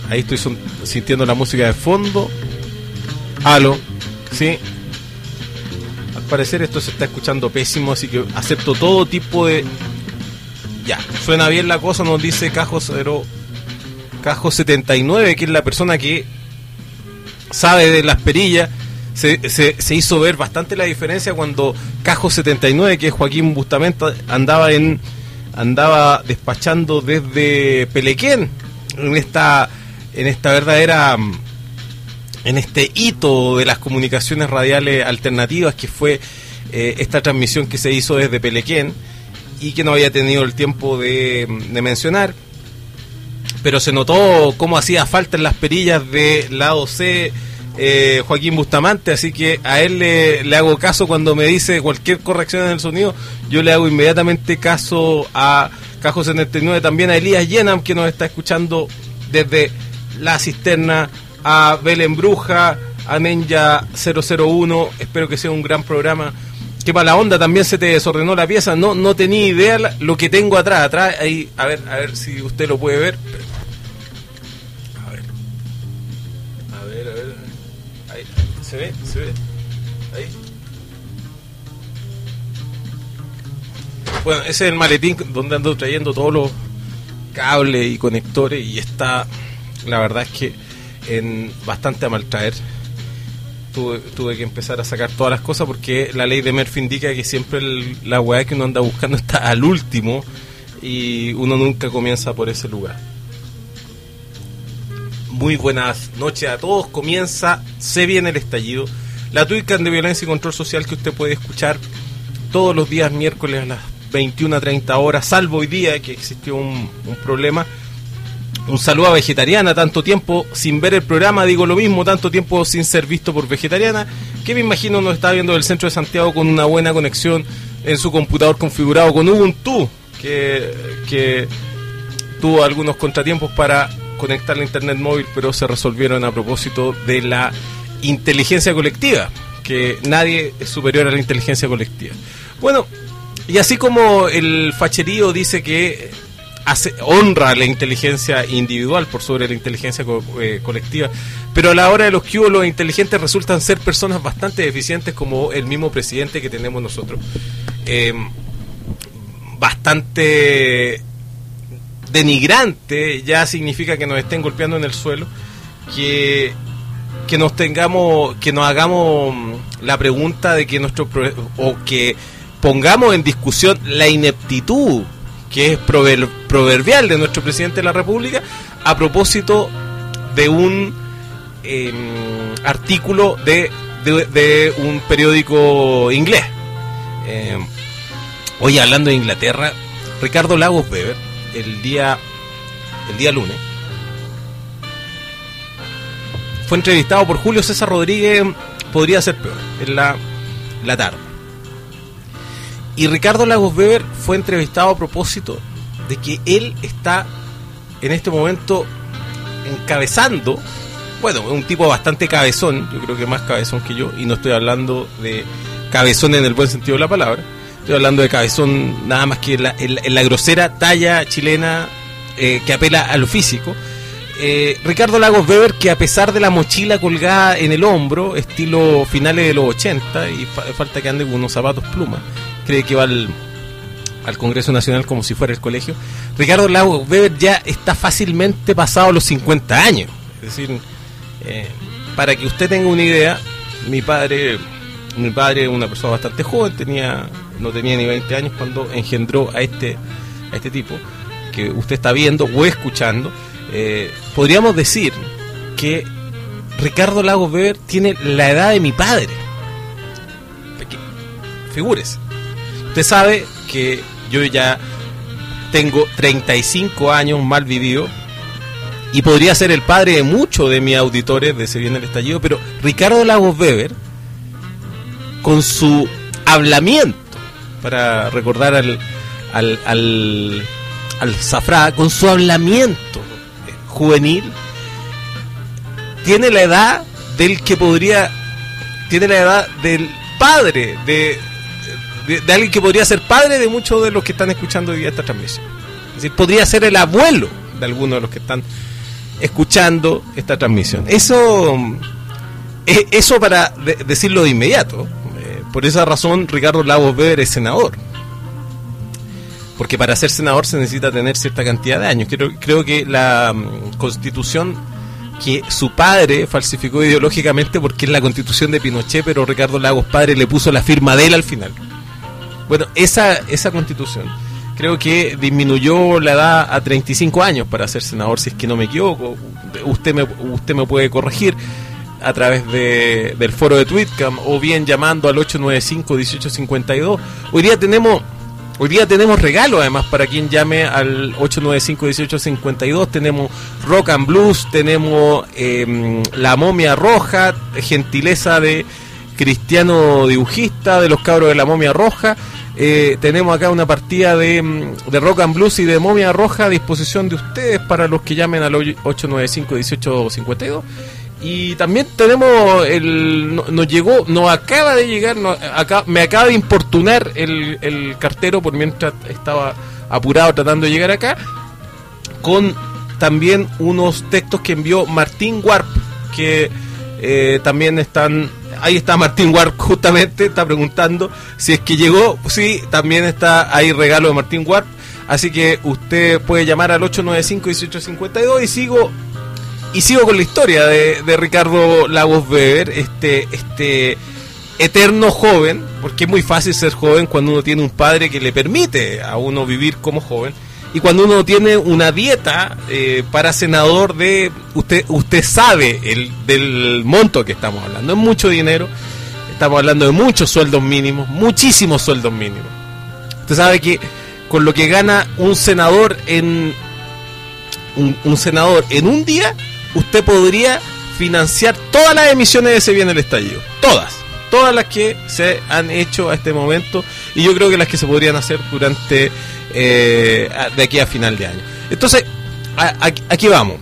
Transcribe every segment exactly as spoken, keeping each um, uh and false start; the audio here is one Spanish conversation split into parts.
ahí estoy son, sintiendo la música de fondo. Aló, sí. Al parecer esto se está escuchando pésimo, así que acepto todo tipo de... Ya, suena bien la cosa, nos dice Cajo cero, Cajo setenta y nueve, que es la persona que sabe de las perillas. Se, se, se hizo ver bastante la diferencia cuando Cajo setenta y nueve, que es Joaquín Bustamante, andaba en andaba despachando desde Pelequén en esta en esta verdadera en este hito de las comunicaciones radiales alternativas, que fue eh, esta transmisión que se hizo desde Pelequén y que no había tenido el tiempo de, de mencionar, pero se notó cómo hacía falta en las perillas de lado C eh, Joaquín Bustamante, así que a él le, le hago caso cuando me dice cualquier corrección en el sonido. Yo le hago inmediatamente caso a Cajo setenta y nueve, también a Elías Yenam, que nos está escuchando desde La Cisterna, a Belén Bruja, a Ninja cero cero uno. Espero que sea un gran programa. Que para la onda también se te desordenó la pieza. No no tenía idea lo que tengo atrás. Atrás, ahí, a ver, a ver si usted lo puede ver. A ver. A ver, a ver. Ahí, ¿se ve? ¿Se ve? Ahí. Bueno, ese es el maletín donde ando trayendo todos los cables y conectores, y está, la verdad es que en bastante a maltraer. Tuve, tuve que empezar a sacar todas las cosas porque la ley de Murphy indica que siempre el, la weá que uno anda buscando está al último y uno nunca comienza por ese lugar. Muy buenas noches a todos. Comienza Se Viene el Estallido, la Twitcam de violencia y control social que usted puede escuchar todos los días miércoles a las veintiuna treinta horas, salvo hoy día que existió un, un problema. Un saludo a Vegetariana, tanto tiempo sin ver el programa, digo lo mismo, tanto tiempo sin ser visto por Vegetariana, que me imagino nos está viendo del centro de Santiago con una buena conexión en su computador configurado con Ubuntu, que, que tuvo algunos contratiempos para conectar la internet móvil, pero se resolvieron a propósito de la inteligencia colectiva, que nadie es superior a la inteligencia colectiva. Bueno, y así como el facherío dice que hace, honra la inteligencia individual por sobre la inteligencia co- eh, colectiva, pero a la hora de los que hubo, los inteligentes resultan ser personas bastante deficientes, como el mismo presidente que tenemos nosotros, eh, bastante denigrante. Ya significa que nos estén golpeando en el suelo, que que nos tengamos, que nos hagamos la pregunta de que nuestro o que pongamos en discusión la ineptitud que es prover, proverbial de nuestro presidente de la República a propósito de un eh, artículo de, de, de un periódico inglés. Eh, hoy, hablando de Inglaterra, Ricardo Lagos Weber, el día el día lunes, fue entrevistado por Julio César Rodríguez, podría ser peor, en la, la tarde. Y Ricardo Lagos Weber fue entrevistado a propósito de que él está en este momento encabezando, bueno, un tipo bastante cabezón, yo creo que más cabezón que yo, y no estoy hablando de cabezón en el buen sentido de la palabra, estoy hablando de cabezón nada más que en la, en la, en la grosera talla chilena eh, que apela a lo físico. Eh, Ricardo Lagos Weber, que a pesar de la mochila colgada en el hombro, estilo finales de los ochenta, y fa- falta que ande con unos zapatos plumas, cree que va al, al Congreso Nacional como si fuera el colegio. Ricardo Lagos Weber ya está fácilmente pasado los cincuenta años. Es decir, eh, para que usted tenga una idea, mi padre mi padre una persona bastante joven, tenía no tenía ni veinte años cuando engendró a este a este tipo que usted está viendo o escuchando. Eh, podríamos decir que Ricardo Lagos Weber tiene la edad de mi padre. Figúrese. Usted sabe que yo ya tengo treinta y cinco años mal vivido y podría ser el padre de muchos de mis auditores de Se Viene el Estallido, pero Ricardo Lagos Weber, con su hablamiento, para recordar al al al, al Zafra, con su hablamiento juvenil, tiene la edad del que podría, tiene la edad del padre de De, de alguien que podría ser padre de muchos de los que están escuchando hoy día esta transmisión. Es decir, podría ser el abuelo de algunos de los que están escuchando esta transmisión. Eso, eh, eso para de, decirlo de inmediato. Eh, por esa razón Ricardo Lagos Weber es senador. Porque para ser senador se necesita tener cierta cantidad de años. Creo, creo que la um, Constitución que su padre falsificó ideológicamente, porque es la Constitución de Pinochet, pero Ricardo Lagos padre le puso la firma de él al final. Bueno, esa esa Constitución creo que disminuyó la edad a treinta y cinco años para ser senador, si es que no me equivoco. Usted me usted me puede corregir a través de del foro de Tweetcam o bien llamando al ocho nueve cinco, dieciocho cincuenta y dos. Hoy día tenemos Hoy día tenemos regalo además para quien llame al ocho nueve cinco, dieciocho cincuenta y dos. Tenemos Rock and Blues, tenemos eh, La Momia Roja, gentileza de Cristiano Dibujista, de los cabros de La Momia Roja. Eh, tenemos acá una partida de, de Rock and Blues y de Momia Roja a disposición de ustedes para los que llamen al ocho nueve cinco, dieciocho cincuenta y dos. Y también tenemos el no, nos llegó, nos acaba de llegar, nos, acá, me acaba de importunar el, el cartero por mientras estaba apurado tratando de llegar acá, con también unos textos que envió Martín Warp, que eh, también están, ahí está Martín Warp justamente, está preguntando si es que llegó, sí, también está ahí regalo de Martín Warp, así que usted puede llamar al ocho nueve cinco, dieciocho cincuenta y dos y sigo Y sigo con la historia de, de Ricardo Lagos Weber, este, este eterno joven, porque es muy fácil ser joven cuando uno tiene un padre que le permite a uno vivir como joven, y cuando uno tiene una dieta eh, para senador de, usted usted sabe el del monto que estamos hablando, es mucho dinero, estamos hablando de muchos sueldos mínimos, muchísimos sueldos mínimos. Usted sabe que con lo que gana un senador en un, un senador en un día, usted podría financiar todas las emisiones de Se Viene el Estallido. Todas. Todas las que se han hecho a este momento. Y yo creo que las que se podrían hacer durante eh, de aquí a final de año. Entonces, a, a, aquí vamos.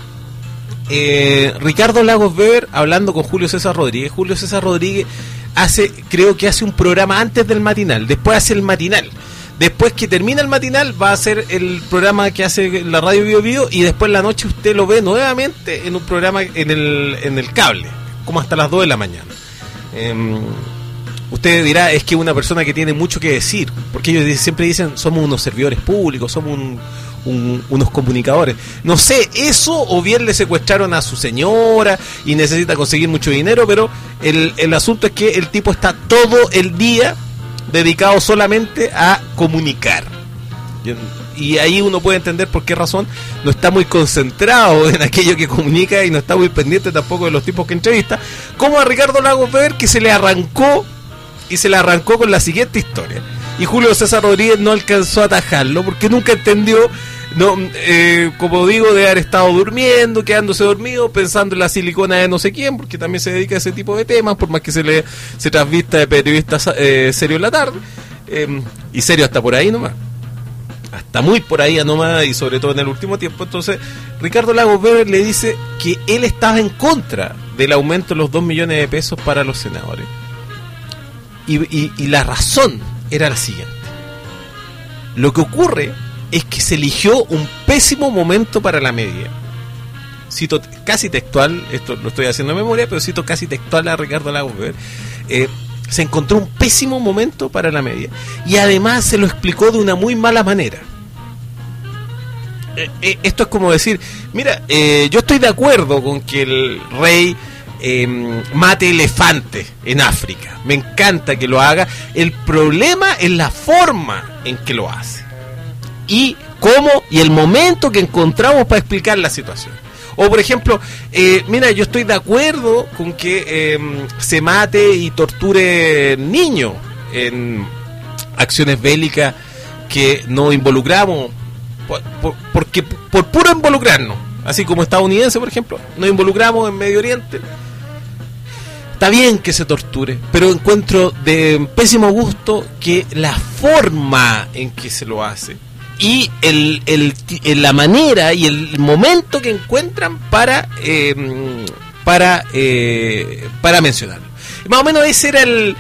Eh, Ricardo Lagos Weber hablando con Julio César Rodríguez. Julio César Rodríguez hace, creo que hace un programa antes del matinal. Después hace el matinal. Después que termina el matinal va a hacer el programa que hace la radio Bio Bio, y después en la noche usted lo ve nuevamente en un programa en el en el cable, como hasta las dos de la mañana. Eh, usted dirá, es que una persona que tiene mucho que decir, porque ellos siempre dicen, somos unos servidores públicos, somos un, un, unos comunicadores. No sé, eso o bien le secuestraron a su señora y necesita conseguir mucho dinero, pero el, el asunto es que el tipo está todo el día dedicado solamente a comunicar. Y ahí uno puede entender por qué razón no está muy concentrado en aquello que comunica y no está muy pendiente tampoco de los tipos que entrevista, como a Ricardo Lagos Weber, que se le arrancó y se le arrancó con la siguiente historia. Y Julio César Rodríguez no alcanzó a atajarlo porque nunca entendió, no, eh, como digo, de haber estado durmiendo, quedándose dormido, pensando en la silicona de no sé quién, porque también se dedica a ese tipo de temas, por más que se le se transvista de periodista eh, serio en la tarde, eh, y serio hasta por ahí nomás, hasta muy por ahí nomás, y sobre todo en el último tiempo. Entonces Ricardo Lagos Weber le dice que él estaba en contra del aumento de los dos millones de pesos para los senadores, y, y, y la razón era la siguiente: lo que ocurre es que se eligió un pésimo momento para la media. Cito casi textual, esto lo estoy haciendo de memoria, pero cito casi textual a Ricardo Lagos Weber. Eh, se encontró un pésimo momento para la media. Y además se lo explicó de una muy mala manera. Eh, eh, esto es como decir, mira, eh, yo estoy de acuerdo con que el rey eh, mate elefantes en África. Me encanta que lo haga. El problema es la forma en que lo hace. Y cómo y el momento que encontramos para explicar la situación. O por ejemplo, eh, mira, yo estoy de acuerdo con que eh, se mate y torture niños en acciones bélicas que no involucramos, por, por, porque por puro involucrarnos, así como estadounidenses, por ejemplo, nos involucramos en Medio Oriente. Está bien que se torture, pero encuentro de pésimo gusto que la forma en que se lo hace y el, el, el, la manera y el momento que encuentran para eh, para eh, para mencionarlo. Más o menos ese era el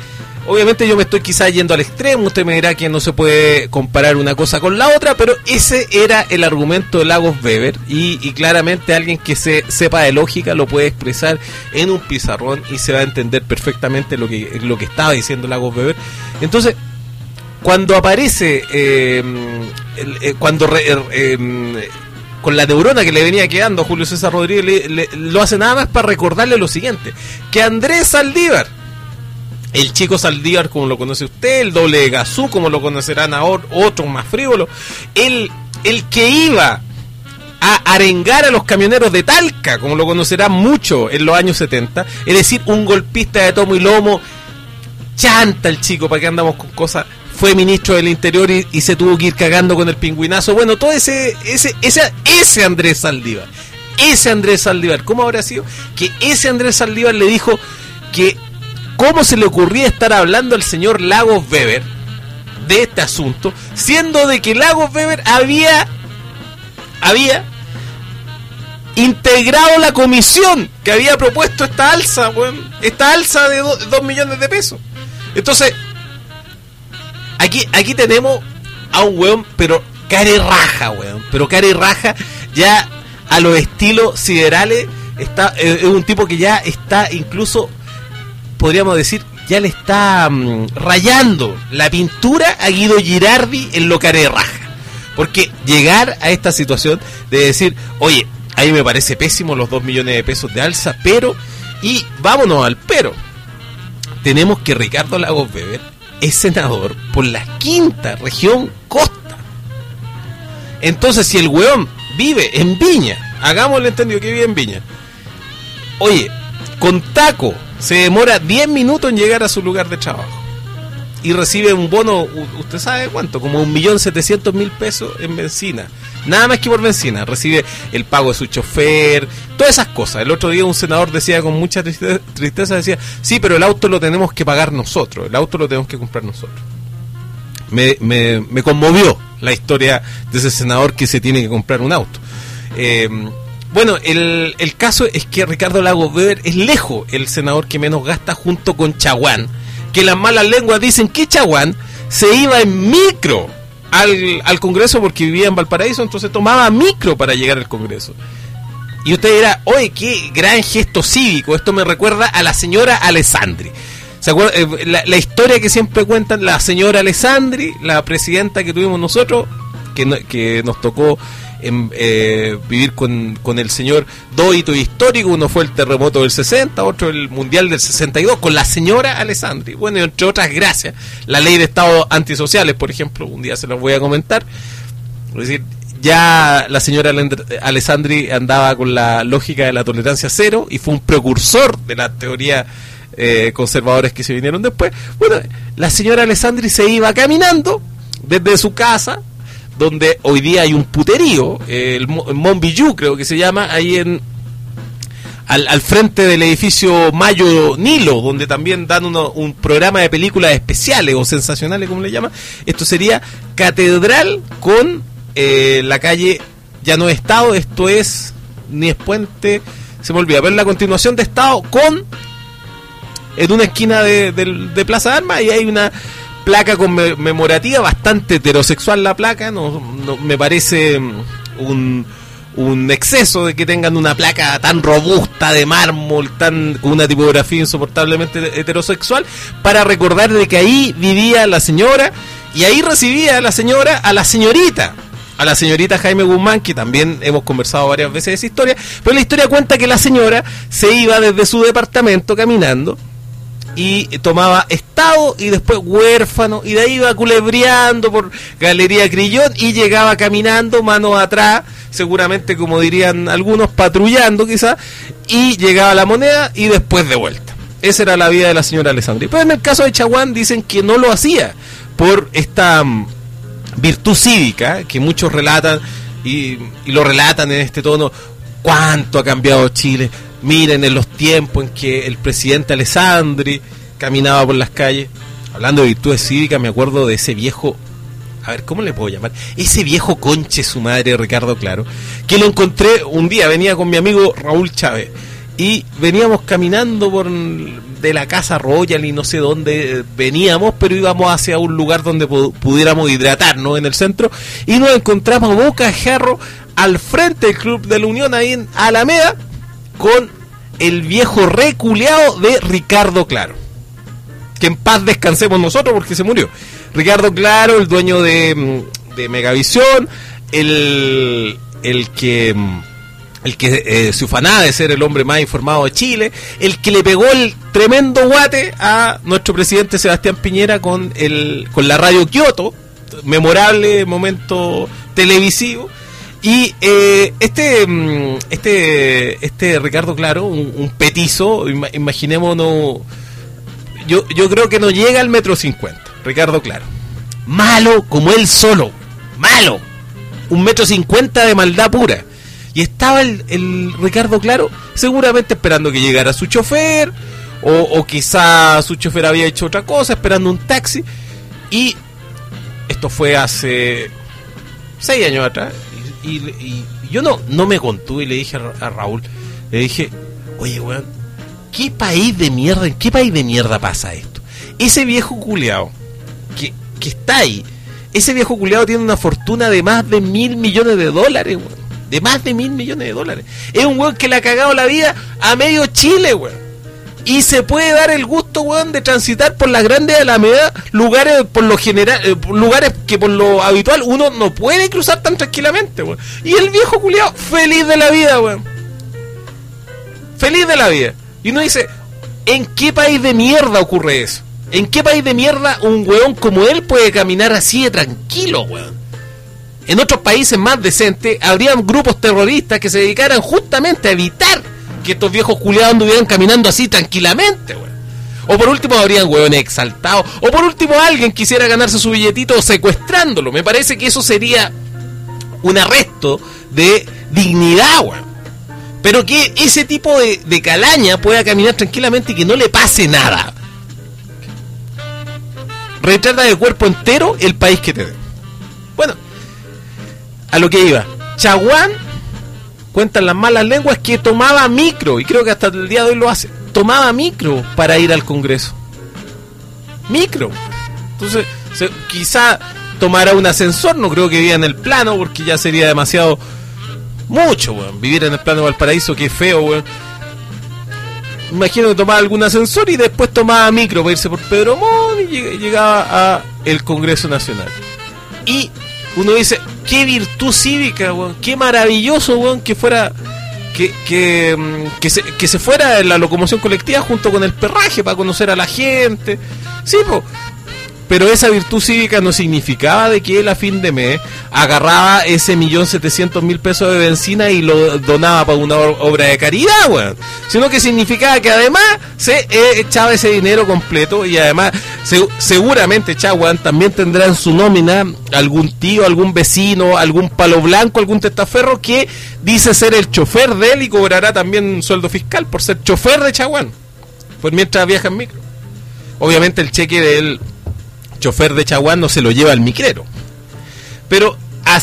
Obviamente yo me estoy quizás yendo al extremo, usted me dirá que no se puede comparar una cosa con la otra, pero ese era el argumento de Lagos Weber, y, y claramente alguien que se sepa de lógica lo puede expresar en un pizarrón y se va a entender perfectamente lo que, lo que estaba diciendo Lagos Weber. Entonces, cuando aparece, eh, el, eh, cuando re, eh, eh, con la neurona que le venía quedando a Julio César Rodríguez, le, le, lo hace nada más para recordarle lo siguiente, que Andrés Saldívar, el chico Saldívar como lo conoce usted, el doble de Gazú como lo conocerán ahora otros más frívolos, el, el que iba a arengar a los camioneros de Talca como lo conocerán mucho en los años setenta, es decir, un golpista de tomo y lomo, chanta el chico, para que andamos con cosas, fue ministro del Interior y, y se tuvo que ir cagando con el pingüinazo. Bueno, todo ese ese ese ese Andrés Saldívar, ese Andrés Saldívar, ¿cómo habrá sido que ese Andrés Saldívar le dijo que cómo se le ocurría estar hablando al señor Lagos Weber de este asunto, siendo de que Lagos Weber había había integrado la comisión que había propuesto esta alza, bueno, esta alza de do, dos millones de pesos? Entonces, aquí aquí tenemos a un weón, pero care raja, weón, pero care raja, ya a los estilos siderales. Está, es, es un tipo que ya está incluso, podríamos decir, ya le está um, rayando la pintura a Guido Girardi en lo care raja. Porque llegar a esta situación de decir, oye, a mí me parece pésimo los dos millones de pesos de alza, pero, y vámonos al pero, tenemos que Ricardo Lagos Weber es senador por la quinta región costa. Entonces, si el weón vive en Viña, hagámosle entendido que vive en Viña, oye, con taco se demora diez minutos en llegar a su lugar de trabajo y recibe un bono, usted sabe cuánto, como un millón setecientos mil pesos en benzina, nada más que por benzina. Recibe el pago de su chofer, todas esas cosas. El otro día un senador decía con mucha tristeza, tristeza decía, sí, pero el auto lo tenemos que pagar nosotros, el auto lo tenemos que comprar nosotros. Me, me, me conmovió la historia de ese senador que se tiene que comprar un auto. Eh, bueno, el, el caso es que Ricardo Lagos Weber es lejos el senador que menos gasta, junto con Chaguán, que las malas lenguas dicen que Chaguán se iba en micro al, al Congreso porque vivía en Valparaíso, entonces tomaba micro para llegar al Congreso. Y usted dirá, oye, qué gran gesto cívico, esto me recuerda a la señora Alessandri. ¿Se acuerda? Eh, la, la historia que siempre cuentan, la señora Alessandri, la presidenta que tuvimos nosotros, que, no, que nos tocó en, eh, vivir con, con el señor, dos hitos históricos, uno fue el terremoto del sesenta, otro el mundial del sesenta y dos, con la señora Alessandri. Bueno, y entre otras gracias, la ley de estados antisociales, por ejemplo, un día se los voy a comentar. Es decir, ya la señora Alessandri andaba con la lógica de la tolerancia cero y fue un precursor de la teoría eh, conservadores que se vinieron después. Bueno, la señora Alessandri se iba caminando desde su casa, donde hoy día hay un puterío, eh, el Monbillú creo que se llama, ahí en al, al frente del edificio Mayo Nilo, donde también dan uno, un programa de películas especiales o sensacionales, como le llaman. Esto sería Catedral con eh, la calle, ya no es Estado, esto es, ni es Puente, se me olvida, pero la continuación de Estado con, en una esquina de, de, de Plaza de Armas, y hay una placa conmemorativa, bastante heterosexual la placa, no, no me parece un, un exceso de que tengan una placa tan robusta de mármol, tan con una tipografía insoportablemente heterosexual, para recordar de que ahí vivía la señora, y ahí recibía la señora a la señorita, a la señorita Jaime Guzmán, que también hemos conversado varias veces de esa historia, pero la historia cuenta que la señora se iba desde su departamento caminando y tomaba Estado y después Huérfano, y de ahí iba culebreando por Galería Crillón y llegaba caminando manos atrás, seguramente, como dirían algunos, patrullando quizás, y llegaba a La Moneda y después de vuelta. Esa era la vida de la señora Alessandri. Pero en el caso de Chaguán dicen que no lo hacía por esta um, virtud cívica que muchos relatan, y, y lo relatan en este tono: ¿cuánto ha cambiado Chile? Miren en los tiempos en que el presidente Alessandri caminaba por las calles. Hablando de virtudes cívicas, me acuerdo de ese viejo, a ver, ¿cómo le puedo llamar? Ese viejo conche su madre, Ricardo Claro, que lo encontré un día, venía con mi amigo Raúl Chávez, y veníamos caminando por de la Casa Royal y no sé dónde veníamos, pero íbamos hacia un lugar donde pudiéramos hidratarnos en el centro, y nos encontramos a boca de jarro al frente del Club de la Unión, ahí en Alameda, con el viejo reculeado de Ricardo Claro. Que en paz descansemos nosotros porque se murió. Ricardo Claro, el dueño de, de Megavisión, el, el que... el que eh, se ufanaba de ser el hombre más informado de Chile, el que le pegó el tremendo guate a nuestro presidente Sebastián Piñera con el con la radio Kioto, memorable momento televisivo. Y eh, este este este Ricardo Claro, un, un petizo, imaginémonos, yo yo creo que no llega al metro cincuenta, Ricardo Claro, malo como él solo, malo, un metro cincuenta de maldad pura. Y estaba el, el Ricardo Claro seguramente esperando que llegara su chofer, o, o quizá su chofer había hecho otra cosa, esperando un taxi. Y esto fue hace seis años atrás. Y, y, y yo no, no me contuve y le dije a, a Raúl, le dije, oye, weón, ¿qué país de mierda, en qué país de mierda pasa esto? Ese viejo culiao que, que está ahí, ese viejo culiao tiene una fortuna de más de mil millones de dólares, weón. De más de mil millones de dólares. Es un weón que le ha cagado la vida a medio Chile, weón. Y se puede dar el gusto, weón, de transitar por las grandes Alamedas, lugares por lo general, eh, lugares que por lo habitual uno no puede cruzar tan tranquilamente, weón. Y el viejo culiao, feliz de la vida, weón. Feliz de la vida. Y uno dice, ¿en qué país de mierda ocurre eso? ¿En qué país de mierda un weón como él puede caminar así de tranquilo, weón? En otros países más decentes habrían grupos terroristas que se dedicaran justamente a evitar que estos viejos culiados anduvieran caminando así tranquilamente, weón. O por último habrían hueones exaltados. O por último alguien quisiera ganarse su billetito secuestrándolo. Me parece que eso sería un arresto de dignidad, weón. Pero que ese tipo de, de calaña pueda caminar tranquilamente y que no le pase nada. Retrata de cuerpo entero el país que te dé. Bueno, a lo que iba, Chaguán, cuentan las malas lenguas, que tomaba micro, y creo que hasta el día de hoy lo hace, tomaba micro para ir al Congreso. Micro. Entonces, se, quizá tomara un ascensor, no creo que viva en el plano, porque ya sería demasiado, mucho, weón, vivir en el plano de Valparaíso, que feo, weón. Imagino que tomaba algún ascensor y después tomaba micro para irse por Pedro Montt y llegaba a el Congreso Nacional. Y uno dice, qué virtud cívica, weón, qué maravilloso, weón, que fuera, que, que, que, se, que se fuera en la locomoción colectiva junto con el perraje para conocer a la gente. Sí, po. Pero esa virtud cívica no significaba de que él a fin de mes agarraba ese millón setecientos mil pesos de benzina y lo donaba para una obra de caridad, weón. Sino que significaba que además se eh, echaba ese dinero completo, y además se, seguramente Chaguán también tendrá en su nómina algún tío, algún vecino, algún palo blanco, algún testaferro que dice ser el chofer de él y cobrará también un sueldo fiscal por ser chofer de Chaguán, pues mientras viaja en micro. Obviamente el cheque del chofer de Chaguán no se lo lleva el micrero. Pero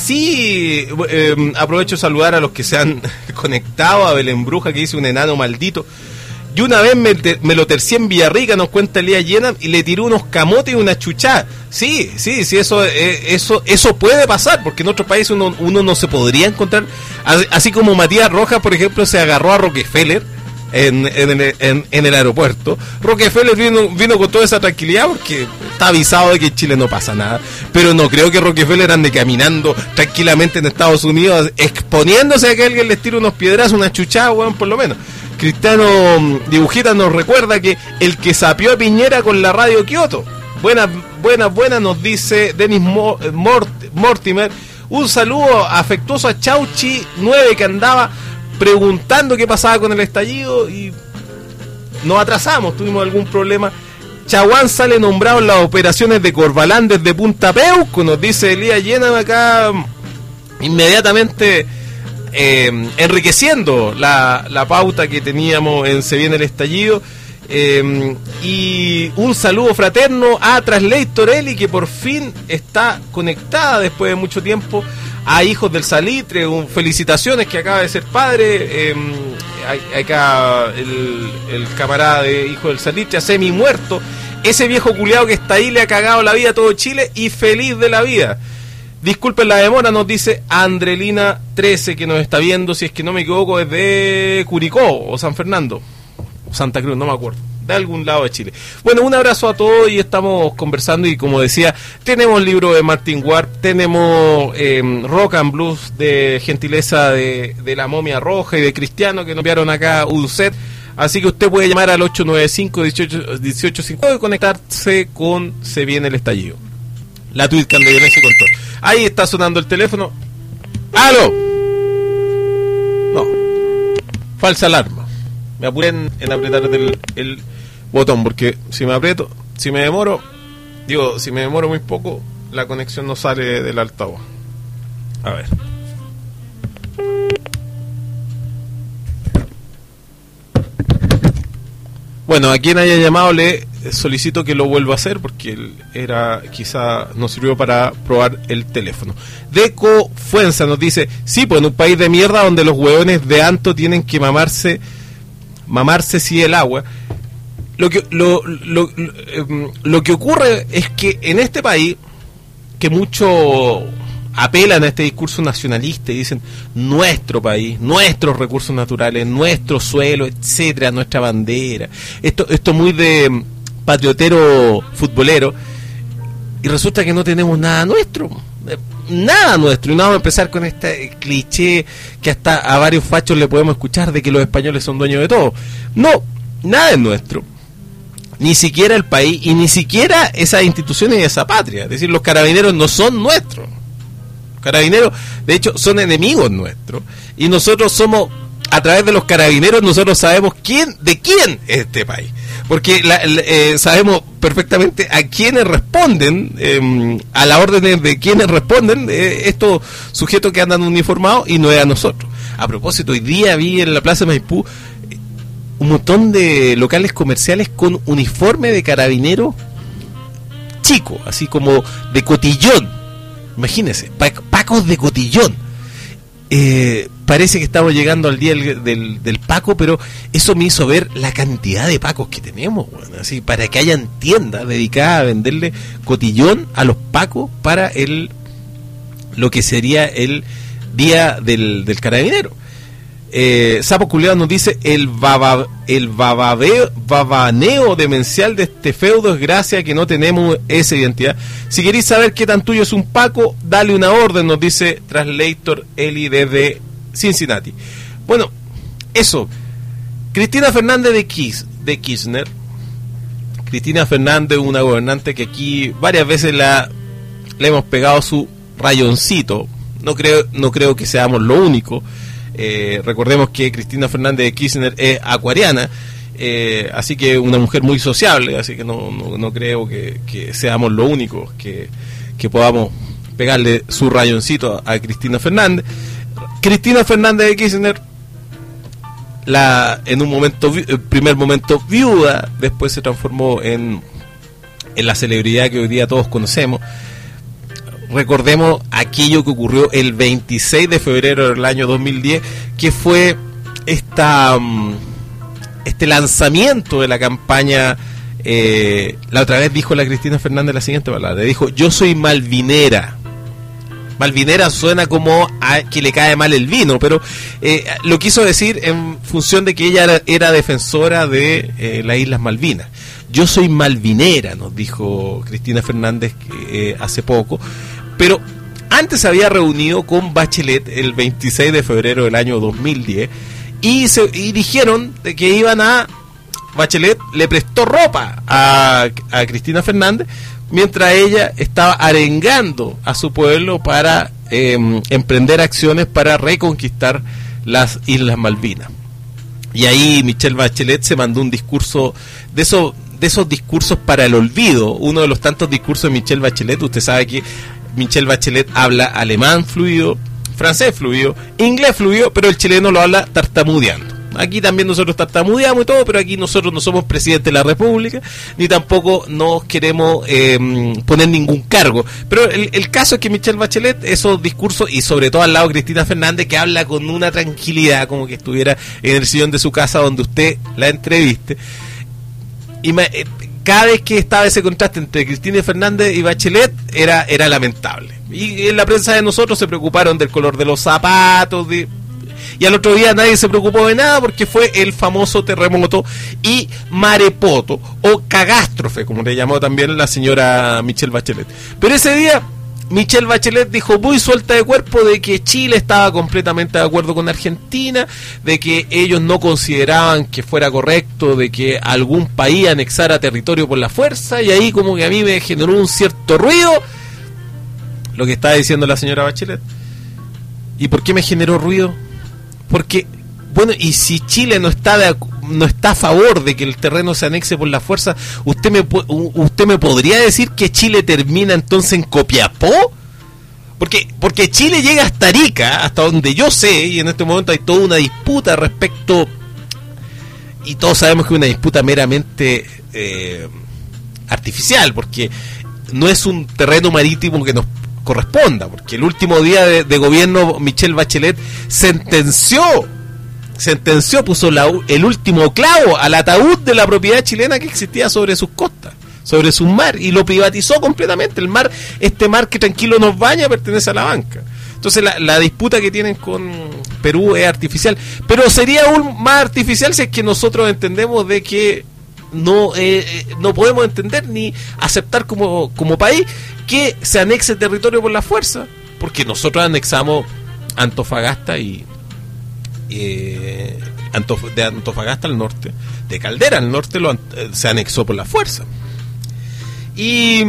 así, eh, aprovecho de saludar a los que se han conectado, a Belén Bruja, que dice un enano maldito. Y una vez me, me lo tercié en Villarrica, nos cuenta Elías Llena, y le tiró unos camotes y una chuchada. Sí, sí, sí, eso, eh, eso, eso puede pasar, porque en otros países uno, uno no se podría encontrar. Así como Matías Rojas, por ejemplo, se agarró a Rockefeller En, en, en, en el aeropuerto. Rockefeller vino, vino con toda esa tranquilidad porque está avisado de que en Chile no pasa nada. Pero no creo que Rockefeller ande caminando tranquilamente en Estados Unidos exponiéndose a que alguien les tire unos piedrazos, una chuchada, weón, por lo menos. Cristiano Dibujita nos recuerda que el que sapió a Piñera con la radio Kioto. Buenas, buenas, buenas, nos dice Denis Mort, Mortimer. Un saludo afectuoso a Chauchi nueve, que andaba preguntando qué pasaba con el estallido y nos atrasamos, tuvimos algún problema. Chaguán sale nombrado en las operaciones de Corbalán desde Punta Peuco, nos dice Elías Llena acá, inmediatamente eh, enriqueciendo la, la pauta que teníamos en Se Viene el Estallido. Eh, y un saludo fraterno a Translator Eli, que por fin está conectada después de mucho tiempo, a Hijos del Salitre, un, felicitaciones, que acaba de ser padre, eh, acá el, el camarada de Hijo del Salitre, semi muerto. Ese viejo culiado que está ahí le ha cagado la vida a todo Chile y feliz de la vida. Disculpen la demora, nos dice Andrelina trece, que nos está viendo, si es que no me equivoco, desde Curicó o San Fernando o Santa Cruz, no me acuerdo, de algún lado de Chile. Bueno, un abrazo a todos y estamos conversando y como decía, tenemos libro de Martin Ward, tenemos eh, Rock and Blues de gentileza de, de La Momia Roja y de Cristiano que nos enviaron acá un set. Así que usted puede llamar al ocho nueve cinco, dieciocho cincuenta y conectarse con Se Viene el Estallido. La tweet canadiense con todo. Ahí está sonando el teléfono. ¡Aló! No. Falsa alarma. Me apuré en, en apretar el, el botón, porque si me aprieto, si me demoro, digo, si me demoro muy poco, la conexión no sale del altavoz. A ver. Bueno, a quien haya llamado le solicito que lo vuelva a hacer porque él era, quizá nos sirvió para probar el teléfono. Deco Fuenza nos dice, sí, pues en un país de mierda donde los hueones de Anto tienen que mamarse, mamarse sí el agua. Lo que, lo, lo, lo, lo que ocurre es que en este país, que mucho apelan a este discurso nacionalista y dicen nuestro país, nuestros recursos naturales, nuestro suelo, etcétera, nuestra bandera. Esto, esto muy de patriotero futbolero, y resulta que no tenemos nada nuestro, nada nuestro, y no vamos a empezar con este cliché que hasta a varios fachos le podemos escuchar de que los españoles son dueños de todo. No, nada es nuestro. Ni siquiera el país y ni siquiera esas instituciones y esa patria. Es decir, los carabineros no son nuestros. Carabineros, de hecho, son enemigos nuestros y nosotros somos, a través de los carabineros, nosotros sabemos quién, de quién es este país, porque la, la, eh, sabemos perfectamente a quiénes responden, eh, a las órdenes de quiénes responden eh, estos sujetos que andan uniformados y no es a nosotros. A propósito, hoy día vi en la Plaza de Maipú eh, un montón de locales comerciales con uniforme de carabinero chico, así como de cotillón. Imagínense, pacos de cotillón. Eh, parece que estamos llegando al día del, del, del paco, pero eso me hizo ver la cantidad de pacos que tenemos, bueno, así para que hayan tiendas dedicadas a venderle cotillón a los pacos para el lo que sería el día del, del carabinero. Eh, Sapo Culeado nos dice el baba, el bababeo, babaneo demencial de este feudo es gracias a que no tenemos esa identidad. Si queréis saber qué tan tuyo es un Paco, dale una orden, nos dice Translator Eli desde Cincinnati. Bueno, eso. Cristina Fernández de, Kis, de Kirchner. Cristina Fernández, una gobernante que aquí varias veces la, le hemos pegado su rayoncito. No creo, no creo que seamos lo único. Eh, recordemos que Cristina Fernández de Kirchner es acuariana, eh, así que una mujer muy sociable, así que no, no, no creo que, que seamos los únicos que, que podamos pegarle su rayoncito a Cristina Fernández. Cristina Fernández de Kirchner, la, en un momento, el primer momento viuda, después se transformó en, en la celebridad que hoy día todos conocemos. Recordemos aquello que ocurrió el veintiséis de febrero del año dos mil diez, que fue esta este lanzamiento de la campaña. Eh, la otra vez dijo la Cristina Fernández la siguiente palabra, dijo: yo soy malvinera. Malvinera suena como a que le cae mal el vino, pero eh, lo quiso decir en función de que ella era, era defensora de eh, las Islas Malvinas. Yo soy malvinera, nos dijo Cristina Fernández eh, hace poco. Pero antes se había reunido con Bachelet el veintiséis de febrero del año dos mil diez y, se, y dijeron de que iban a... Bachelet le prestó ropa a, a Cristina Fernández mientras ella estaba arengando a su pueblo para eh, emprender acciones para reconquistar las Islas Malvinas. Y ahí Michelle Bachelet se mandó un discurso de esos, de esos discursos para el olvido, uno de los tantos discursos de Michelle Bachelet. Usted sabe que Michelle Bachelet habla alemán fluido, francés fluido, inglés fluido, pero el chileno lo habla tartamudeando. Aquí también nosotros tartamudeamos y todo, pero aquí nosotros no somos presidente de la República, ni tampoco nos queremos eh, poner ningún cargo. Pero el, el caso es que Michelle Bachelet, esos discursos, y sobre todo al lado Cristina Fernández, que habla con una tranquilidad, como que estuviera en el sillón de su casa donde usted la entreviste, y me, eh, cada vez que estaba ese contraste entre Cristina Fernández y Bachelet, era, era lamentable. Y en la prensa de nosotros se preocuparon del color de los zapatos, de... y al otro día nadie se preocupó de nada porque fue el famoso terremoto y marepoto o cagástrofe, como le llamó también la señora Michelle Bachelet. Pero ese día Michelle Bachelet dijo muy suelta de cuerpo de que Chile estaba completamente de acuerdo con Argentina, de que ellos no consideraban que fuera correcto de que algún país anexara territorio por la fuerza, y ahí como que a mí me generó un cierto ruido lo que estaba diciendo la señora Bachelet. ¿Y por qué me generó ruido? Porque, bueno, y si Chile no está de, no está a favor de que el terreno se anexe por la fuerza, ¿usted me usted me podría decir que Chile termina entonces en Copiapó? Porque porque Chile llega hasta Arica, hasta donde yo sé, y en este momento hay toda una disputa respecto, y todos sabemos que es una disputa meramente eh, artificial, porque no es un terreno marítimo que nos corresponda, porque el último día de, de gobierno Michelle Bachelet sentenció sentenció, puso la, el último clavo al ataúd de la propiedad chilena que existía sobre sus costas, sobre su mar, y lo privatizó completamente. El mar, este mar que tranquilo nos baña, pertenece a la banca. Entonces la, la disputa que tienen con Perú es artificial, pero sería aún más artificial si es que nosotros entendemos de que no eh, no podemos entender ni aceptar como, como país que se anexe territorio por la fuerza, porque nosotros anexamos Antofagasta y eh, Antof- de Antofagasta al norte, de Caldera al norte lo, eh, se anexó por la fuerza. Y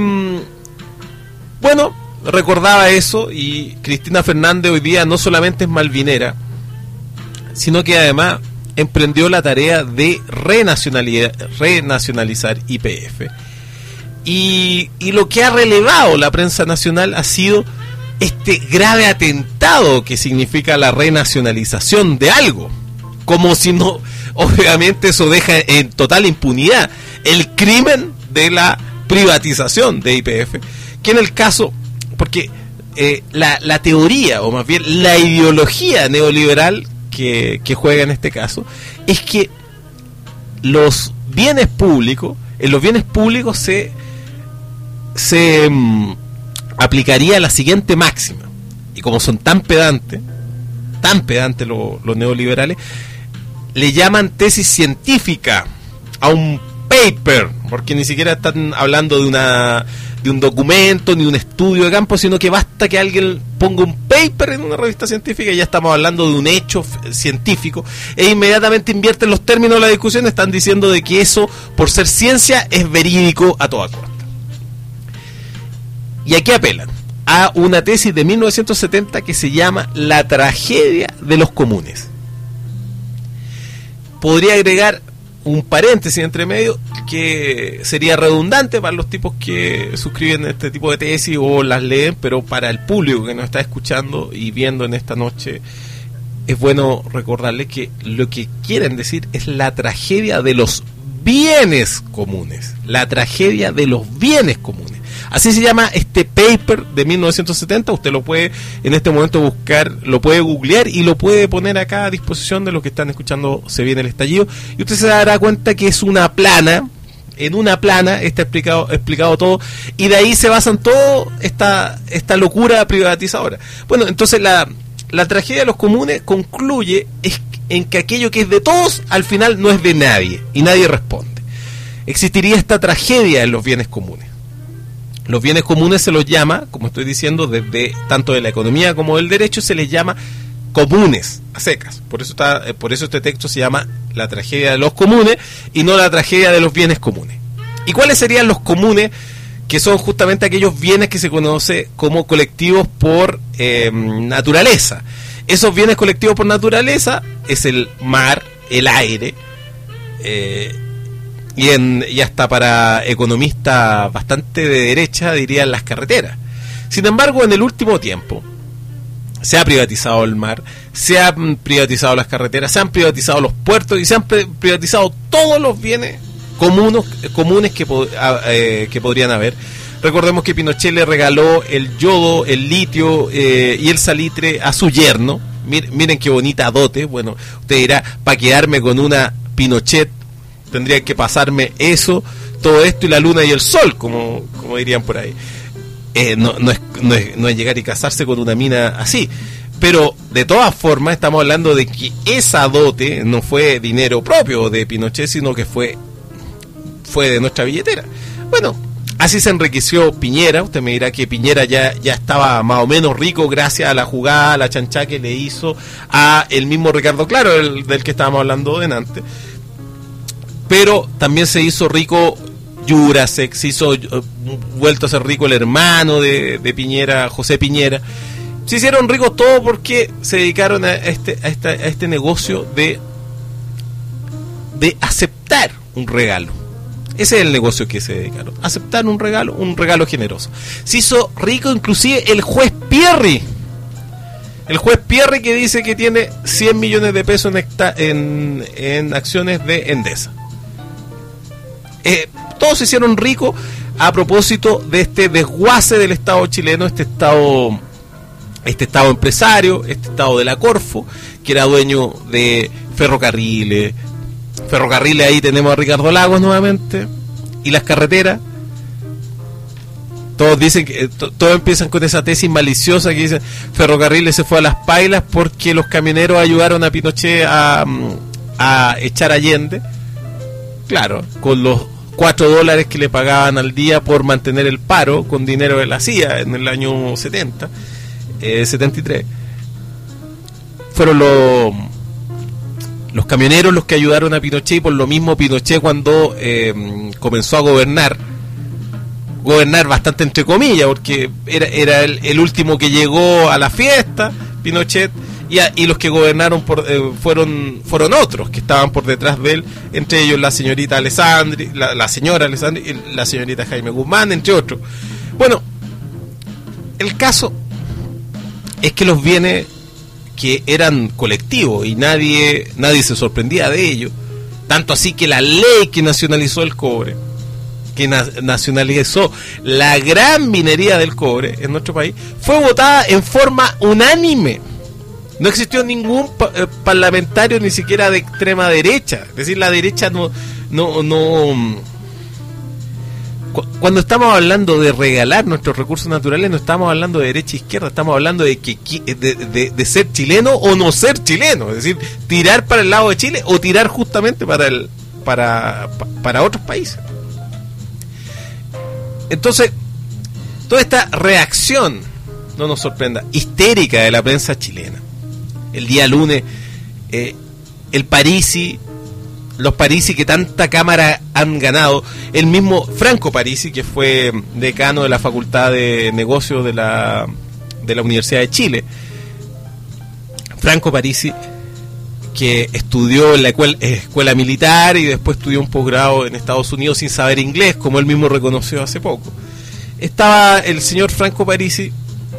bueno, recordaba eso, y Cristina Fernández hoy día no solamente es malvinera, sino que además emprendió la tarea de renacionalizar Y P F. Y, y lo que ha relevado la prensa nacional ha sido este grave atentado que significa la renacionalización de algo, como si no, obviamente eso deja en total impunidad el crimen de la privatización de Y P F, que en el caso, porque eh, la, la teoría, o más bien la ideología neoliberal que, que juega en este caso, es que los bienes públicos, en los bienes públicos se se um, aplicaría la siguiente máxima, y como son tan pedantes, tan pedantes los, los neoliberales, le llaman tesis científica a un paper, porque ni siquiera están hablando de una de un documento ni un estudio de campo, sino que basta que alguien ponga un paper en una revista científica y ya estamos hablando de un hecho f- científico, e inmediatamente invierten los términos de la discusión, están diciendo de que eso, por ser ciencia, es verídico a toda costa. Y aquí apelan a una tesis de mil novecientos setenta que se llama La tragedia de los comunes. Podría agregar un paréntesis entre medio que sería redundante para los tipos que suscriben este tipo de tesis o las leen, pero para el público que nos está escuchando y viendo en esta noche es bueno recordarles que lo que quieren decir es la tragedia de los bienes comunes, la tragedia de los bienes comunes. Así se llama este paper de mil novecientos setenta. Usted lo puede en este momento buscar, lo puede googlear y lo puede poner acá a disposición de los que están escuchando Se Viene el Estallido, y usted se dará cuenta que es una plana, en una plana está explicado explicado todo, y de ahí se basan todo esta esta locura privatizadora. Bueno, entonces la, la tragedia de los comunes concluye es en que aquello que es de todos al final no es de nadie y nadie responde. Existiría esta tragedia en los bienes comunes. Los bienes comunes se los llama, como estoy diciendo, desde tanto de la economía como del derecho, se les llama comunes, a secas. Por eso está, por eso este texto se llama La tragedia de los comunes y no la tragedia de los bienes comunes. ¿Y cuáles serían los comunes? Que son justamente aquellos bienes que se conoce como colectivos por eh, naturaleza. Esos bienes colectivos por naturaleza es el mar, el aire, eh, y, en, y hasta para economistas bastante de derecha dirían las carreteras. Sin embargo, en el último tiempo se ha privatizado el mar, se han privatizado las carreteras, se han privatizado los puertos y se han privatizado todos los bienes comunes, comunes que, eh, que podrían haber. Recordemos que Pinochet le regaló el yodo, el litio eh, y el salitre a su yerno. Miren, miren qué bonita dote. Bueno, usted dirá, para quedarme con una Pinochet tendría que pasarme eso, todo esto y la luna y el sol, como, como dirían por ahí. Eh, no, no, es, no, es, no es llegar y casarse con una mina así, pero de todas formas estamos hablando de que esa dote no fue dinero propio de Pinochet, sino que fue fue de nuestra billetera. Bueno, así se enriqueció Piñera. Usted me dirá que Piñera ya, ya estaba más o menos rico gracias a la jugada, a la chanchá que le hizo a el mismo Ricardo Claro, el, del que estábamos hablando delante, pero también se hizo rico Jurasek, se hizo uh, vuelto a ser rico el hermano de, de Piñera, José Piñera. Se hicieron ricos todos porque se dedicaron a este, a este, a este negocio de, de aceptar un regalo. Ese es el negocio que se dedicaron, aceptar un regalo, un regalo generoso. Se hizo rico inclusive el juez Pierri. El juez Pierri, que dice que tiene cien millones de pesos en, hecta, en, en acciones de Endesa. Eh, todos se hicieron ricos a propósito de este desguace del Estado chileno, este Estado, este Estado empresario, este Estado de la Corfo, que era dueño de ferrocarriles. Ferrocarriles, ahí tenemos a Ricardo Lagos nuevamente. Y las carreteras. Todos dicen que to, todos empiezan con esa tesis maliciosa que dicen Ferrocarriles se fue a las pailas porque los camioneros ayudaron a Pinochet a, a echar a Allende. Claro, con los cuatro dólares que le pagaban al día por mantener el paro con dinero de la C I A en el año setenta, eh, setenta y tres. Fueron los los camioneros los que ayudaron a Pinochet, y por lo mismo Pinochet, cuando eh, comenzó a gobernar, gobernar bastante entre comillas, porque era, era el, el último que llegó a la fiesta, Pinochet, y, a, y los que gobernaron por, eh, fueron fueron otros que estaban por detrás de él, entre ellos la señorita Alessandri, la, la señora Alessandri y la señorita Jaime Guzmán, entre otros. Bueno, el caso es que los bienes que eran colectivos y nadie nadie se sorprendía de ello, tanto así que la ley que nacionalizó el cobre, que na- nacionalizó la gran minería del cobre en nuestro país, fue votada en forma unánime. No existió ningún pa- eh, parlamentario, ni siquiera de extrema derecha. Es decir, la derecha no no no Cu- cuando estamos hablando de regalar nuestros recursos naturales, no estamos hablando de derecha e izquierda, estamos hablando de que de, de, de ser chileno o no ser chileno, es decir, tirar para el lado de Chile o tirar justamente para el para para otros países. Entonces, toda esta reacción, no nos sorprenda, histérica de la prensa chilena. El día lunes, eh, el Parisi, los Parisi que tanta cámara han ganado, el mismo Franco Parisi, que fue decano de la Facultad de Negocios de la, de la Universidad de Chile. Franco Parisi, que estudió en la escuela, escuela militar y después estudió un posgrado en Estados Unidos sin saber inglés, como él mismo reconoció hace poco. Estaba el señor Franco Parisi,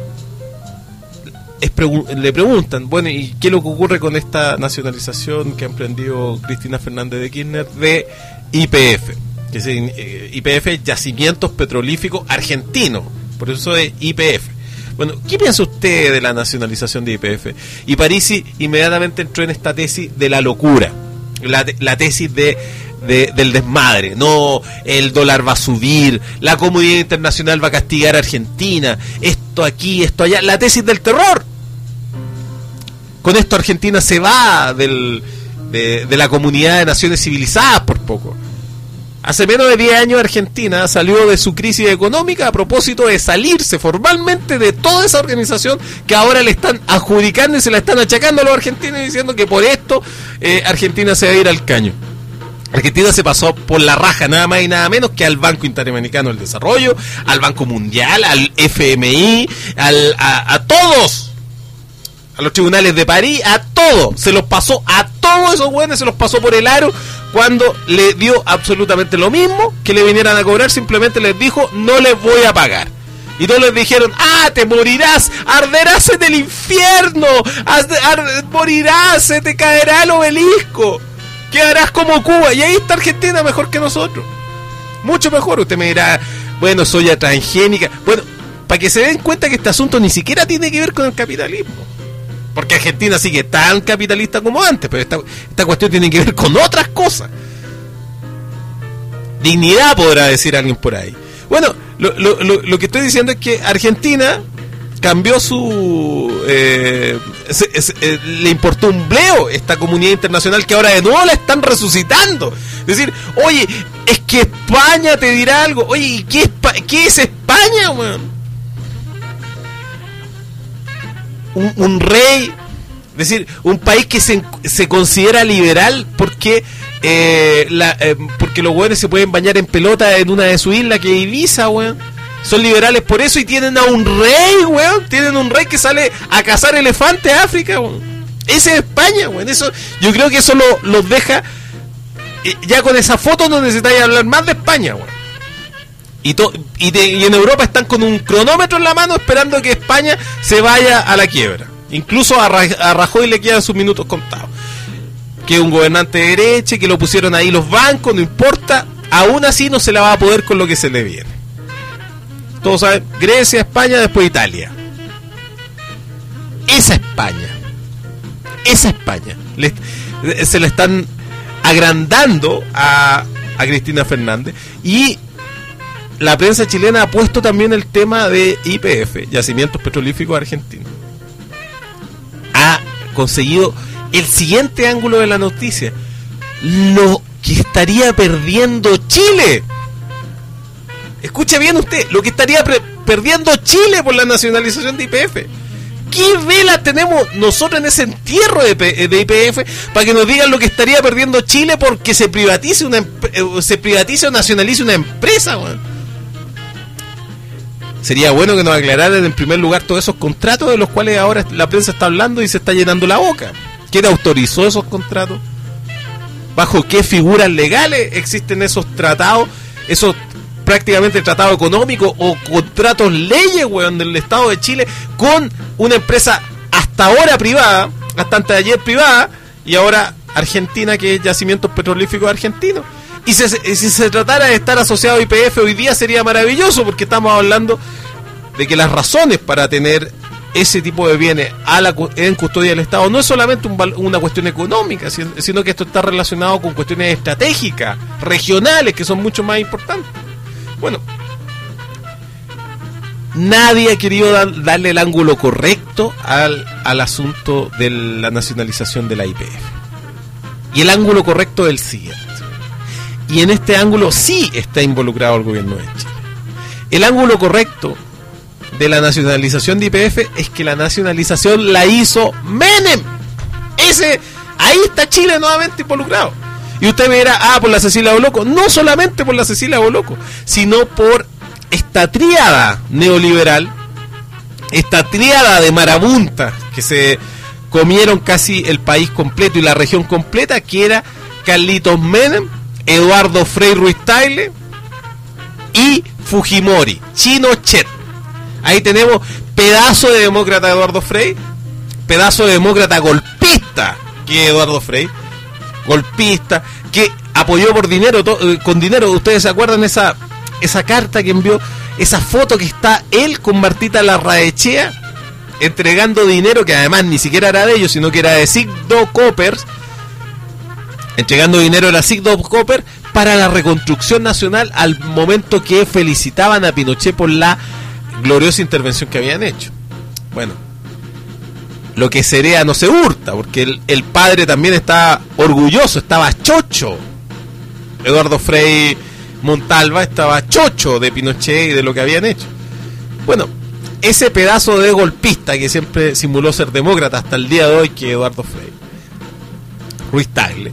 es pregu- le preguntan, bueno, ¿y qué es lo que ocurre con esta nacionalización que ha emprendido Cristina Fernández de Kirchner de Y P F? Que es eh, Y P F, Yacimientos Petrolíficos Argentinos, por eso es Y P F. Bueno, ¿qué piensa usted de la nacionalización de Y P F? Y Parisi inmediatamente entró en esta tesis de la locura, la, la tesis de, de del desmadre. No, el dólar va a subir, la comunidad internacional va a castigar a Argentina, esto aquí, esto allá, la tesis del terror. Con esto Argentina se va del, de, de la comunidad de naciones civilizadas por poco. Hace menos de diez años Argentina salió de su crisis económica a propósito de salirse formalmente de toda esa organización que ahora le están adjudicando y se la están achacando a los argentinos, diciendo que por esto eh, Argentina se va a ir al caño. Argentina se pasó por la raja nada más y nada menos que al Banco Interamericano del Desarrollo, al Banco Mundial, al F M I, al, a, a todos, a los tribunales de París, a todos, se los pasó, a todos esos güeyes se los pasó por el aro, cuando le dio absolutamente lo mismo que le vinieran a cobrar, simplemente les dijo, no les voy a pagar. Y todos les dijeron, ah, te morirás, arderás en el infierno, ar- morirás, se te caerá el obelisco, quedarás como Cuba. Y ahí está Argentina mejor que nosotros, mucho mejor. Usted me dirá, bueno, soy transgénica. Bueno, para que se den cuenta que este asunto ni siquiera tiene que ver con el capitalismo, porque Argentina sigue tan capitalista como antes, pero esta, esta cuestión tiene que ver con otras cosas. Dignidad, podrá decir alguien por ahí. Bueno, lo, lo, lo, lo que estoy diciendo es que Argentina cambió su... Eh, se, se, eh, le importó un bleo esta comunidad internacional, que ahora de nuevo la están resucitando. Es decir, oye, es que España te dirá algo. Oye, ¿y qué, qué es España, weón? Un, un rey, es decir, un país que se, se considera liberal porque... Eh, la, eh, porque los weones se pueden bañar en pelota en una de sus islas, que es Ibiza, weón. Son liberales por eso, y tienen a un rey, weón. Tienen un rey que sale a cazar elefantes a África, weón. Ese es España, weón. Eso, yo creo que eso lo, los deja. Eh, ya con esa foto no necesitáis hablar más de España, weón. Y, to, y, de, y en Europa están con un cronómetro en la mano esperando que España se vaya a la quiebra. Incluso a, a Rajoy le quedan sus minutos contados. Que es un gobernante de derecha, que lo pusieron ahí los bancos, no importa, aún así no se la va a poder con lo que se le viene. Todos saben, Grecia, España, después Italia. Esa España, esa España, le, se la están agrandando a, a Cristina Fernández, y la prensa chilena ha puesto también el tema de Y P F, Yacimientos Petrolíferos Argentinos. Ha conseguido el siguiente ángulo de la noticia: lo que estaría perdiendo Chile. Escuche bien usted, lo que estaría pre- perdiendo Chile por la nacionalización de Y P F. ¿Qué vela tenemos nosotros en ese entierro de, P- de Y P F para que nos digan lo que estaría perdiendo Chile porque se privatice una emp- se privatice o nacionalice una empresa, man? Sería bueno que nos aclararan en primer lugar todos esos contratos de los cuales ahora la prensa está hablando y se está llenando la boca. ¿Quién autorizó esos contratos? ¿Bajo qué figuras legales existen esos tratados? Esos prácticamente tratados económicos o contratos leyes, weón, del Estado de Chile con una empresa hasta ahora privada, hasta antes de ayer privada, y ahora Argentina, que es Yacimientos Petrolíferos Argentinos. Y si, si se tratara de estar asociado a Y P F hoy día sería maravilloso, porque estamos hablando de que las razones para tener ese tipo de bienes a la, en custodia del Estado no es solamente un, una cuestión económica, sino que esto está relacionado con cuestiones estratégicas, regionales, que son mucho más importantes. Bueno, nadie ha querido dar, darle el ángulo correcto al, al asunto de la nacionalización de la Y P F. Y el ángulo correcto es el siguiente. Y en este ángulo sí está involucrado el gobierno de Chile. El ángulo correcto de la nacionalización de Y P F es que la nacionalización la hizo Menem. Ese, ahí está Chile nuevamente involucrado. Y usted me dirá, ah, por la Cecilia Boloco. No solamente por la Cecilia Boloco, sino por esta tríada neoliberal, esta tríada de marabuntas que se comieron casi el país completo y la región completa, que era Carlitos Menem, Eduardo Frei Ruiz-Tagle y Fujimori, Pinochet. Ahí tenemos pedazo de demócrata Eduardo Frei, pedazo de demócrata golpista que Eduardo Frei, golpista, que apoyó por dinero, to, con dinero. Ustedes se acuerdan esa esa carta que envió, esa foto que está él con Martita Larraechea entregando dinero, que además ni siquiera era de ellos, sino que era de Sigdo Coppers, entregando dinero a la Sigdo Copper para la reconstrucción nacional, al momento que felicitaban a Pinochet por la gloriosa intervención que habían hecho. Bueno, lo que se hereda no se hurta, porque el, el padre también estaba orgulloso, estaba chocho. Eduardo Frei Montalva estaba chocho de Pinochet y de lo que habían hecho. Bueno, ese pedazo de golpista que siempre simuló ser demócrata hasta el día de hoy, que Eduardo Frei Ruiz-Tagle,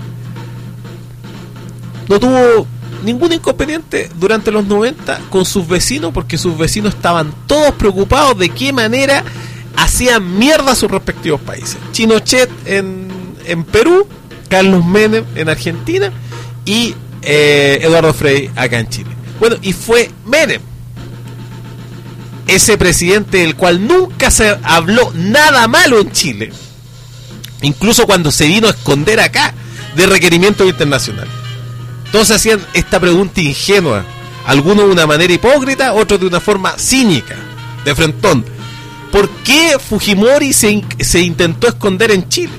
no tuvo ningún inconveniente durante los noventa con sus vecinos, porque sus vecinos estaban todos preocupados de qué manera hacían mierda a sus respectivos países. Pinochet en, en Perú, Carlos Menem en Argentina y eh, Eduardo Frei acá en Chile. Bueno, y fue Menem ese presidente del cual nunca se habló nada malo en Chile, incluso cuando se vino a esconder acá de requerimientos internacionales. Todos hacían esta pregunta ingenua, algunos de una manera hipócrita, otros de una forma cínica, de frentón. ¿Por qué Fujimori se, se intentó esconder en Chile?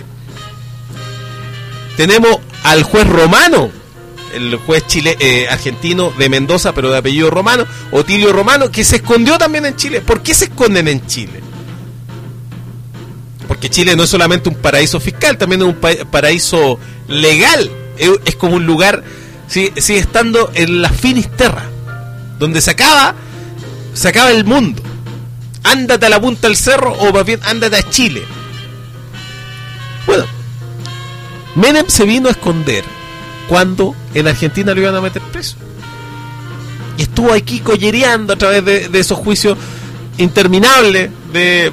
Tenemos al juez romano, el juez chile, eh, argentino de Mendoza, pero de apellido romano, Otilio Romano, que se escondió también en Chile. ¿Por qué se esconden en Chile? Porque Chile no es solamente un paraíso fiscal, también es un pa- paraíso legal. Es, es como un lugar, sigue, sigue estando en la finisterra, donde se acaba, se acaba el mundo. Ándate a la punta del cerro, o más bien ándate a Chile. Bueno, Menem se vino a esconder cuando en Argentina lo iban a meter preso. Y estuvo aquí collereando a través de, de esos juicios interminables de,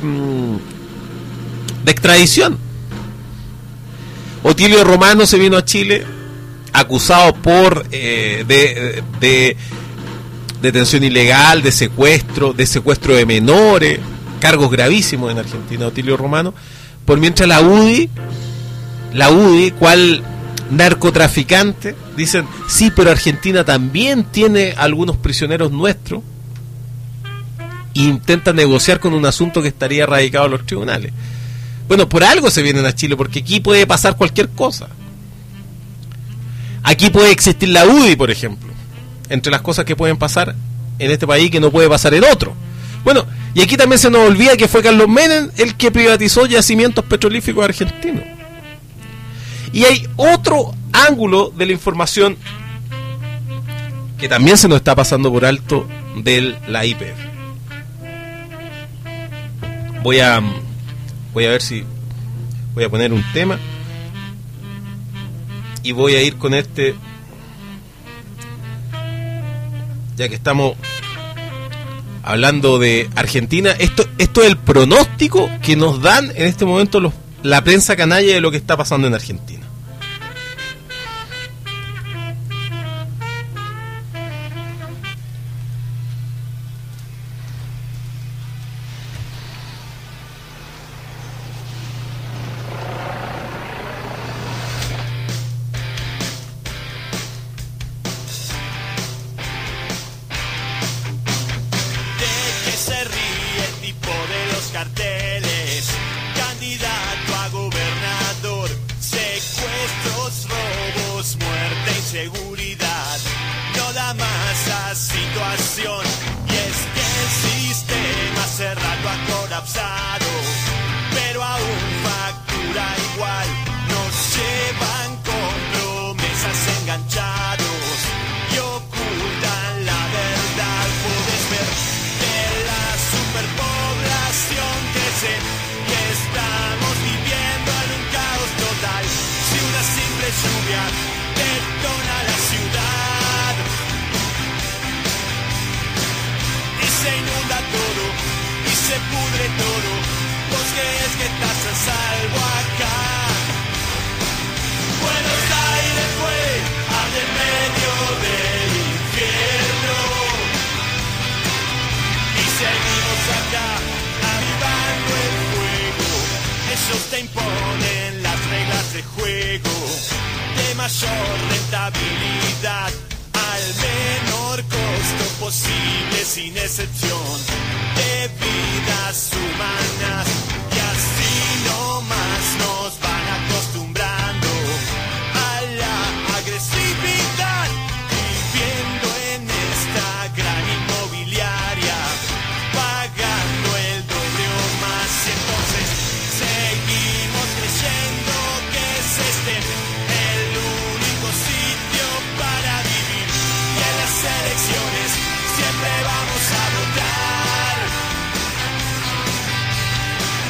de extradición. Otilio Romano se vino a Chile acusado por eh, de, de detención ilegal, de secuestro, de secuestro de menores, cargos gravísimos en Argentina, Otilio Romano, por mientras la U D I, la U D I, cual narcotraficante, dicen, sí, pero Argentina también tiene algunos prisioneros nuestros, e intenta negociar con un asunto que estaría radicado en los tribunales. Bueno, por algo se vienen a Chile, porque aquí puede pasar cualquier cosa. Aquí puede existir la U D I, por ejemplo, entre las cosas que pueden pasar en este país que no puede pasar en otro. Bueno, y aquí también se nos olvida que fue Carlos Menem el que privatizó yacimientos petrolíferos argentinos. Y hay otro ángulo de la información que también se nos está pasando por alto de la I P F. Voy a voy a ver si voy a poner un tema y voy a ir con este, ya que estamos hablando de Argentina. Esto esto es el pronóstico que nos dan en este momento los, la prensa canalla de lo que está pasando en Argentina. Siempre vamos a votar.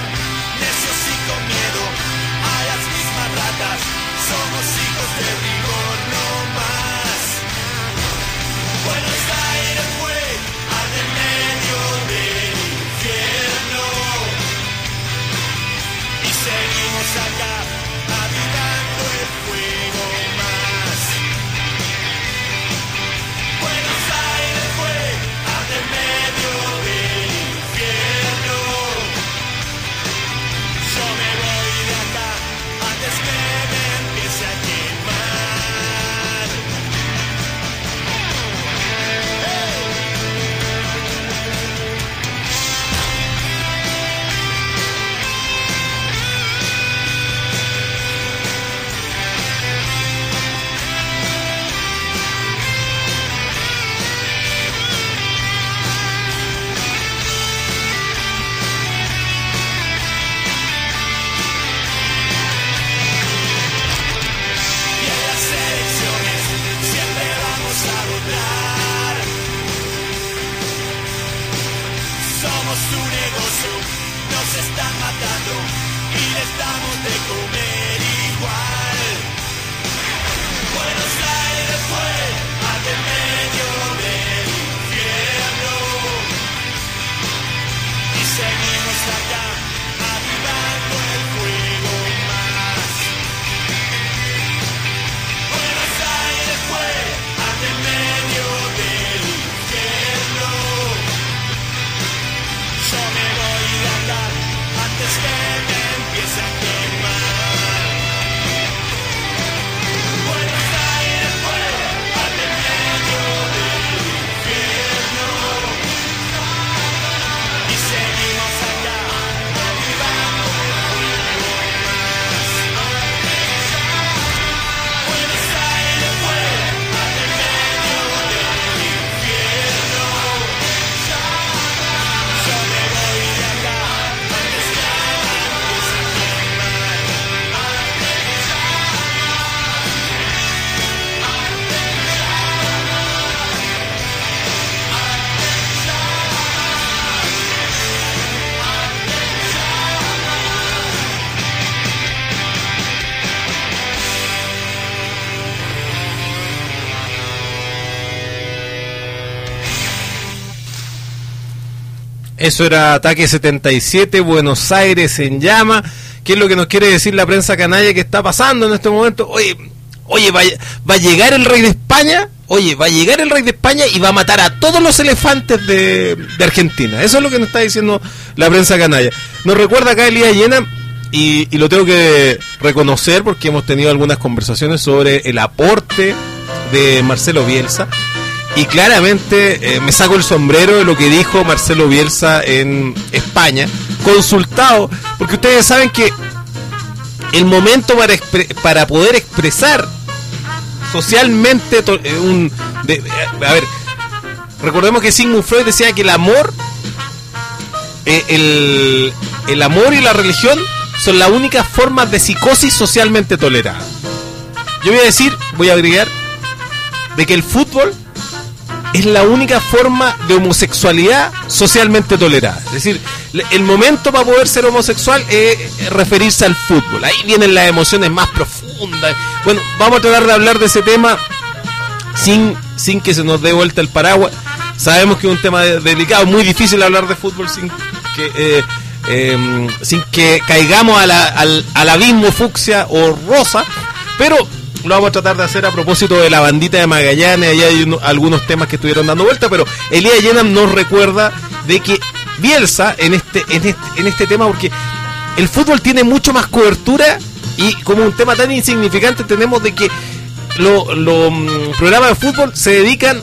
Eso era Ataque setenta y siete, Buenos Aires en llama. ¿Qué es lo que nos quiere decir la prensa canalla que está pasando en este momento? Oye, oye, va, va a llegar el rey de España. Oye, va a llegar el rey de España y va a matar a todos los elefantes de, de Argentina. Eso es lo que nos está diciendo la prensa canalla. Nos recuerda acá Elías Llena, y, y lo tengo que reconocer porque hemos tenido algunas conversaciones sobre el aporte de Marcelo Bielsa. Y claramente eh, me saco el sombrero de lo que dijo Marcelo Bielsa en España, consultado, porque ustedes saben que el momento para, expre- para poder expresar socialmente to- un de, a ver, recordemos que Sigmund Freud decía que el amor eh, el, el amor y la religión son las únicas formas de psicosis socialmente toleradas. Yo voy a decir, voy a agregar de que el fútbol es la única forma de homosexualidad socialmente tolerada. Es decir, el momento para poder ser homosexual es referirse al fútbol. Ahí vienen las emociones más profundas. Bueno, vamos a tratar de hablar de ese tema sin, sin que se nos dé vuelta el paraguas. Sabemos que es un tema delicado, muy difícil hablar de fútbol sin que eh, eh, sin que caigamos a la, al, al abismo fucsia o rosa, pero lo vamos a tratar de hacer a propósito de la bandita de Magallanes. Allá hay uno, algunos temas que estuvieron dando vuelta, pero Elías Llena nos recuerda de que Bielsa en este, en este en este tema, porque el fútbol tiene mucho más cobertura, y como un tema tan insignificante tenemos de que los lo, um, programas de fútbol se dedican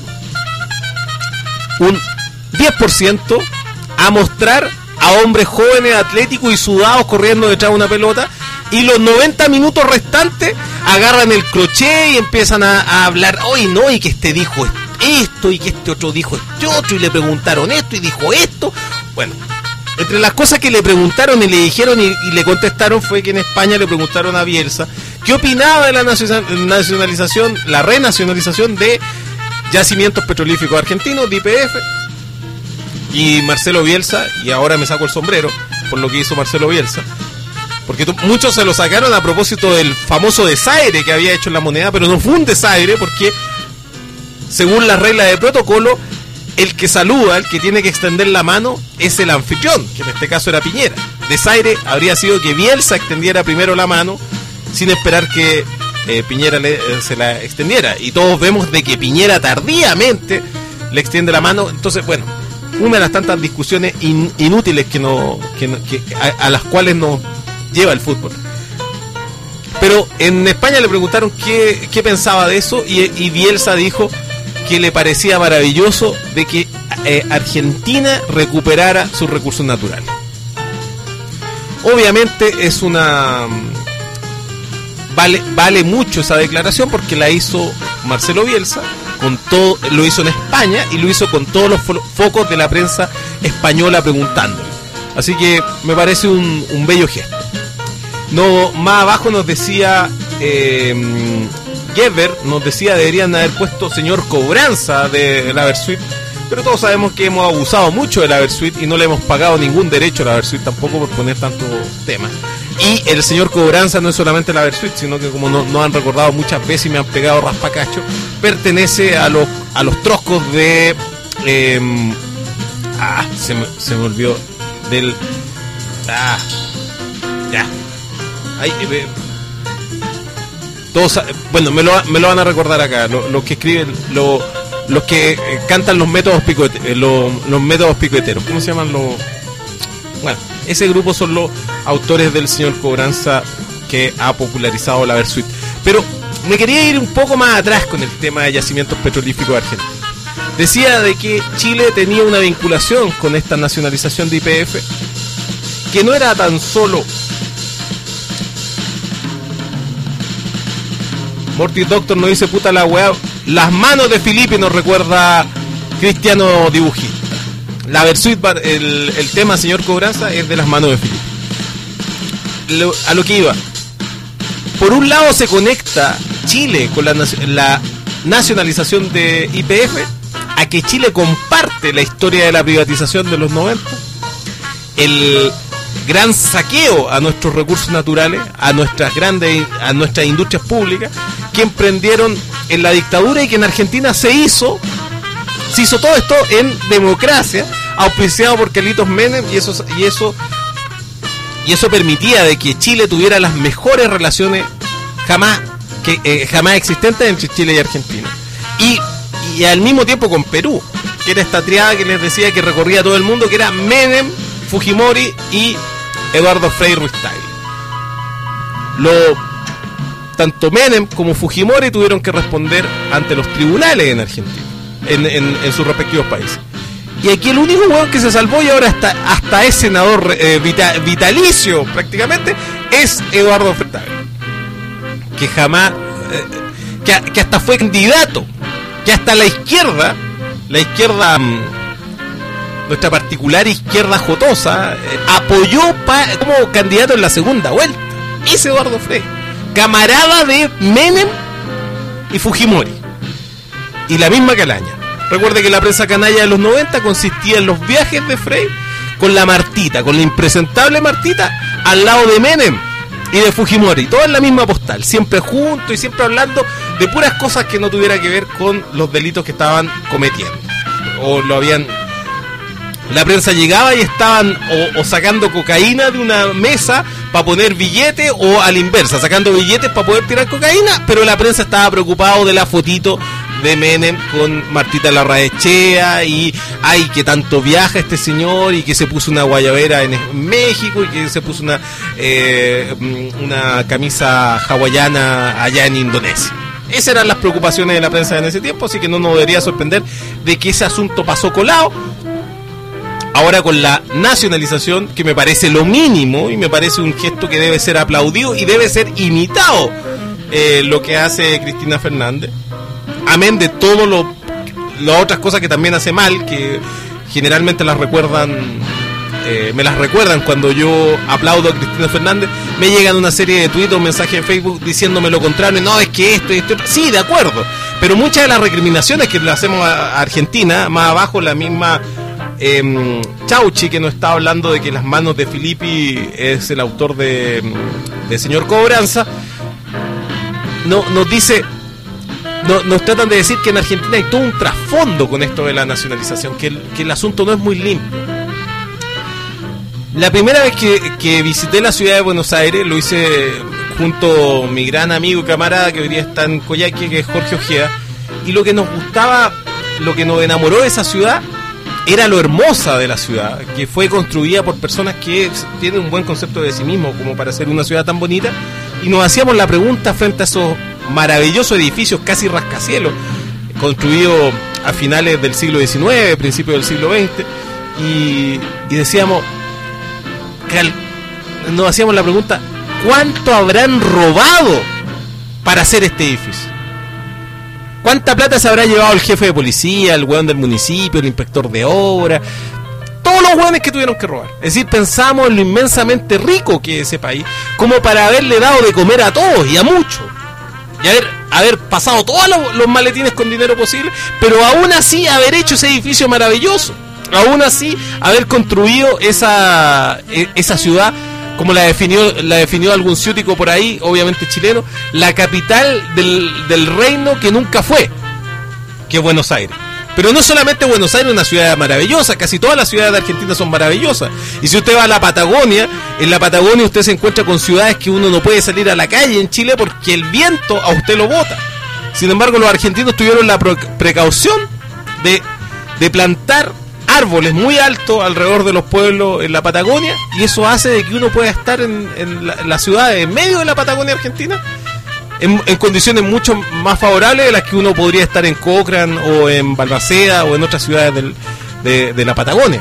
un diez por ciento a mostrar a hombres jóvenes, atléticos y sudados corriendo detrás de una pelota, y los noventa minutos restantes agarran el crochet y empiezan a, a hablar, hoy no, y que este dijo esto, y que este otro dijo este otro, y le preguntaron esto, y dijo esto. Bueno, entre las cosas que le preguntaron y le dijeron y, y le contestaron fue que en España le preguntaron a Bielsa qué opinaba de la nacionalización, la renacionalización de yacimientos petrolíferos argentinos, de Y P F, y Marcelo Bielsa, y ahora me saco el sombrero por lo que hizo Marcelo Bielsa, porque tú, muchos se lo sacaron a propósito del famoso desaire que había hecho en La Moneda, pero no fue un desaire, porque según las reglas de protocolo, el que saluda, el que tiene que extender la mano, es el anfitrión, que en este caso era Piñera. Desaire habría sido que Bielsa extendiera primero la mano, sin esperar que eh, Piñera le, eh, se la extendiera, y todos vemos de que Piñera tardíamente le extiende la mano. Entonces, bueno, una de las tantas discusiones in, inútiles que, no, que, no, que a, a las cuales nos lleva el fútbol. Pero en España le preguntaron qué, qué pensaba de eso, y, y Bielsa dijo que le parecía maravilloso de que eh, Argentina recuperara sus recursos naturales. Obviamente es una vale vale mucho esa declaración, porque la hizo Marcelo Bielsa con todo, lo hizo en España y lo hizo con todos los fo- focos de la prensa española preguntándole. Así que me parece un, un bello gesto. No, más abajo nos decía eh, Geber, nos decía deberían haber puesto señor Cobranza de la Versuit, pero todos sabemos que hemos abusado mucho de la Versuit y no le hemos pagado ningún derecho a la Versuit tampoco por poner tantos temas. Y el señor Cobranza no es solamente la Versuit, sino que, como nos no han recordado muchas veces y me han pegado raspacacho, pertenece a los a los troscos de eh, ah, se me, se me olvidó del ah ya Ay, eh, todos, bueno, me lo, me lo van a recordar acá, los lo que escriben, lo, los que eh, cantan los métodos picote, eh, lo, los métodos picoteros, ¿cómo se llaman los? Bueno, ese grupo son los autores del señor Cobranza, que ha popularizado la Versuit. Pero me quería ir un poco más atrás con el tema de yacimientos petrolíferos argentinos. Decía de que Chile tenía una vinculación con esta nacionalización de Y P F, que no era tan solo Mortis Doctor nos dice, puta la weá, las manos de Filipe, nos recuerda Cristiano Dibujista. La Versuit, el, el tema señor Cobranza es de las manos de Filipe. Lo, a lo que iba, por un lado se conecta Chile con la, la nacionalización de Y P F, a que Chile comparte la historia de la privatización de los noventa, el gran saqueo a nuestros recursos naturales, a nuestras grandes, a nuestras industrias públicas, que emprendieron en la dictadura, y que en Argentina se hizo, se hizo todo esto en democracia, auspiciado por Carlitos Menem, y eso y eso y eso permitía de que Chile tuviera las mejores relaciones jamás que eh, jamás existentes entre Chile y Argentina, y, y al mismo tiempo con Perú, que era esta triada que les decía que recorría todo el mundo, que era Menem, Fujimori y Eduardo Frei Ruiz-Tagle. Lo tanto Menem como Fujimori tuvieron que responder ante los tribunales en Argentina, en, en, en sus respectivos países. Y aquí el único hueón que se salvó, y ahora hasta, hasta es senador eh, vita, vitalicio prácticamente, es Eduardo Frei Ruiz-Tagle, que jamás, eh, que, que hasta fue candidato, que hasta la izquierda, la izquierda, mmm, nuestra particular izquierda jotosa, eh, apoyó pa, como candidato en la segunda vuelta. Es Eduardo Frei, camarada de Menem y Fujimori, y la misma calaña. Recuerde que la prensa canalla de los noventa consistía en los viajes de Frei con la Martita, con la impresentable Martita, al lado de Menem y de Fujimori, todo en la misma postal, siempre juntos y siempre hablando de puras cosas que no tuviera que ver con los delitos que estaban cometiendo, o lo habían... La prensa llegaba y estaban o, o sacando cocaína de una mesa para poner billetes, o a la inversa, sacando billetes para poder tirar cocaína, pero la prensa estaba preocupado de la fotito de Menem con Martita Larraechea, y ay, que tanto viaja este señor, y que se puso una guayabera en México, y que se puso una eh, una camisa hawaiana allá en Indonesia. Esas eran las preocupaciones de la prensa en ese tiempo, así que no nos debería sorprender de que ese asunto pasó colado. Ahora con la nacionalización, que me parece lo mínimo, y me parece un gesto que debe ser aplaudido y debe ser imitado, eh, lo que hace Cristina Fernández, amén de todo lo las otras cosas que también hace mal, que generalmente las recuerdan, eh, me las recuerdan cuando yo aplaudo a Cristina Fernández. Me llegan una serie de tweets o mensajes en Facebook diciéndome lo contrario. No, es que esto y esto, sí, de acuerdo, pero muchas de las recriminaciones que le hacemos a Argentina, más abajo la misma Eh, Chauchi, que nos está hablando de que las manos de Filippi es el autor de, de Señor Cobranza, no, nos dice, no, nos tratan de decir que en Argentina hay todo un trasfondo con esto de la nacionalización, que el, que el asunto no es muy limpio. La primera vez que, que visité la ciudad de Buenos Aires, lo hice junto a mi gran amigo y camarada que hoy día está en Coyhaique, que es Jorge Ojeda, y lo que nos gustaba, lo que nos enamoró de esa ciudad era lo hermosa de la ciudad, que fue construida por personas que tienen un buen concepto de sí mismos como para ser una ciudad tan bonita, y nos hacíamos la pregunta frente a esos maravillosos edificios casi rascacielos construidos a finales del siglo diecinueve, principios del siglo veinte, y, y decíamos, nos hacíamos la pregunta, ¿cuánto habrán robado para hacer este edificio? ¿Cuánta plata se habrá llevado el jefe de policía, el hueón del municipio, el inspector de obra? Todos los hueones que tuvieron que robar. Es decir, pensamos en lo inmensamente rico que es ese país, como para haberle dado de comer a todos y a muchos, y haber, haber pasado todos los, los maletines con dinero posible, pero aún así haber hecho ese edificio maravilloso, aún así haber construido esa, esa ciudad, como la definió la definió algún ciútico por ahí, obviamente chileno, la capital del, del reino que nunca fue, que es Buenos Aires. Pero no solamente Buenos Aires es una ciudad maravillosa, casi todas las ciudades de Argentina son maravillosas. Y si usted va a la Patagonia, en la Patagonia usted se encuentra con ciudades que uno no puede salir a la calle en Chile porque el viento a usted lo bota. Sin embargo, los argentinos tuvieron la precaución de, de plantar árboles muy altos alrededor de los pueblos en la Patagonia, y eso hace de que uno pueda estar en, en, la, en la ciudad en medio de la Patagonia Argentina en, en condiciones mucho más favorables de las que uno podría estar en Cochrane o en Balmaceda o en otras ciudades del, de, de la Patagonia,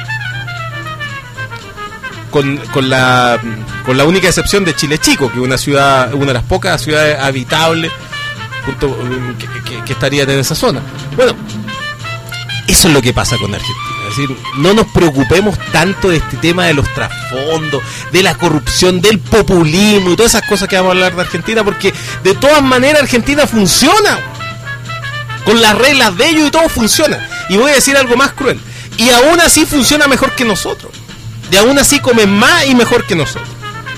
con, con la con la única excepción de Chile Chico, que es una ciudad, una de las pocas ciudades habitables junto, que, que, que estarían en esa zona. Bueno, eso es lo que pasa con Argentina. Es decir, no nos preocupemos tanto de este tema de los trasfondos, de la corrupción, del populismo y todas esas cosas que vamos a hablar de Argentina, porque de todas maneras Argentina funciona con las reglas de ellos y todo funciona. Y voy a decir algo más cruel, y aún así funciona mejor que nosotros, y aún así comen más y mejor que nosotros.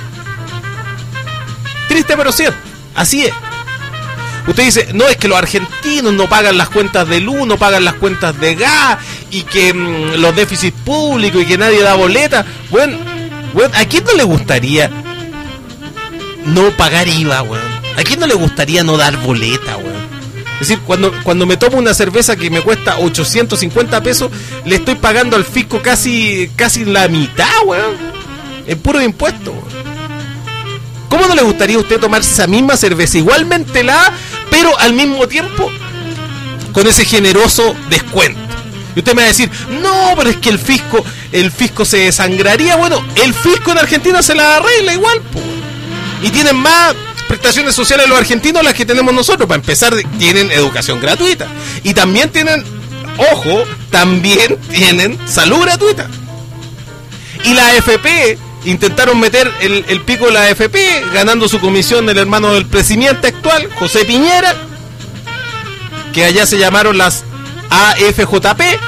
Triste pero cierto, así es. Usted dice, no, es que los argentinos no pagan las cuentas de luz, no pagan las cuentas de gas, y que mmm, los déficits públicos y que nadie da boleta. Bueno, bueno, ¿a quién no le gustaría no pagar I V A, weón? ¿A quién no le gustaría no dar boleta, weón? Es decir, cuando, cuando me tomo una cerveza que me cuesta ochocientos cincuenta pesos, le estoy pagando al fisco casi casi la mitad, weón. En puro impuesto, weón. ¿Cómo no le gustaría a usted tomarse esa misma cerveza igualmente helada, pero al mismo tiempo con ese generoso descuento? Y usted me va a decir, no, pero es que el fisco, el fisco se desangraría. Bueno, el fisco en Argentina se la arregla igual, po. Y tienen más prestaciones sociales los argentinos las que tenemos nosotros. Para empezar, tienen educación gratuita. Y también tienen, ojo, también tienen salud gratuita. Y la A F P, intentaron meter el, el pico de la A F P, ganando su comisión el hermano del presidente actual, José Piñera, que allá se llamaron las A F J P.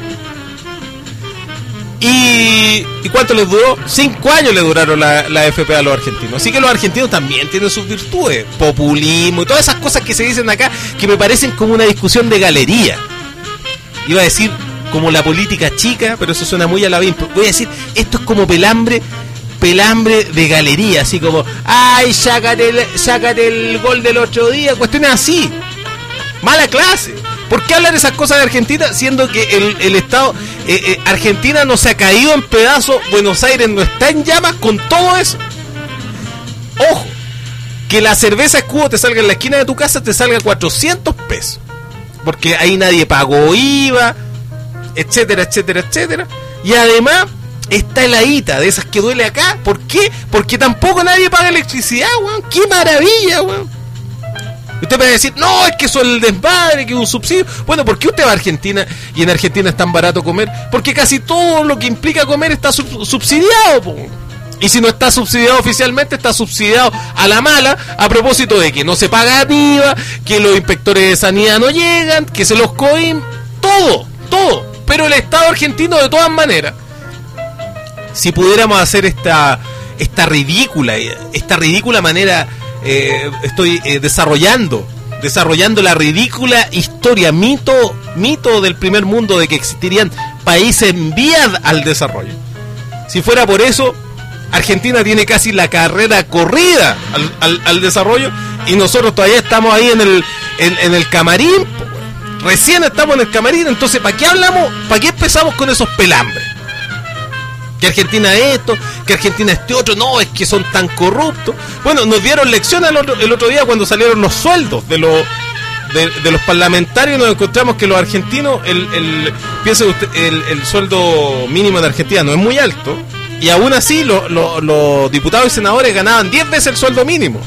Y, ¿y cuánto les duró? Cinco años le duraron la, la A F P a los argentinos. Así que los argentinos también tienen sus virtudes, populismo y todas esas cosas que se dicen acá, que me parecen como una discusión de galería. Iba a decir como la política chica, pero eso suena muy a la vez. Voy a decir, esto es como pelambre, pelambre de galería, así como, ay, sácate el, sácate el gol del otro día, cuestiones así. Mala clase. ¿Por qué hablar esas cosas de Argentina siendo que el, el Estado, eh, eh, Argentina no se ha caído en pedazos, Buenos Aires no está en llamas con todo eso? Ojo, que la cerveza escudo te salga en la esquina de tu casa, te salga cuatrocientos pesos, porque ahí nadie pagó I V A, etcétera, etcétera, etcétera. Y además está heladita, de esas que duele acá. ¿Por qué? Porque tampoco nadie paga electricidad, weón. ¡Qué maravilla, weón! Usted me va a decir, no, es que eso es el desmadre, que es un subsidio. Bueno, ¿por qué usted va a Argentina y en Argentina es tan barato comer? Porque casi todo lo que implica comer está sub- subsidiado, po. Y si no está subsidiado oficialmente, está subsidiado a la mala, a propósito de que no se paga I V A, que los inspectores de sanidad no llegan, que se los coim, todo, todo. Pero el Estado argentino, de todas maneras, si pudiéramos hacer esta esta ridícula, esta ridícula manera, eh, estoy eh, desarrollando, desarrollando la ridícula historia, mito, mito del primer mundo de que existirían países en vías al desarrollo. Si fuera por eso, Argentina tiene casi la carrera corrida al, al, al desarrollo y nosotros todavía estamos ahí en el en, en el camarín. Recién estamos en el camarín, entonces ¿para qué hablamos? ¿Para qué empezamos con esos pelambres? Que Argentina es esto, que Argentina es este otro, no, es que son tan corruptos. Bueno, nos dieron lección el otro, el otro día cuando salieron los sueldos de los de, de los parlamentarios. Nos encontramos que los argentinos, el, el piense usted, el, el sueldo mínimo en Argentina no es muy alto, y aún así lo, lo, los diputados y senadores ganaban diez veces el sueldo mínimo.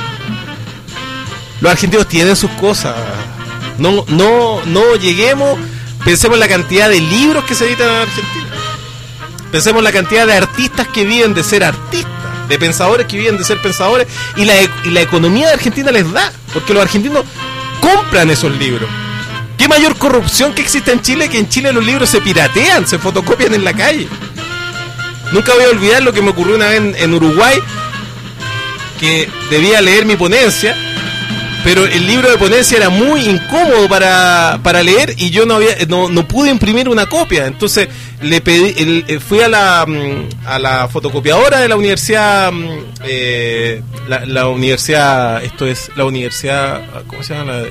Los argentinos tienen sus cosas. No, no, no lleguemos, pensemos en la cantidad de libros que se editan en Argentina. Pensemos en la cantidad de artistas que viven de ser artistas, de pensadores que viven de ser pensadores, y la, y la economía de Argentina les da, porque los argentinos compran esos libros. ¿Qué mayor corrupción que existe en Chile? Que en Chile los libros se piratean, se fotocopian en la calle. Nunca voy a olvidar lo que me ocurrió una vez en, en Uruguay, que debía leer mi ponencia, pero el libro de ponencia era muy incómodo para, para leer y yo no había no, no pude imprimir una copia. Entonces le pedí, el, fui a la a la fotocopiadora de la universidad, eh, la, la universidad, esto es la universidad, ¿cómo se llama? La, eh,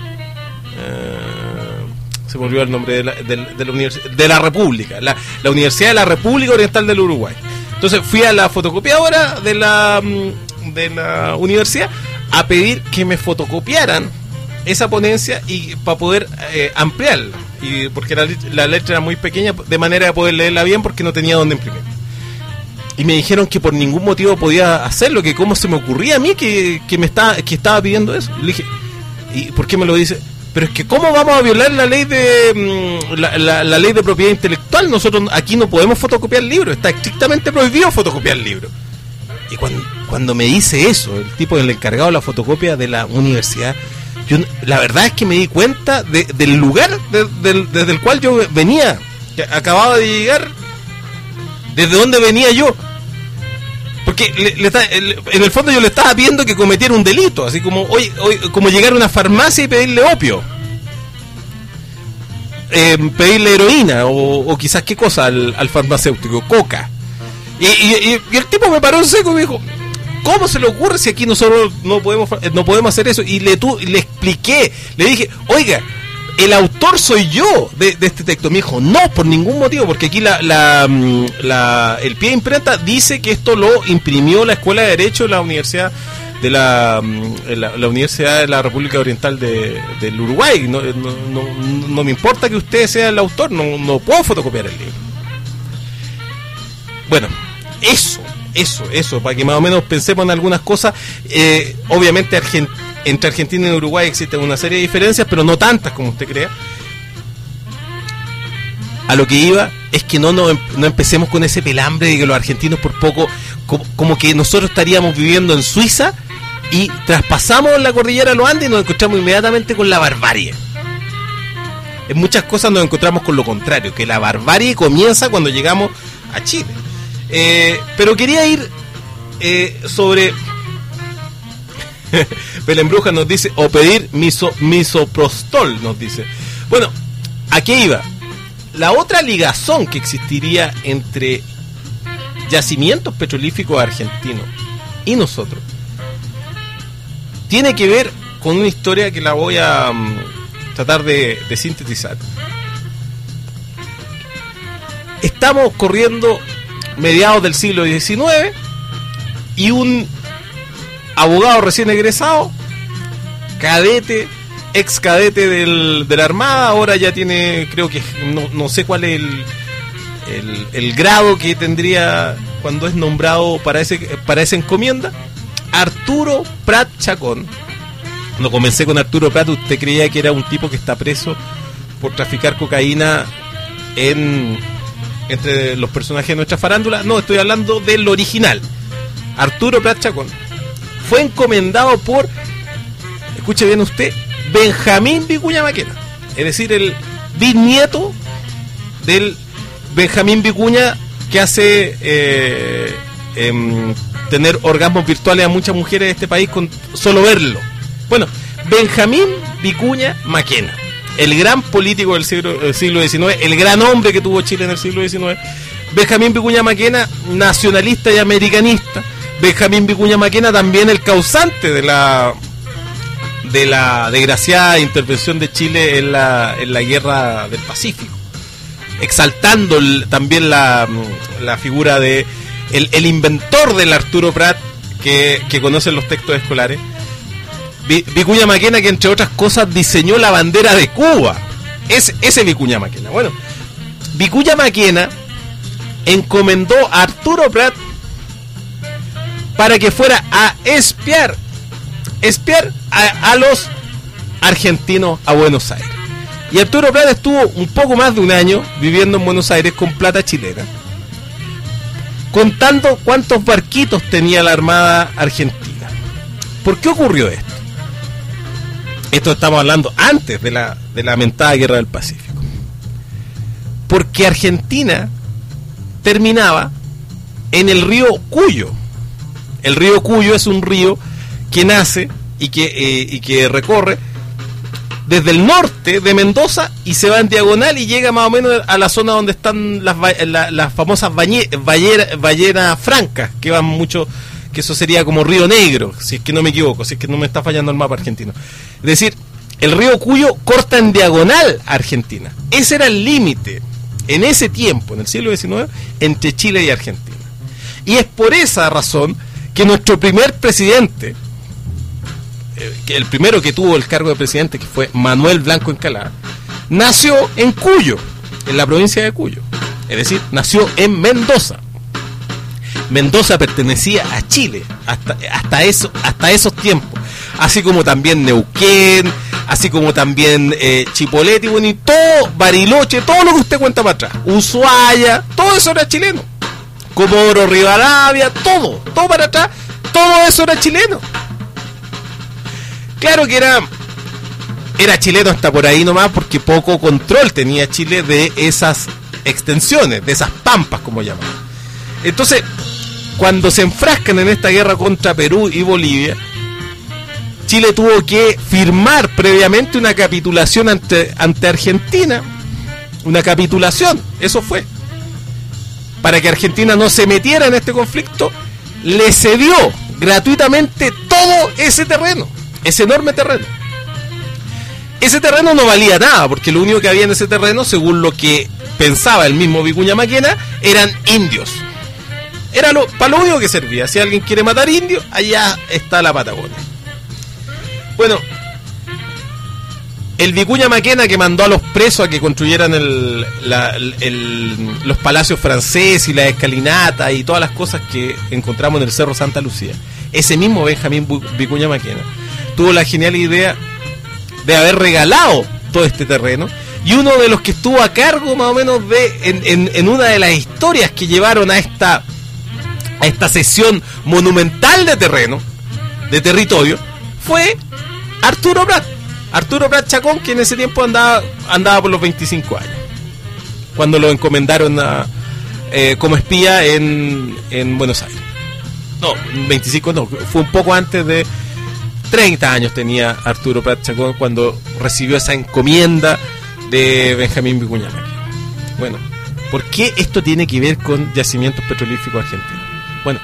se me olvidó el nombre de la, de, de la universidad de la República, la, la Universidad de la República Oriental del Uruguay. Entonces fui a la fotocopiadora de la de la universidad a pedir que me fotocopiaran esa ponencia y para poder eh, ampliarla, y porque la, la letra era muy pequeña, de manera de poder leerla bien, porque no tenía dónde imprimir. Y me dijeron que por ningún motivo podía hacerlo, que cómo se me ocurría a mí que, que me estaba que estaba pidiendo eso. Y le dije, ¿y por qué me lo dice? Pero es que cómo vamos a violar la ley de la, la, la ley de propiedad intelectual. Nosotros aquí no podemos fotocopiar libros, está estrictamente prohibido fotocopiar libros. Y cuando, cuando me dice eso, el tipo del encargado de la fotocopia de la universidad, yo la verdad es que me di cuenta de, del lugar de, de, desde el cual yo venía, que acababa de llegar, desde donde venía yo. Porque le, le está, el, en el fondo yo le estaba pidiendo que cometiera un delito, así como hoy, hoy como llegar a una farmacia y pedirle opio. eh, pedirle heroína o, o quizás qué cosa al, al farmacéutico, coca. Y, y, y el tipo me paró en seco y me dijo, ¿cómo se le ocurre si aquí nosotros no podemos no podemos hacer eso? Y le, tu, le expliqué, le dije, oiga, el autor soy yo de, de este texto. Me dijo, no, por ningún motivo, porque aquí la, la, la el pie de imprenta dice que esto lo imprimió la Escuela de Derecho de la Universidad de la, la, la Universidad de la República Oriental de, del Uruguay. No, no, no, no me importa que usted sea el autor, no, no puedo fotocopiar el libro. Bueno, eso, eso, eso, para que más o menos pensemos en algunas cosas. Eh, obviamente Argent- entre Argentina y Uruguay existen una serie de diferencias, pero no tantas como usted crea. A lo que iba es que no, no, no empecemos con ese pelambre de que los argentinos por poco, como, como que nosotros estaríamos viviendo en Suiza y traspasamos la cordillera de los Andes y nos encontramos inmediatamente con la barbarie. En muchas cosas nos encontramos con lo contrario, que la barbarie comienza cuando llegamos a Chile. Eh, pero quería ir eh, sobre Belembruja nos dice, o pedir miso, misoprostol, nos dice. Bueno, ¿a qué iba? La otra ligazón que existiría entre yacimientos petrolíficos argentinos y nosotros tiene que ver con una historia que la voy a um, tratar de, de sintetizar. Estamos corriendo mediados del siglo diecinueve y un abogado recién egresado, cadete, ex cadete del, de la Armada, ahora ya tiene, creo que, no, no sé cuál es el, el, el grado que tendría cuando es nombrado para ese para esa encomienda, Arturo Prat Chacón. Cuando comencé con Arturo Prat, usted creía que era un tipo que está preso por traficar cocaína en... entre los personajes de nuestra farándula. No, estoy hablando del original. Arturo Prat Chacón fue encomendado por, escuche bien usted, Benjamín Vicuña Maquena, es decir, el bisnieto del Benjamín Vicuña que hace eh, eh, tener orgasmos virtuales a muchas mujeres de este país con solo verlo. Bueno, Benjamín Vicuña Maquena, el gran político del siglo, del siglo diecinueve, el gran hombre que tuvo Chile en el siglo diecinueve, Benjamín Vicuña Maquena, nacionalista y americanista. Benjamín Vicuña Maquena también el causante de la de la desgraciada intervención de Chile en la, en la guerra del Pacífico, exaltando el, también la, la figura de el, el inventor del Arturo Prat que, que conocen los textos escolares. Vicuña Maquena, que entre otras cosas diseñó la bandera de Cuba. Ese, ese Vicuña Maquena. Bueno, Vicuña Maquena encomendó a Arturo Prat para que fuera a espiar, espiar a, a los argentinos a Buenos Aires. Y Arturo Prat estuvo un poco más de un año viviendo en Buenos Aires con plata chilena, contando cuántos barquitos tenía la Armada Argentina. ¿Por qué ocurrió esto? Esto estamos hablando antes de la, de la lamentada Guerra del Pacífico. Porque Argentina terminaba en el río Cuyo. El río Cuyo es un río que nace y que, eh, y que recorre desde el norte de Mendoza y se va en diagonal y llega más o menos a la zona donde están las, la, las famosas bañe, ballera, ballenas francas, que van mucho, que eso sería como Río Negro, si es que no me equivoco, si es que no me está fallando el mapa argentino. Es decir, el río Cuyo corta en diagonal a Argentina. Ese era el límite en ese tiempo, en el siglo diecinueve, entre Chile y Argentina. Y es por esa razón que nuestro primer presidente, eh, que el primero que tuvo el cargo de presidente, que fue Manuel Blanco Encalada, nació en Cuyo, en la provincia de Cuyo. Es decir, nació en Mendoza. Mendoza pertenecía a Chile hasta, hasta, eso, hasta esos tiempos, así como también Neuquén, así como también eh, Chipoleti, bueno, y todo, Bariloche, todo lo que usted cuenta para atrás, Ushuaia, todo eso era chileno, Comodoro Rivadavia, todo, todo para atrás, todo eso era chileno. Claro que era, era chileno hasta por ahí nomás, porque poco control tenía Chile de esas extensiones, de esas pampas, como llaman. Entonces, cuando se enfrascan en esta guerra contra Perú y Bolivia, Chile tuvo que firmar previamente una capitulación ante, ante Argentina una capitulación, eso fue. Para que Argentina no se metiera en este conflicto, le cedió gratuitamente todo ese terreno, ese enorme terreno. Ese terreno no valía nada, porque lo único que había en ese terreno, según lo que pensaba el mismo Vicuña Maquena, eran indios. Era lo, para lo único que servía. Si alguien quiere matar indios, allá está la Patagonia. Bueno, el Vicuña Maquena, que mandó a los presos a que construyeran el, la, el, el, los palacios franceses y las escalinatas y todas las cosas que encontramos en el Cerro Santa Lucía, ese mismo Benjamín Vicuña Maquena tuvo la genial idea de haber regalado todo este terreno, y uno de los que estuvo a cargo más o menos de en, en, en una de las historias que llevaron a esta a esta cesión monumental de terreno, de territorio, fue Arturo Prat. Arturo Prat Chacón, que en ese tiempo andaba andaba por los veinticinco años, cuando lo encomendaron a, eh, como espía en, en Buenos Aires. No, veinticinco no, fue un poco antes de treinta años tenía Arturo Prat Chacón cuando recibió esa encomienda de Benjamín Vicuña Maquena. Bueno, ¿por qué esto tiene que ver con yacimientos petrolíferos argentinos? Bueno,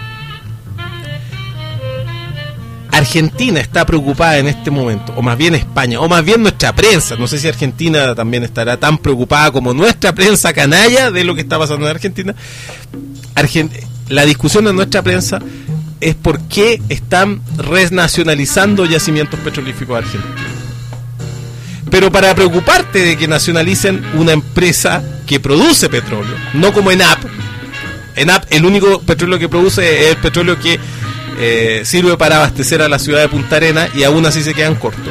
Argentina está preocupada en este momento, o más bien España, o más bien nuestra prensa. No sé si Argentina también estará tan preocupada como nuestra prensa canalla de lo que está pasando en Argentina. Argent- la discusión en nuestra prensa es por qué están renacionalizando yacimientos petrolíferos argentinos. Pero para preocuparte de que nacionalicen una empresa que produce petróleo, no como ENAP. ENAP, el único petróleo que produce es el petróleo que eh, sirve para abastecer a la ciudad de Punta Arenas, y aún así se quedan cortos.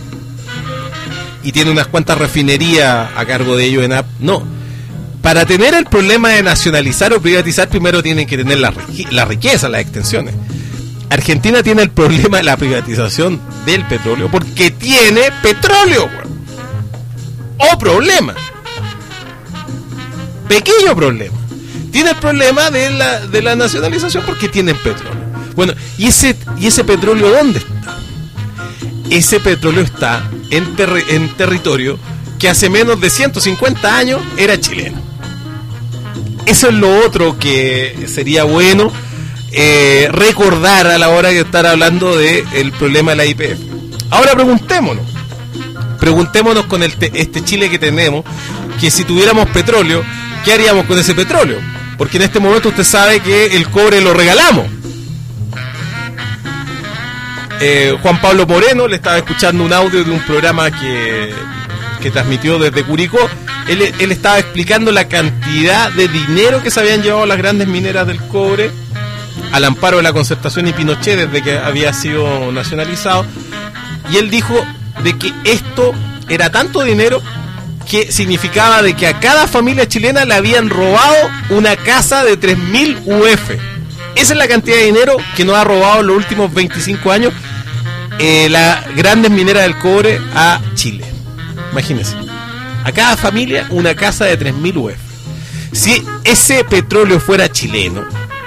Y tiene unas cuantas refinerías a cargo de ello ENAP. No. Para tener el problema de nacionalizar o privatizar, primero tienen que tener la, la riqueza, las extensiones. Argentina tiene el problema de la privatización del petróleo porque tiene petróleo, bueno. O problema. Pequeño problema. Tiene el problema de la, de la nacionalización porque tienen petróleo. Bueno, ¿y ese, y ese petróleo dónde está? Ese petróleo está en, ter- en territorio que hace menos de ciento cincuenta años era chileno. Eso es lo otro que sería bueno eh, recordar a la hora de estar hablando del problema de la Y P F. Ahora preguntémonos, preguntémonos con el te- este Chile que tenemos, que si tuviéramos petróleo, ¿qué haríamos con ese petróleo? Porque en este momento usted sabe que el cobre lo regalamos. Eh, Juan Pablo Moreno, le estaba escuchando un audio de un programa que, que transmitió desde Curicó. Él, él estaba explicando la cantidad de dinero que se habían llevado las grandes mineras del cobre al amparo de la Concertación y Pinochet desde que había sido nacionalizado. Y él dijo de que esto era tanto dinero que significaba de que a cada familia chilena le habían robado una casa de tres mil U F. Esa es la cantidad de dinero que nos ha robado en los últimos veinticinco años eh, las grandes mineras del cobre a Chile. Imagínense, a cada familia una casa de tres mil U F. Si ese petróleo fuera chileno,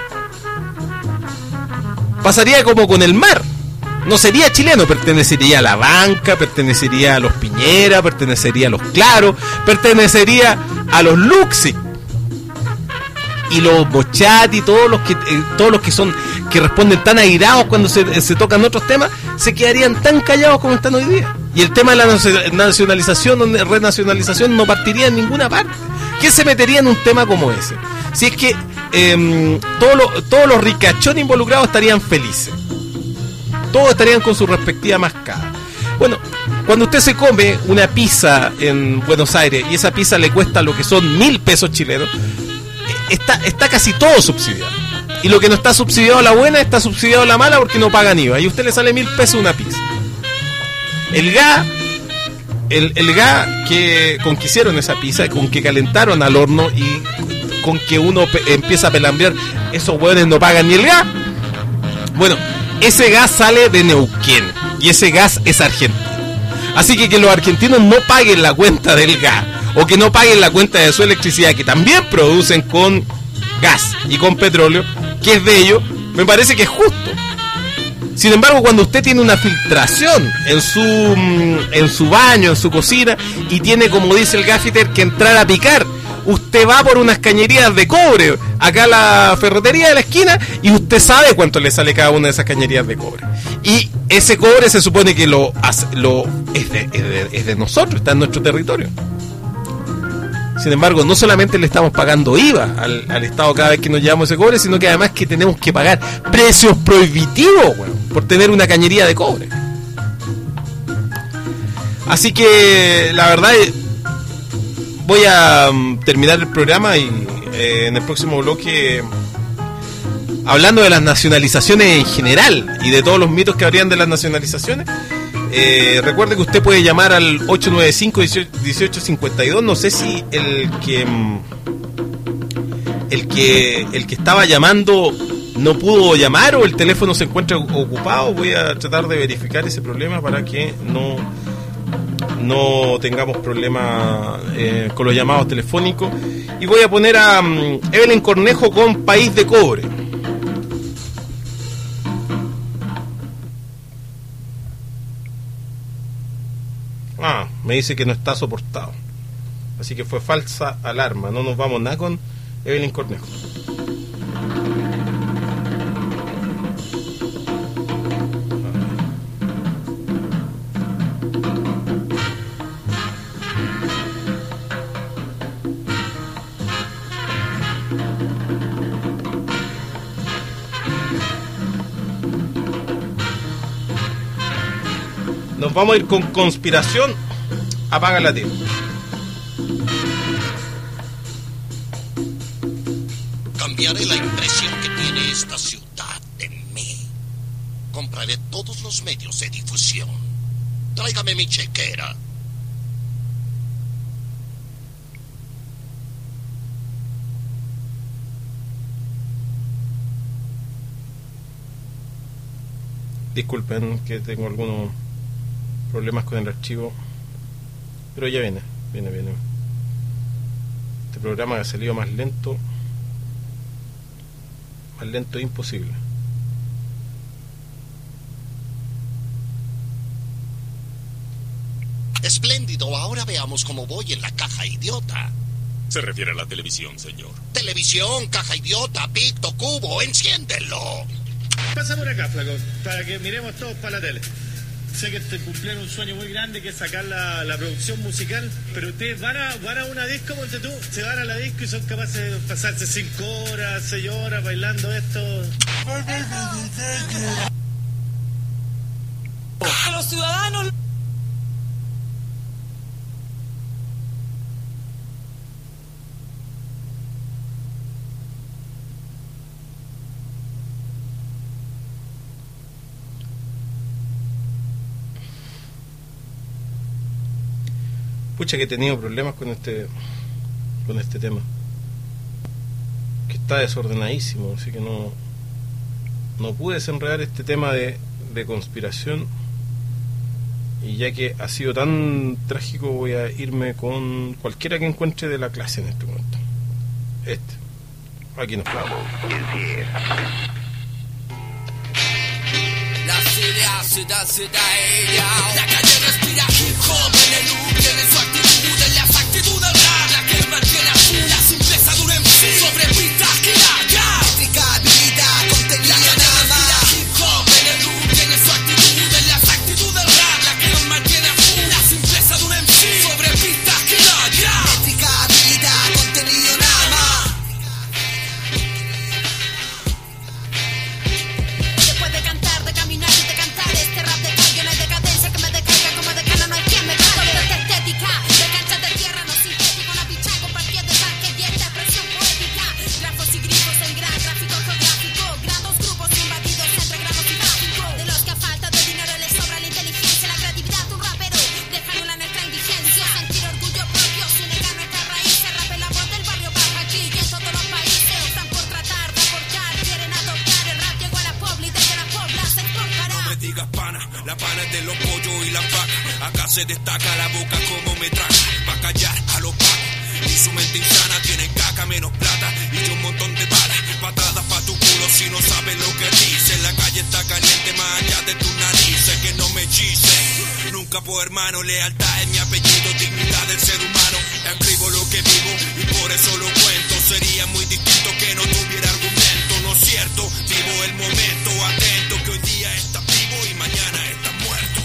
pasaría como con el mar. No sería chileno, pertenecería a la banca, pertenecería a los Piñera, pertenecería a los Claro, pertenecería a los Luxi y los Bochati, todos los que eh, todos los que son que responden tan airados cuando se, se tocan otros temas, se quedarían tan callados como están hoy día. Y el tema de la nacionalización o renacionalización no partiría en ninguna parte. ¿Quién se metería en un tema como ese? Si es que eh, todos los todos los ricachones involucrados estarían felices. Todos estarían con su respectiva mascada. Bueno, cuando usted se come una pizza en Buenos Aires y esa pizza le cuesta lo que son mil pesos chilenos, está, está casi todo subsidiado. Y lo que no está subsidiado la buena, está subsidiado la mala porque no pagan I V A. Y a usted le sale mil pesos una pizza. El gas, el, el gas que, con que hicieron esa pizza, con que calentaron al horno y con que uno pe- empieza a pelambrear, esos hueones no pagan ni el gas. Bueno, ese gas sale de Neuquén y ese gas es argentino. Así que que los argentinos no paguen la cuenta del gas o que no paguen la cuenta de su electricidad, que también producen con gas y con petróleo, que es de ellos, me parece que es justo. Sin embargo, cuando usted tiene una filtración en su en su baño, en su cocina, y tiene, como dice el gaffiter, que entrar a picar, usted va por unas cañerías de cobre acá a la ferretería de la esquina y usted sabe cuánto le sale cada una de esas cañerías de cobre. Y ese cobre se supone que lo, hace, lo es, de, es, de, es de nosotros, está en nuestro territorio. Sin embargo, no solamente le estamos pagando I V A al, al Estado cada vez que nos llevamos ese cobre, sino que además que tenemos que pagar precios prohibitivos, bueno, por tener una cañería de cobre. Así que la verdad voy a um, terminar el programa y eh, en el próximo bloque hablando de las nacionalizaciones en general y de todos los mitos que habrían de las nacionalizaciones. Eh, recuerde que usted puede llamar al ocho nueve cinco, dieciocho cincuenta y dos. No sé si el que el que el que estaba llamando no pudo llamar o el teléfono se encuentra ocupado. Voy a tratar de verificar ese problema para que no no tengamos problemas eh, con los llamados telefónicos. Y voy a poner a um, Evelyn Cornejo con País de Cobre. Ah, me dice que no está soportado. Así que fue falsa alarma. No nos vamos nada con Evelyn Cornejo. Nos vamos a ir con Conspiración. Apaga la tele. Cambiaré la impresión que tiene esta ciudad de mí. Compraré todos los medios de difusión. Tráigame mi chequera. Disculpen que tengo algunos problemas con el archivo, pero ya viene, viene, viene. Este programa ha salido más lento, más lento imposible. Espléndido, ahora veamos cómo voy en la caja idiota. Se refiere a la televisión, señor. Televisión, caja idiota, picto, cubo, enciéndelo. Pasa por acá, flaco, para que miremos todos para la tele. Sé que te cumplieron un sueño muy grande que es sacar la, la producción musical, pero ustedes van a, van a una disco, ponte tú, se van a la disco y son capaces de pasarse cinco horas, seis horas bailando esto. A los ciudadanos. Pucha, que he tenido problemas con este con este tema, que está desordenadísimo, así que no no pude desenredar este tema de, de conspiración, y ya que ha sido tan trágico voy a irme con cualquiera que encuentre de la clase en este momento. Este, aquí nos vamos. Las ideas se dan, se da ella. La calle respira hip hop en el look, tiene su actitud, en las actitudes rap, la que mantiene azul, la simpleza de un M C, sobre pistas que la ya. Métrica, habilidad, contenido, nada más. Hip hop en el look, tiene su actitud, en las actitudes rap, la que mantiene azul, la simpleza de un M C, sobre pistas que la ya. Métrica, habilidad, contenido, nada más. Después de cantar, de caminar y de cantar, este rap de calle no hay decadencia que me decaiga, como decano no hay quien me cague. Esta estética de cancha de tierra no sintético, una picha compartida de parque y esta expresión poética. Grafos y grifos en gran gráfico geográfico, grados, grupos invadidos entre gramos y gráficos. De los que a falta de dinero les sobra la inteligencia, la creatividad, un rapero deja nula nuestra indigencia. Sentir orgullo propio sin negar nuestras raíces. Rap es la voz del barrio bajo aquí y en todos los países. Están por tratar de aportar, quieren adoptar. El rap llegó a la pobla y desde la pobla se exportará. No me digas pana, la pana es de los pollos y las vacas. Acá se destaca la boca como me traga, pa' callar a los pacos. Y su mente insana tiene caca menos plata y un montón de balas. Patadas pa' tu culo si no sabes lo que dice. La calle está caliente más allá de tu narices. Que no me hechice. Nunca por hermano, lealtad es mi apellido, dignidad del ser humano. Escribo lo que vivo y por eso lo cuento. Sería muy distinto que no tuviera argumento, ¿no es cierto? Vivo el momento, atento que hoy día estás vivo y mañana estás muerto.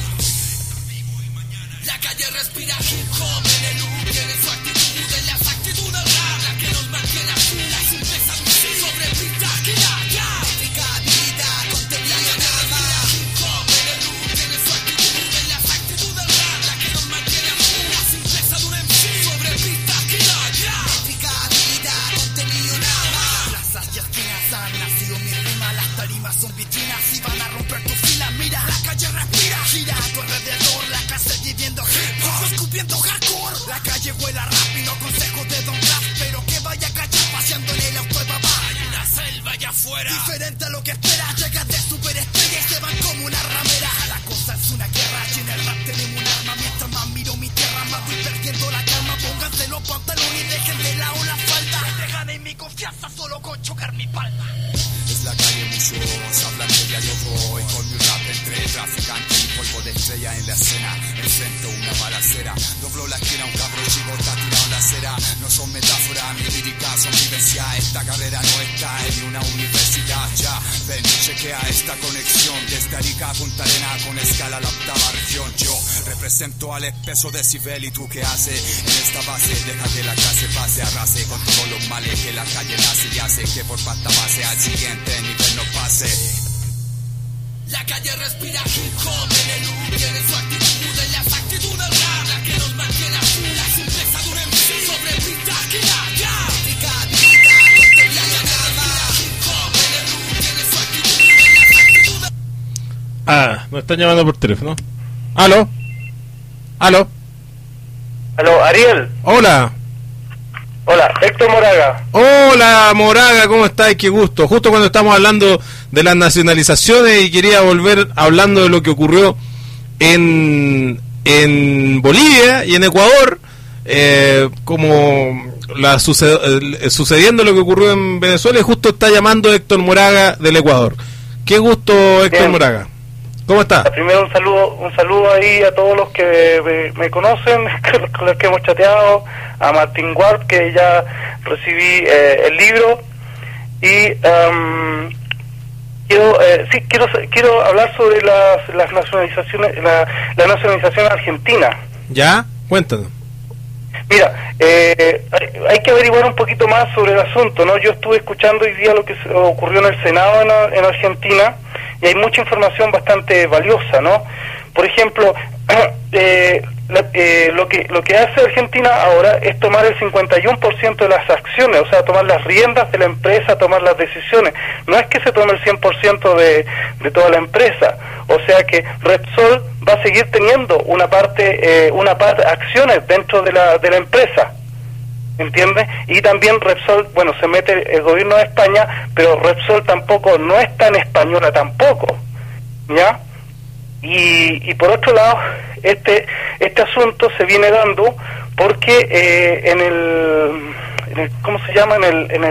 La calle respira hip hop en el look, tiene su actitud, en las actitudes raras que nos mantiene a full. La simpleza sobre pista que da ya. Picadita, contenido nada más. Hip hop en el look, tiene su actitud, en las actitudes raras que nos mantiene a full. La simpleza de un M C sobre pista que da ya. Picadita, contenido nada más. Plazas y esquinas han nacido mi rima, las tarimas son vitrinas y van a romper tus filas. Mira, la calle respira, gira a tu alrededor, la casa viviendo hip hop, escupiendo hardcore. La calle huela rap y no consejos de Don Rap, pero que vaya a cachar paseando en el auto de papá. Hay una selva allá afuera, diferente a lo que esperas. Llegas de superestrella y se van como una ramera. La cosa es una guerra y en el rap tenemos un arma. Mientras más miro mi tierra, más voy perdiendo la calma. Pónganse los pantalones y dejen de lado la falda. Me ganen mi confianza solo con chocar mi palma. Es la calle, muchos hablan de ella, yo voy con mi rap entre traficante y polvo de estrella en la escena. Enfrento una balacera, doblo la esquina, un cabro chico está tirado en la acera. No son metáforas, mi lírica son vivencia. Esta carrera no está en una universidad, ya. Ven, chequea esta conexión desde Arica a Punta Arena con escala a la octava región. Yo represento al espeso decibel y tú qué haces en esta base. Deja que la clase pase, arrase con todos los males que la calle nace y hace que por pasta base al siguiente nivel no pase. La calle respira hip hop en el look, tiene su actitud, en las actitudes raras que nos mantiene a full. La simpleza de un M C sobre pista que da ya. Picadita, contenido nada más. Hip hop en el look, tiene su actitud, en las actitudes. Ah, nos están llamando por teléfono. ¿Aló? ¿Aló? Aló, Ariel. Hola. Hola, Héctor Moraga. Hola, Moraga, ¿cómo estás? Qué gusto. Justo cuando estamos hablando de las nacionalizaciones y quería volver hablando de lo que ocurrió en, en Bolivia y en Ecuador, eh, como la suced, eh, sucediendo lo que ocurrió en Venezuela, y justo está llamando Héctor Moraga del Ecuador. Qué gusto, Héctor Bien. Moraga. ¿Cómo está? Primero un saludo, un saludo ahí a todos los que me, me conocen, con los que hemos chateado, a Martín Ward, que ya recibí eh, el libro, y um, quiero eh, sí quiero quiero hablar sobre las, las nacionalizaciones, la, la nacionalización argentina. ¿Ya? Cuéntanos. Mira, eh, hay, hay que averiguar un poquito más sobre el asunto, ¿no? Yo estuve escuchando hoy día lo que se, ocurrió en el Senado en, en Argentina, y hay mucha información bastante valiosa, ¿no? Por ejemplo, eh, la, eh, lo que lo que hace Argentina ahora es tomar el cincuenta y uno por ciento de las acciones, o sea, tomar las riendas de la empresa, tomar las decisiones. No es que se tome el cien por ciento de, de toda la empresa, o sea que Repsol va a seguir teniendo una parte, eh, una parte acciones dentro de la de la empresa, ¿entiendes? Y también Repsol, bueno, se mete el gobierno de España, pero Repsol tampoco no es tan española tampoco, ¿ya? Y, y por otro lado, este este asunto se viene dando porque eh, en, el, en el ¿cómo se llama? En el en el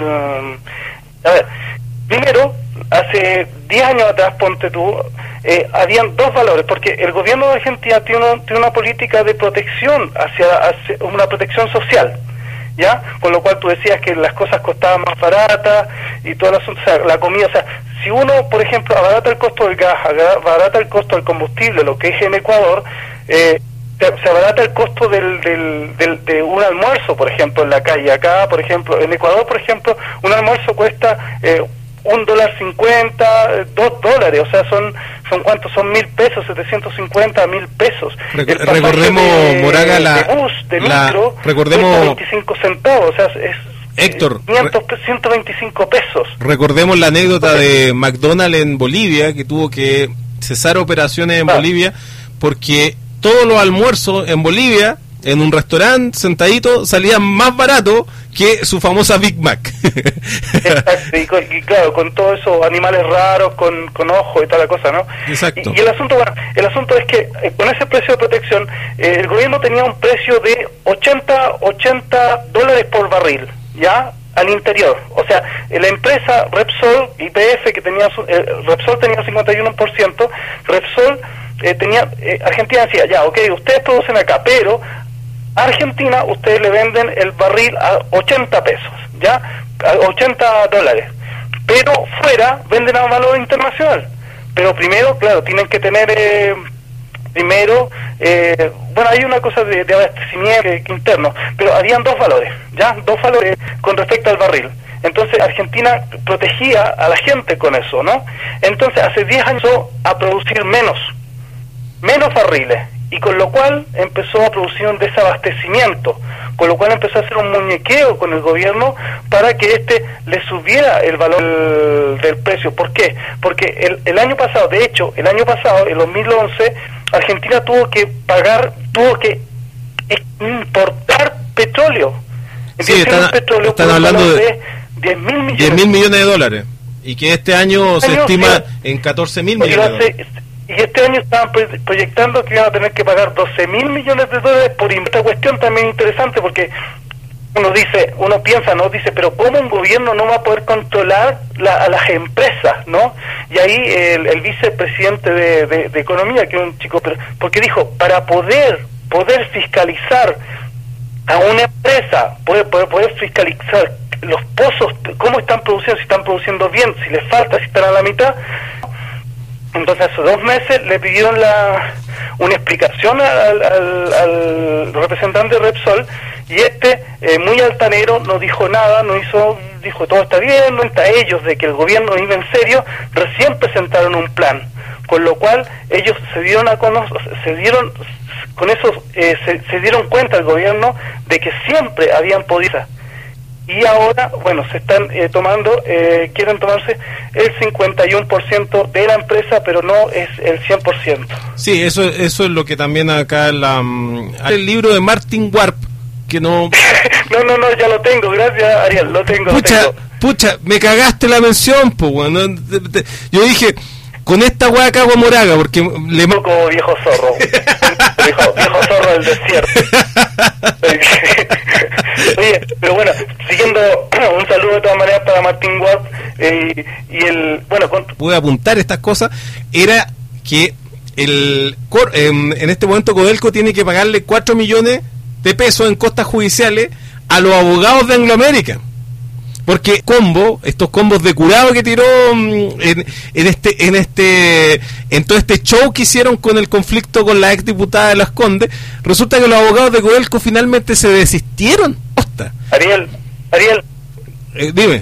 a ver, primero, hace diez años atrás, ponte tú, eh, habían dos valores, porque el gobierno de Argentina tiene una, tiene una política de protección hacia, hacia una protección social, ¿ya? Con lo cual tú decías que las cosas costaban más baratas y todo el asunto, o sea, la comida, o sea, si uno, por ejemplo, abarata el costo del gas, abarata el costo del combustible, lo que es en Ecuador, eh, se abarata el costo del, del, del, de un almuerzo, por ejemplo, en la calle. Acá, por ejemplo, en Ecuador, por ejemplo, un almuerzo cuesta eh, un dólar cincuenta, dos dólares, o sea, son son cuántos, son mil pesos, setecientos cincuenta mil pesos. Rec- recordemos, de, Moraga, la, de bus, de la, micro, recordemos, veinticinco centavos, o sea, es Héctor, quinientos, ciento veinticinco pesos. Recordemos la anécdota de McDonald's en Bolivia, que tuvo que cesar operaciones en ah. Bolivia porque todos los almuerzos en Bolivia en un restaurante, sentadito, salía más barato que su famosa Big Mac. Exacto, y, con, y claro, con todos esos animales raros, con, con ojos y toda la cosa, ¿no? Exacto. Y, y el asunto, bueno, el asunto es que eh, con ese precio de protección, eh, el gobierno tenía un precio de ochenta dólares por barril, ¿ya? Al interior. O sea, eh, la empresa Repsol, Y P F, que tenía su, eh, Repsol tenía un cincuenta y uno por ciento, Repsol eh, tenía, eh, Argentina decía, ya, ok, ustedes producen acá, pero a Argentina ustedes le venden el barril a ochenta pesos, ¿ya? A ochenta dólares. Pero fuera venden a valor internacional. Pero primero, claro, tienen que tener... Eh, primero, eh, bueno, hay una cosa de, de abastecimiento que, que interno, pero habían dos valores, ¿ya? Dos valores con respecto al barril. Entonces Argentina protegía a la gente con eso, ¿no? Entonces hace diez años empezó a producir menos, menos barriles, y con lo cual empezó a producir un desabastecimiento, con lo cual empezó a hacer un muñequeo con el gobierno para que este le subiera el valor del, del precio. ¿Por qué? Porque el, el año pasado, de hecho, el año pasado, en dos mil once, Argentina tuvo que pagar, tuvo que importar petróleo. Sí, están, petróleo están hablando de diez mil millones. diez mil millones de dólares. Y que este año este se año, estima sí, en catorce mil millones de dólares. Y este año estaban proyectando que iban a tener que pagar doce mil millones de dólares por esta cuestión también interesante, porque uno dice, uno piensa, ¿no? Dice, pero ¿cómo un gobierno no va a poder controlar la, a las empresas, ¿no? Y ahí el, el vicepresidente de, de, de Economía, que es un chico, porque dijo, para poder, poder fiscalizar a una empresa, poder, poder, poder fiscalizar los pozos, cómo están produciendo, si están produciendo bien, si les falta, si están a la mitad. Entonces hace dos meses le pidieron la una explicación al, al, al representante de Repsol, y este, eh, muy altanero, no dijo nada, no hizo, dijo todo está bien, no está ellos de que el gobierno iba en serio, recién presentaron un plan, con lo cual ellos se dieron a conocer, se dieron, con eso eh, se, se dieron cuenta el gobierno de que siempre habían podido. Y ahora, bueno, se están eh, tomando, eh, quieren tomarse el cincuenta y uno por ciento de la empresa, pero no es el cien por ciento. Sí, eso, eso es lo que también acá la, um, el libro de Martin Warp, que no... no, no, no, ya lo tengo, gracias Ariel, lo tengo. Pucha, lo tengo. pucha, me cagaste la mención, pues, bueno. Yo dije, con esta hueá cago a Moraga, porque le... Como viejo zorro, viejo, viejo zorro del desierto. Oye, pero bueno, siguiendo, un saludo de todas maneras para Martin Watt, eh, y el, bueno, con... pude apuntar estas cosas, era que el en, en este momento Codelco tiene que pagarle cuatro millones de pesos en costas judiciales a los abogados de Anglo American, porque combo, estos combos de curado que tiró en, en este, en este, en todo este show que hicieron con el conflicto con la ex diputada de Las Condes, resulta que los abogados de Codelco finalmente se desistieron. Hosta. Ariel, Ariel. Eh, dime.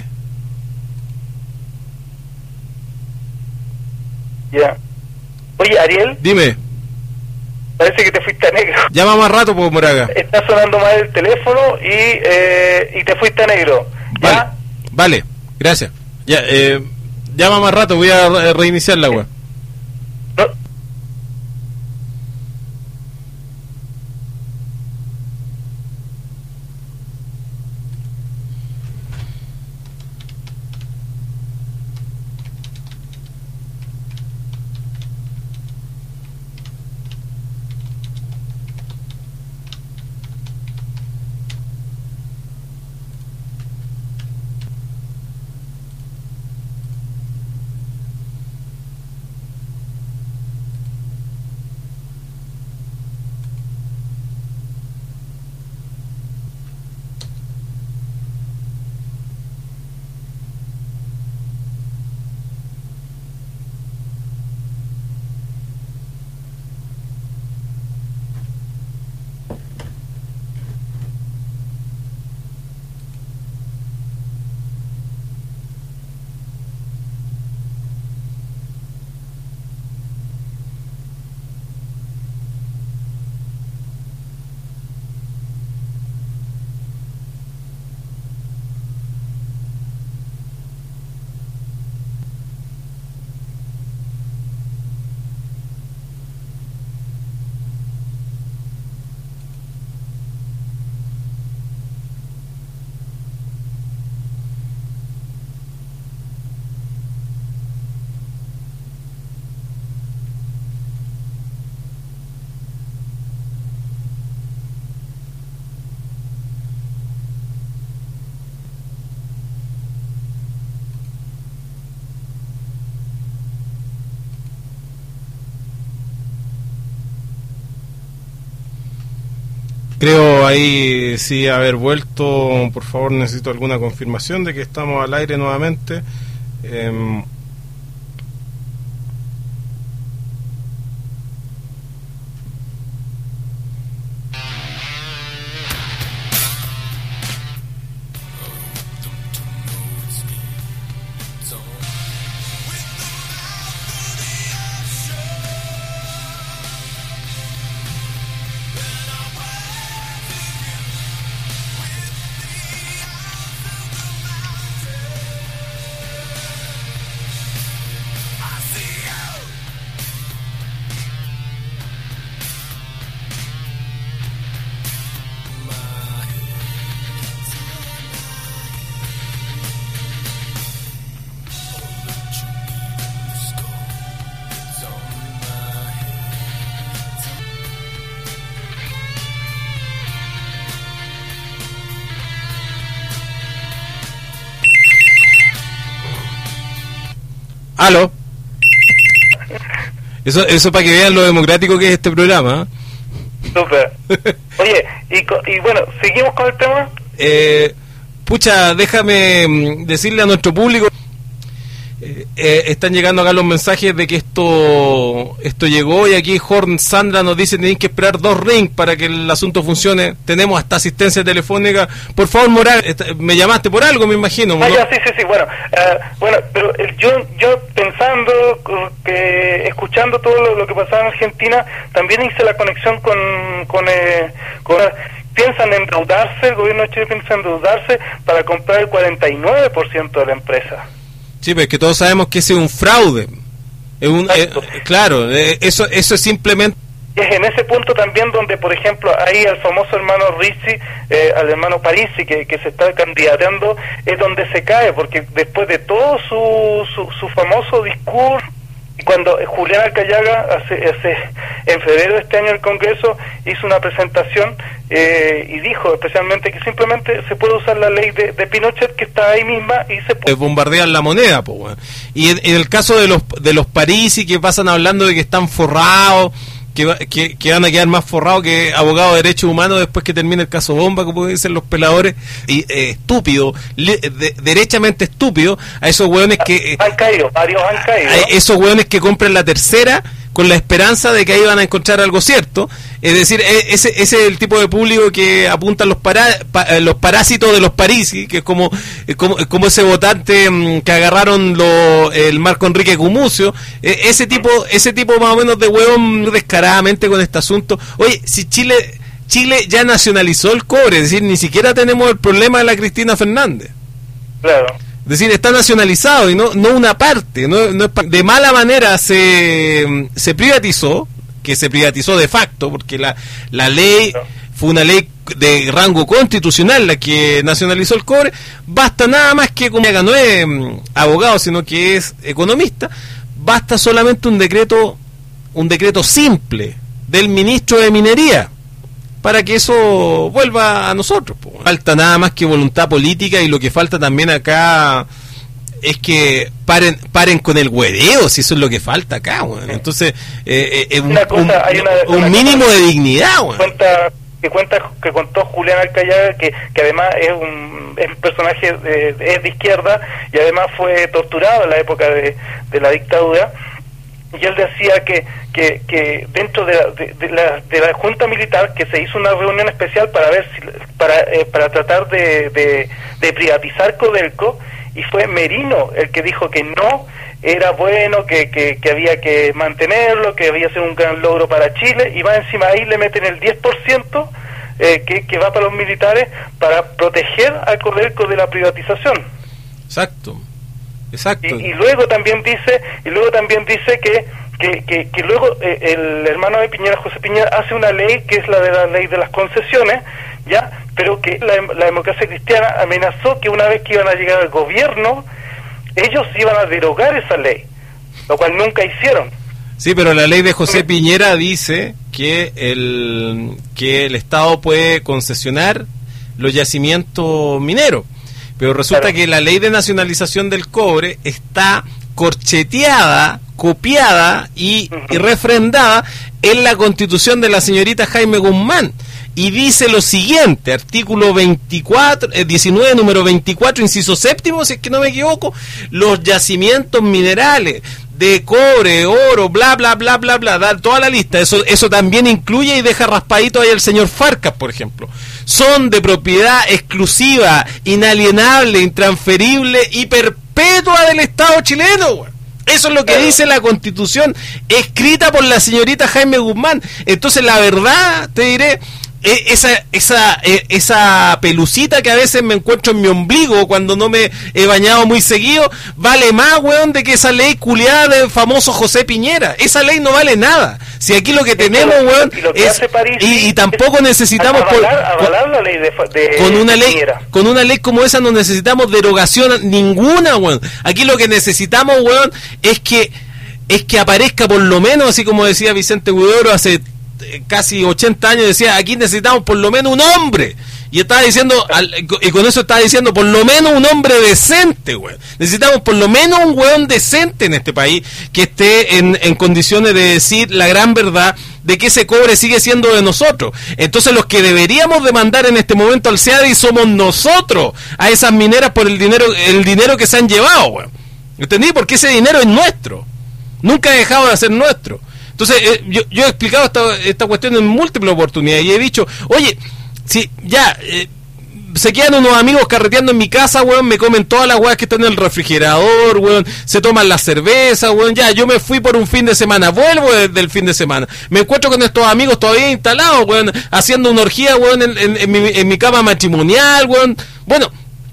Ya. Yeah. Oye, Ariel. Dime. Parece que te fuiste a negro. Llama más rato, pues, Moraga. Está sonando mal el teléfono y eh, y te fuiste a negro. ¿Ya? Vale, vale, gracias. Ya, eh, llama más rato, voy a re reiniciar la web. No. Creo ahí sí haber vuelto. Por favor, necesito alguna confirmación de que estamos al aire nuevamente. Eh, ¿Aló? Eso, eso para que vean lo democrático que es este programa. Súper. Oye, y, y bueno, ¿seguimos con el tema? Eh, pucha, déjame decirle a nuestro público. Eh, eh, están llegando acá los mensajes de que esto esto llegó, y aquí Horn Sandra nos dice: tenéis que esperar dos rings para que el asunto funcione. Tenemos hasta asistencia telefónica. Por favor, Moral, me llamaste por algo, me imagino, ¿no? Ah, ya, sí, sí, sí, bueno, uh, bueno, pero el, yo yo pensando, que escuchando todo lo, lo que pasaba en Argentina, también hice la conexión con con, eh, con piensan endeudarse, el gobierno de Chile piensa endeudarse para comprar el cuarenta y nueve por ciento de la empresa. Sí, pero es que todos sabemos que ese es un fraude. Es un, eh, claro, eh, eso eso es simplemente... Es en ese punto también donde, por ejemplo, ahí el famoso hermano Rizzi, eh, al hermano Parisi, que, que se está candidateando, es donde se cae, porque después de todo su, su, su famoso discurso, y cuando Julián Alcayaga, hace, hace, en febrero de este año el Congreso, hizo una presentación eh, y dijo especialmente que simplemente se puede usar la ley de, de Pinochet, que está ahí misma, y se puede... bombardear la moneda, po, bueno. Y en, en el caso de los de los Parisi, que pasan hablando de que están forrados, que, que, que van a quedar más forrados que abogados de derechos humanos después que termine el caso Bomba, como dicen los peladores, y eh, estúpido, le, de, derechamente estúpido, a esos hueones que... Eh, han caído, varios han caído. A esos hueones que compran la tercera con la esperanza de que ahí van a encontrar algo cierto. Es decir, ese, ese es el tipo de público que apuntan los para, pa, los parásitos de los Parisi, que es como, como, como ese votante mmm, que agarraron lo, el Marco Enrique Gumucio, eh, ese tipo ese tipo más o menos de huevón descaradamente con este asunto. Oye, si Chile Chile ya nacionalizó el cobre, es decir, ni siquiera tenemos el problema de la Cristina Fernández. Claro. Es decir, está nacionalizado y no no una parte, no, no es pa- de mala manera se se privatizó, que se privatizó de facto, porque la la ley fue una ley de rango constitucional la que nacionalizó el cobre. Basta nada más que, como no es abogado, sino que es economista, basta solamente un decreto un decreto simple del ministro de Minería para que eso vuelva a nosotros. Po. Falta nada más que voluntad política, y lo que falta también acá es que paren paren con el hueveo, si eso es lo que falta acá. Bueno. Entonces, eh, eh, un, cosa, un, una, un una mínimo de dignidad. Bueno. Cuenta, que cuenta que contó Julián Alcayaga, que, que además es un, es un personaje de, es de izquierda, y además fue torturado en la época de, de la dictadura. Y él decía que que, que dentro de la, de, de, la, de la Junta Militar, que se hizo una reunión especial para ver si, para eh, para tratar de, de, de privatizar Codelco, y fue Merino el que dijo que no era bueno, que, que, que había que mantenerlo, que había sido un gran logro para Chile, y más encima ahí le meten el diez por ciento eh, que, que va para los militares para proteger a Codelco de la privatización. Exacto. Exacto. Y, y luego también dice y luego también dice que que, que, que luego eh, el hermano de Piñera, José Piñera, hace una ley que es la de la ley de las concesiones, ya, pero que la, la democracia cristiana amenazó que una vez que iban a llegar al gobierno, ellos iban a derogar esa ley, lo cual nunca hicieron. Sí, pero la ley de José Piñera dice que el que el Estado puede concesionar los yacimientos mineros. Pero resulta claro. que la ley de nacionalización del cobre está corcheteada copiada y, y refrendada en la Constitución de la señorita Jaime Guzmán. Y dice lo siguiente, artículo veinticuatro, eh, diecinueve, número veinticuatro, inciso séptimo, si es que no me equivoco: los yacimientos minerales de cobre, oro, bla, bla, bla, bla, bla, da toda la lista. Eso, eso también incluye y deja raspadito ahí el señor Farcas, por ejemplo. Son de propiedad exclusiva, inalienable, intransferible y perpetua del Estado chileno, güey. Eso es lo que dice la Constitución escrita por la señorita Jaime Guzmán. Entonces, la verdad, te diré, esa esa esa pelucita que a veces me encuentro en mi ombligo cuando no me he bañado muy seguido, vale más, weón, de que esa ley culiada del famoso José Piñera. Esa ley no vale nada. Si aquí lo que tenemos, weón, es, y, y tampoco necesitamos avalar, por, avalar la ley de, de con una ley Piñera. Con una ley como esa no necesitamos derogación ninguna, weón. Aquí lo que necesitamos, weón, es que es que aparezca por lo menos, así como decía Vicente Huidobro hace casi ochenta años, decía, aquí necesitamos por lo menos un hombre, y estaba diciendo, y con eso estaba diciendo por lo menos un hombre decente, weón. Necesitamos por lo menos un weón decente en este país que esté en, en condiciones de decir la gran verdad de que ese cobre sigue siendo de nosotros. Entonces los que deberíamos demandar en este momento al SEADI somos nosotros a esas mineras por el dinero el dinero que se han llevado, weón. ¿Entendí? Porque ese dinero es nuestro, nunca ha dejado de ser nuestro. Entonces, eh, yo, yo he explicado esta, esta cuestión en múltiples oportunidades y he dicho, oye, si ya eh, se quedan unos amigos carreteando en mi casa, weón, me comen todas las weas que están en el refrigerador, weón, se toman la cerveza, weón, ya, yo me fui por un fin de semana, vuelvo desde el fin de semana, me encuentro con estos amigos todavía instalados, weón, haciendo una orgía, weón, en, en, en, mi, en mi cama matrimonial, weón, bueno,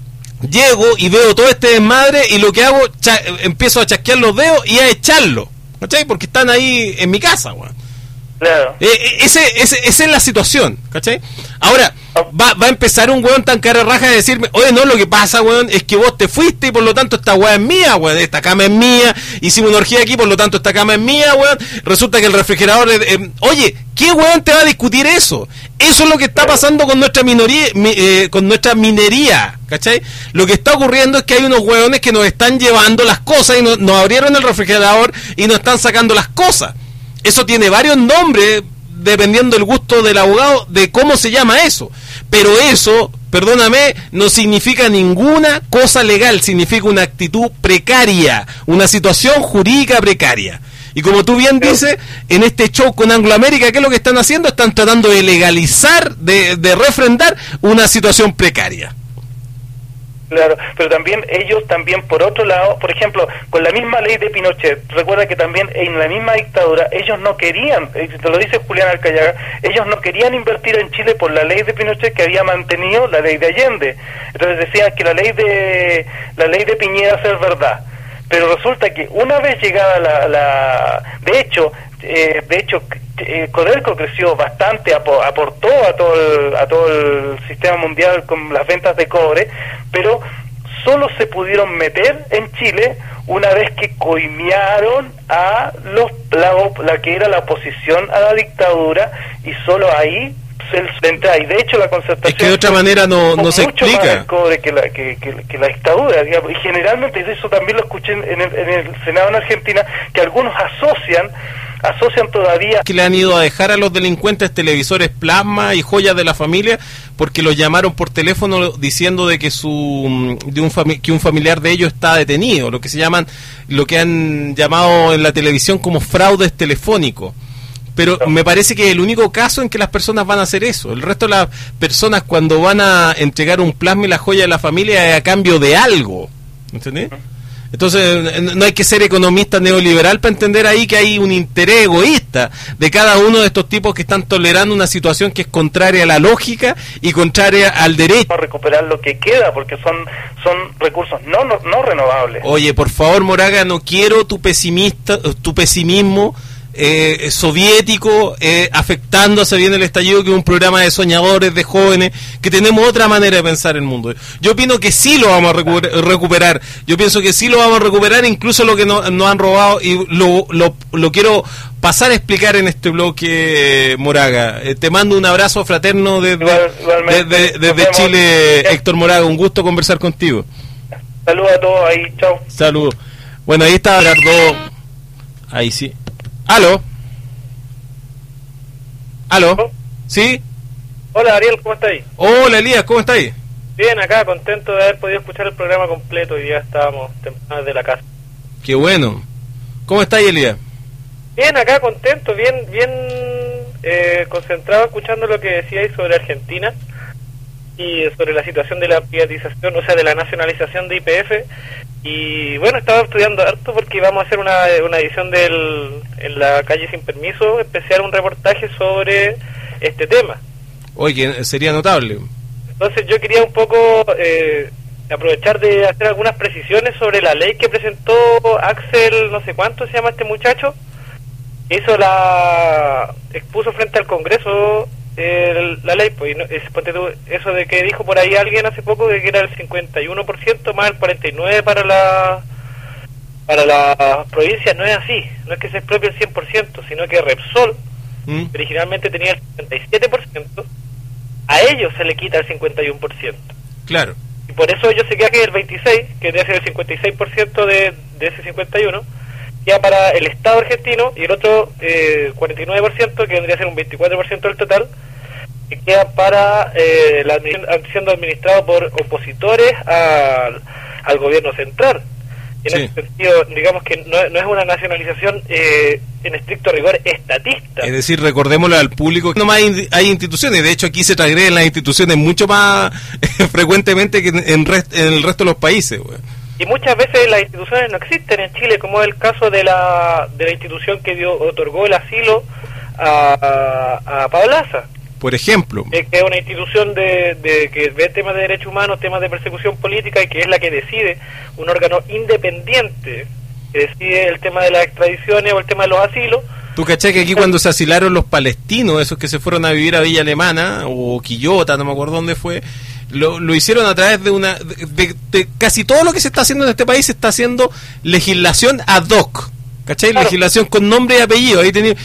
llego y veo todo este desmadre y lo que hago, cha- empiezo a chasquear los dedos y a echarlo. ¿Cachai? Porque están ahí en mi casa, weón. Claro. Eh, ese, ese, esa es la situación, ¿cachai? Ahora, va, va a empezar un weón tan cara raja de decirme, oye, no, lo que pasa, weón, es que vos te fuiste y por lo tanto esta weá es mía, weón, esta cama es mía, hicimos una orgía aquí, por lo tanto esta cama es mía, weón, resulta que el refrigerador, es, eh, oye, ¿qué weón te va a discutir eso? Eso es lo que está pasando con nuestra minoría, mi, eh, con nuestra minería, ¿cachai? Lo que está ocurriendo es que hay unos weones que nos están llevando las cosas y nos, nos abrieron el refrigerador y nos están sacando las cosas. Eso tiene varios nombres, dependiendo del gusto del abogado, de cómo se llama eso. Pero eso, perdóname, no significa ninguna cosa legal, significa una actitud precaria, una situación jurídica precaria. Y como tú bien dices, en este show con Anglo América, ¿qué es lo que están haciendo? Están tratando de legalizar, de, de refrendar una situación precaria. Claro, pero también ellos también por otro lado, por ejemplo, con la misma ley de Pinochet, recuerda que también en la misma dictadura ellos no querían, te lo dice Julián Alcayaga, ellos no querían invertir en Chile por la ley de Pinochet que había mantenido la ley de Allende. Entonces decían que la ley de la ley de Piñera es verdad, pero resulta que una vez llegada la, la de hecho, eh, de hecho eh, Codelco creció bastante, ap- aportó a todo el, a todo el sistema mundial con las ventas de cobre, pero solo se pudieron meter en Chile una vez que coimearon a los la, la que era la oposición a la dictadura, y solo ahí se entra. Y de hecho la concertación es que de otra manera no, no se mucho explica más el cobre que la, que, que, que la dictadura, digamos. Y generalmente eso también lo escuché en el, en el Senado en Argentina, que algunos asocian asocian todavía que le han ido a dejar a los delincuentes televisores plasma y joyas de la familia porque los llamaron por teléfono diciendo de que su de un fami- que un familiar de ellos está detenido, lo que se llaman, lo que han llamado en la televisión como fraudes telefónicos. Pero me parece que es el único caso en que las personas van a hacer eso. El resto de las personas, cuando van a entregar un plasma y la joya de la familia, es a cambio de algo, ¿entendés? Entonces no hay que ser economista neoliberal para entender ahí que hay un interés egoísta de cada uno de estos tipos que están tolerando una situación que es contraria a la lógica y contraria al derecho. a recuperar lo que queda, porque son son recursos no no, no renovables. Oye, por favor, Moraga, no quiero tu pesimista tu pesimismo Eh, soviético, eh, afectándose bien el estallido, que es un programa de soñadores, de jóvenes, que tenemos otra manera de pensar el mundo. Yo opino que sí lo vamos a recuper- recuperar, yo pienso que sí lo vamos a recuperar, incluso lo que nos no han robado, y lo, lo, lo quiero pasar a explicar en este bloque, Moraga. Eh, te mando un abrazo fraterno desde, Igual, igualmente. desde, desde Chile, Héctor Moraga, un gusto conversar contigo. Saludos a todos ahí, chao. Saludos. Bueno, ahí está Gerardo Ahí sí. ¿Aló? ¿Aló? ¿Sí? Hola Ariel, ¿cómo estás ahí? Hola Elías, ¿cómo estás ahí? Bien, acá, contento de haber podido escuchar el programa completo y ya estábamos temprano desde la casa. Qué bueno. ¿Cómo estás ahí, Elías? Bien, acá, contento, bien, bien eh, concentrado escuchando lo que decíais sobre Argentina y sobre la situación de la privatización, o sea, de la nacionalización de Y P F. Y bueno, estaba estudiando harto porque vamos a hacer una, una edición del en la calle Sin Permiso, especial un reportaje sobre este tema. Oye, sería notable. Entonces yo quería un poco eh, aprovechar de hacer algunas precisiones sobre la ley que presentó Axel, no sé cuánto se llama este muchacho, que hizo la expuso frente al Congreso el, la ley, pues, y no, es, eso de que dijo por ahí alguien hace poco de que era el cincuenta y uno por ciento más el cuarenta y nueve por ciento para la para las provincias, no es así, no es que se expropie el cien por ciento, sino que Repsol ¿Mm? originalmente tenía el setenta y siete por ciento, a ellos se le quita el cincuenta y uno por ciento. Claro. Y por eso ellos se quedan que el veintiséis por ciento, que debe ser el cincuenta y seis por ciento de, de ese cincuenta y uno por ciento, queda para el Estado argentino, y el otro eh, cuarenta y nueve por ciento, que vendría a ser un veinticuatro por ciento del total, que queda para eh, la administ- siendo administrado por opositores al, al gobierno central. Y en sí. ese sentido, digamos que no, no es una nacionalización eh, en estricto rigor estatista. Es decir, recordémosle al público que no más hay, hay instituciones, de hecho aquí se transgreden las instituciones mucho más frecuentemente que en, rest, en el resto de los países, güey. Y muchas veces las instituciones no existen en Chile, como es el caso de la de la institución que dio otorgó el asilo a, a, a Paolaza. Por ejemplo. Eh, que es una institución de, de que ve temas de derechos humanos, temas de persecución política, y que es la que decide, un órgano independiente que decide el tema de las extradiciones o el tema de los asilos. ¿Tú cachai que aquí cuando se asilaron los palestinos, esos que se fueron a vivir a Villa Alemana o Quillota, no me acuerdo dónde fue, lo, lo hicieron a través de una de, de, de casi todo lo que se está haciendo en este país se está haciendo legislación ad hoc, ¿cachai? Claro. Legislación con nombre y apellido. Ahí tenéis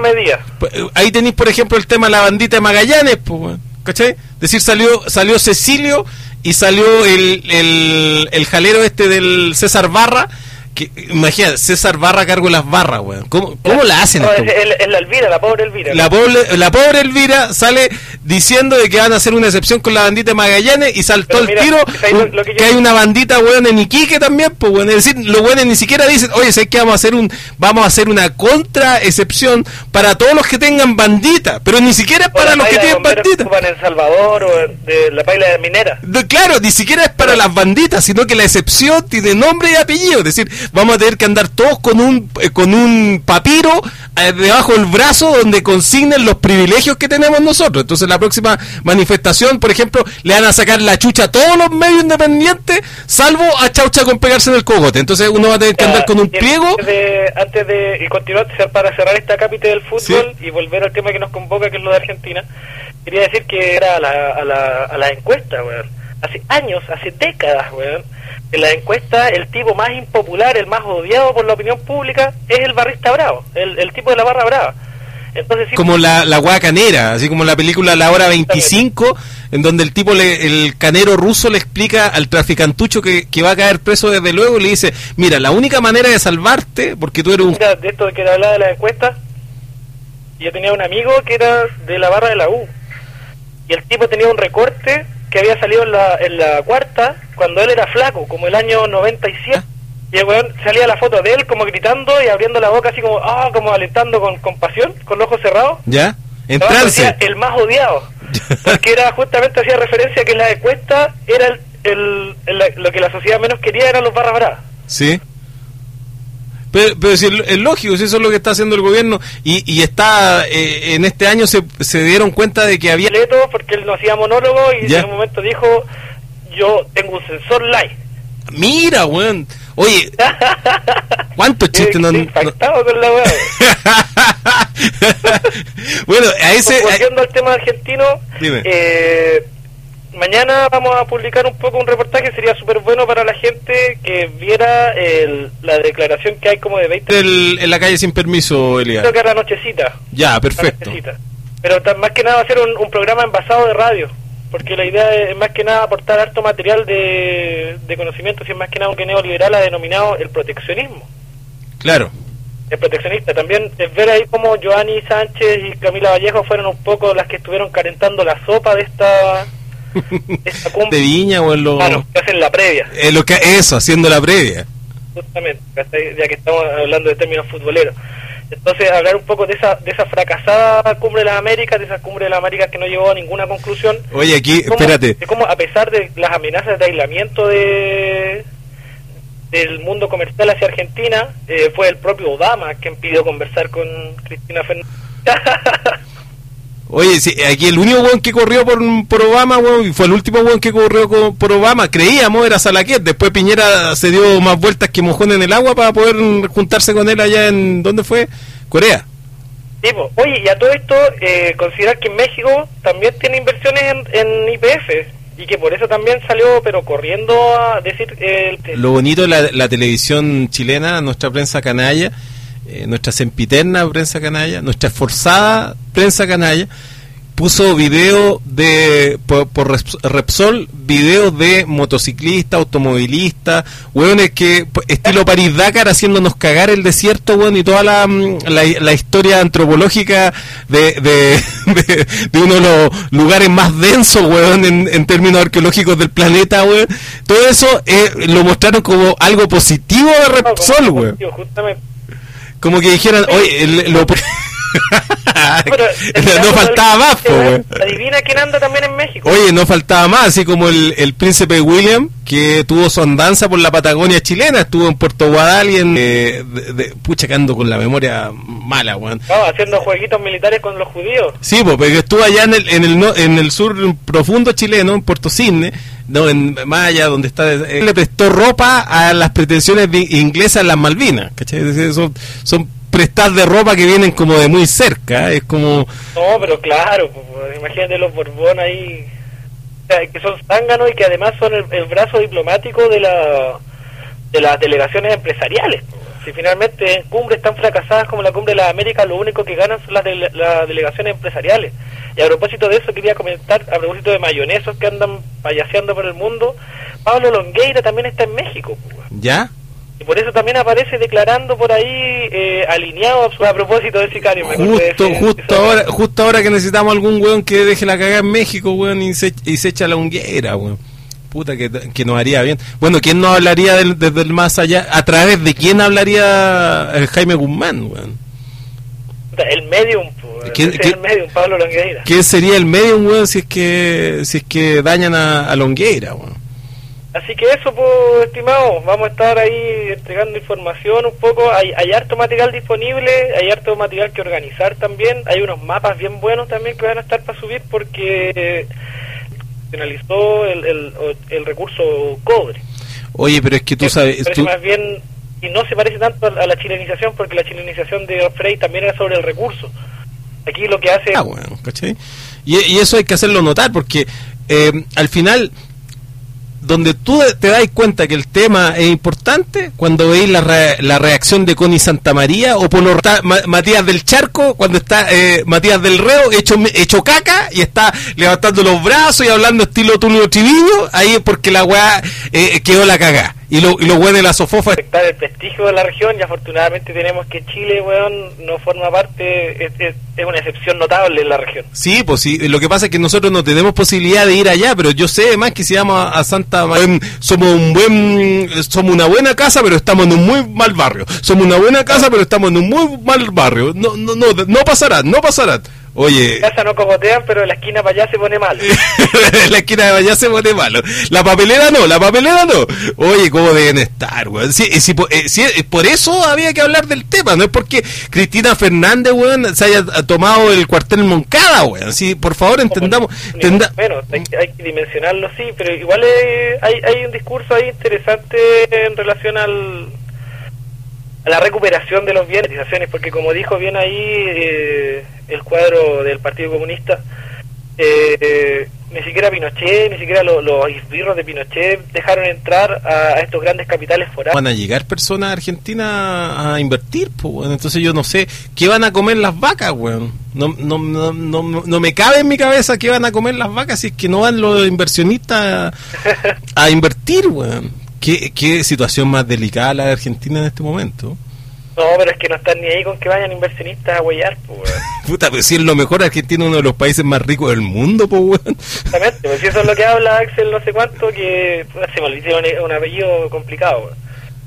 ahí tenéis por ejemplo el tema de la bandita de Magallanes, pues, ¿cachai? Es decir, salió salió Cecilio y salió el, el, el jalero este del César Barra. Que, imagina, César Barra a cargo de las barras, weón. ¿Cómo, cómo la hacen? No, es, es, es la Elvira, la pobre Elvira. La pobre, la pobre Elvira sale diciendo de que van a hacer una excepción con la bandita de Magallanes y saltó el tiro lo, lo que, que hay una bandita, weón, en Iquique también, pues, weón. Es decir, los weones ni siquiera dicen, oye, ¿sabes qué? Vamos a hacer un, vamos a hacer una contra excepción para todos los que tengan bandita, pero ni siquiera es para los que tienen bandita. En El Salvador o de la paila de minera. De, claro, ni siquiera es para pero, las banditas, sino que la excepción tiene nombre y apellido, es decir, vamos a tener que andar todos con un eh, con un papiro eh, debajo del brazo donde consignen los privilegios que tenemos nosotros. Entonces la próxima manifestación, por ejemplo, le van a sacar la chucha a todos los medios independientes, salvo a Chaucha con pegarse en el cogote. Entonces uno va a tener que andar con un pliego. Antes de, antes de y continuar para cerrar esta cápita del fútbol, ¿sí? Y volver al tema que nos convoca, que es lo de Argentina, quería decir que era a la, a la, a la encuesta, weón. Hace años, hace décadas, weón. En la encuesta, el tipo más impopular, el más odiado por la opinión pública, es el barrista bravo, el, el tipo de la barra brava. Entonces, sí, como la, la hueá canera, así como la película La Hora veinticinco, en donde el tipo, le, el canero ruso le explica al traficantucho que, que va a caer preso desde luego, y le dice, mira, la única manera de salvarte, porque tú eres un... Mira, de esto de que le hablaba de la encuesta, yo tenía un amigo que era de la barra de la U, y el tipo tenía un recorte que había salido en la, en la cuarta cuando él era flaco, como el año noventa y siete. Y el weón salía la foto de él como gritando y abriendo la boca así como, ah, como alentando con, con pasión, con los ojos cerrados. ¿Ya? En trance. El más odiado. Porque era justamente, hacía referencia a que la encuesta era el, el, el, lo que la sociedad menos quería, eran los barras bravas. Sí. Pero, pero si es lógico, si eso es lo que está haciendo el gobierno, y, y está eh, en este año se, se dieron cuenta de que había... Porque él no hacía monólogo y ¿ya? En un momento dijo, yo tengo un sensor live. Mira, weón. Oye, ¿cuántos chistes no... impactado con la weón. Bueno, a ese... Volviendo a... al tema argentino, dime. Eh, mañana vamos a publicar un poco un reportaje, sería súper bueno para la gente que viera el, la declaración que hay como de veinte... El, en la calle Sin Permiso, Elías. Creo que era nochecita. Ya, perfecto. Nochecita. Pero tan, más que nada va a ser un, un programa envasado de radio, porque la idea es más que nada aportar harto material de, de conocimiento, si es más que nada un que neoliberal ha denominado el proteccionismo. Claro. es proteccionista. También es ver ahí como Joanny Sánchez y Camila Vallejo fueron un poco las que estuvieron calentando la sopa de esta, de esta cumbre. De Viña o en lo... Claro, que hacen la previa. Eh, lo que, eso, haciendo la previa. Justamente, ya que estamos hablando de términos futboleros. Entonces, hablar un poco de esa de esa fracasada cumbre de las Américas, de esa cumbre de las Américas que no llegó a ninguna conclusión. Oye, aquí, de cómo, espérate. De cómo, a pesar de las amenazas de aislamiento de del mundo comercial hacia Argentina, eh, fue el propio Obama quien pidió conversar con Cristina Fernández. Oye, sí, aquí el único weón que corrió por, por Obama, weón, y fue el último weón que corrió con, por Obama, creíamos, era Salaquet. Después Piñera se dio más vueltas que mojón en el agua para poder juntarse con él allá en, ¿dónde fue? Corea. Sí, pues. Oye, y a todo esto, eh, considerar que México también tiene inversiones en, en I P F, y que por eso también salió, pero corriendo a decir... Eh, el... Lo bonito de la, la televisión chilena, nuestra prensa canalla, eh, nuestra sempiterna prensa canalla, nuestra esforzada prensa canalla, puso video de por, por Repsol, videos de motociclistas, automovilistas, hueones que estilo París-Dakar haciéndonos cagar el desierto, hueón, y toda la, la, la historia antropológica de, de, de, de uno de los lugares más densos, hueón, en, en términos arqueológicos del planeta, hueón. Todo eso eh, lo mostraron como algo positivo de Repsol, hueón. Como que dijeran, oye, el, lo... Pero, no faltaba más, po, adivina quién anda también en México. Oye, no faltaba más, así como el, el príncipe William, que tuvo su andanza por la Patagonia chilena, estuvo en Puerto Guadal y en eh, de, de, pucha, que ando con la memoria mala, weón. No, haciendo jueguitos militares con los judíos. Sí, pues, porque estuvo allá en el en el, no, en el sur profundo chileno, en Puerto Cisne, no, en más allá donde está, eh, le prestó ropa a las pretensiones de, inglesas en las Malvinas, ¿cachai? Son, son prestar de ropa que vienen como de muy cerca, es como... No, pero claro, pues, imagínate los Borbón ahí, o sea, que son zánganos y que además son el, el brazo diplomático de la de las delegaciones empresariales. Si finalmente en cumbres tan fracasadas como la cumbre de las Américas, lo único que ganan son las, de, las delegaciones empresariales. Y a propósito de eso quería comentar, a propósito de mayonesos que andan payaseando por el mundo, Pablo Longueira también está en México. Pues. ¿Ya? Y por eso también aparece declarando por ahí, eh, alineado a propósito de Sicario. Justo, ese, justo ese ahora, justo ahora que necesitamos algún weón que deje la cagada en México, weón, y se, y se echa la unguera, weón. Puta, que, que nos haría bien. Bueno, ¿quién nos hablaría del, desde el más allá? ¿A través de quién hablaría el Jaime Guzmán, weón? El medium, pues, ¿Quién, ese es el medium, Pablo Longueira. ¿Quién sería el medium, weón, si es que, si es que dañan a, a Longueira, weón? Así que eso, pues, estimado, vamos a estar ahí entregando información un poco. Hay, hay harto material disponible, hay harto material que organizar también. Hay unos mapas bien buenos también que van a estar para subir porque eh, finalizó el, el, el recurso cobre. Oye, pero es que tú sabes... Parece tú... más bien, y no se parece tanto a la chilenización porque la chilenización de Frey también era sobre el recurso. Aquí lo que hace... Ah, bueno, ¿cachai? Y, y eso hay que hacerlo notar porque eh, al final... donde tú te das cuenta que el tema es importante cuando veis la, re, la reacción de Connie Santamaría o por lo está Ma, Matías del Charco cuando está eh, Matías del Reo hecho hecho caca y está levantando los brazos y hablando estilo Tulio Triviño, ahí es porque la weá eh, quedó la cagá y lo y los weones de la sofofa afectar el prestigio de la región y afortunadamente tenemos que Chile, weón, no forma parte, es, es, es una excepción notable en la región. Sí, pues sí, lo que pasa es que nosotros no tenemos posibilidad de ir allá, pero yo sé más que si vamos a, a Santa María, somos un buen, somos una buena casa, pero estamos en un muy mal barrio. Somos una buena casa, pero estamos en un muy mal barrio. No, no, no, no pasará, no pasará. Oye, en casa no cogotean, pero en la esquina para allá se pone malo. En la esquina de allá se pone malo. La papelera no, la papelera no. Oye, ¿cómo deben estar, weón? Si, si, si, por eso había que hablar del tema, no es porque Cristina Fernández, weón, se haya tomado el cuartel Moncada, weón. Sí, por favor, entendamos. No, tenda... Bueno, hay, hay que dimensionarlo, sí, pero igual eh, hay, hay un discurso ahí interesante en relación al a la recuperación de los bienes, porque como dijo bien ahí eh, el cuadro del Partido Comunista, eh, eh, ni siquiera Pinochet, ni siquiera los, los esbirros de Pinochet dejaron entrar a, a estos grandes capitales foráneos. Van a llegar personas a Argentina a invertir, pues, bueno. Entonces yo no sé qué van a comer las vacas, weón. No, no, no, no, no me cabe en mi cabeza qué van a comer las vacas si es que no van los inversionistas a, a invertir, weón. ¿Qué, ¿Qué situación más delicada la de Argentina en este momento? No, pero es que no están ni ahí con que vayan inversionistas a huellar, pues, weón. Puta, pero si es lo mejor, Argentina es uno de los países más ricos del mundo, pues, weón. Exactamente, pues si eso es lo que habla Axel no sé cuánto, que puta, se me olvidó un, un apellido complicado, weón.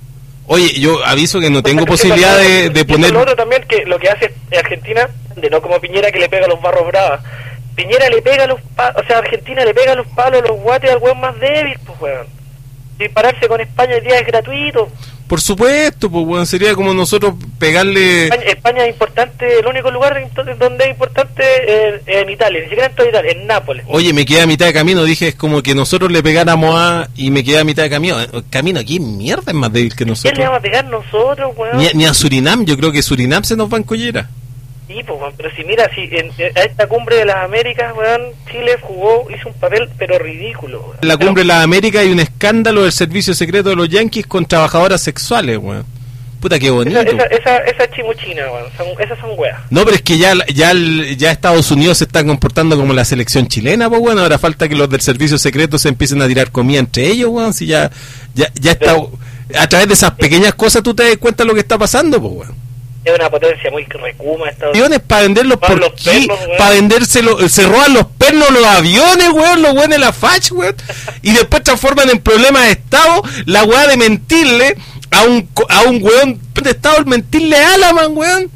Oye, yo aviso que no tengo posibilidad de, de poner... Lo otro también, que lo que hace Argentina, de no como Piñera que le pega los barros bravas. Piñera le pega los palos, o sea, Argentina le pega los palos, los guates al weón más débil, pues, weón. Dispararse con España hoy día es gratuito. Por supuesto, pues, weón, sería como nosotros pegarle... España, España es importante, el único lugar en donde es importante es en Italia, ni siquiera en toda Italia, en Nápoles. Oye, me quedé a mitad de camino, dije, es como que nosotros le pegáramos a... y me quedé a mitad de camino. Camino, ¿qué mierda es más débil que nosotros? ¿Quién le vamos a pegar nosotros, weón? Ni, ni a Surinam, yo creo que Surinam se nos va en collera. Sí, pues, weón, pero si mira, si en, a esta cumbre de las Américas, weón, Chile jugó, hizo un papel, pero ridículo, weón. En la cumbre de las Américas hay un escándalo del servicio secreto de los yanquis con trabajadoras sexuales, weón. Puta, qué bonito. Esa, esa, esa, esa es chimuchina, weón, son, esas son weas. No, pero es que ya ya ya Estados Unidos se está comportando como la selección chilena, pues, bueno, ahora falta que los del servicio secreto se empiecen a tirar comida entre ellos, weón, si ya, ya, ya está... A través de esas pequeñas cosas tú te das cuenta de lo que está pasando, pues, weón. Es una potencia muy recuma Estados Unidos. Para venderlos por los qué, pernos, para vendérselo, se roban los pernos, los aviones, weón, los weones de la fach, weón, y después transforman en problemas de Estado la weá de mentirle a un a un weón de Estado, el mentirle a Alaman, weón.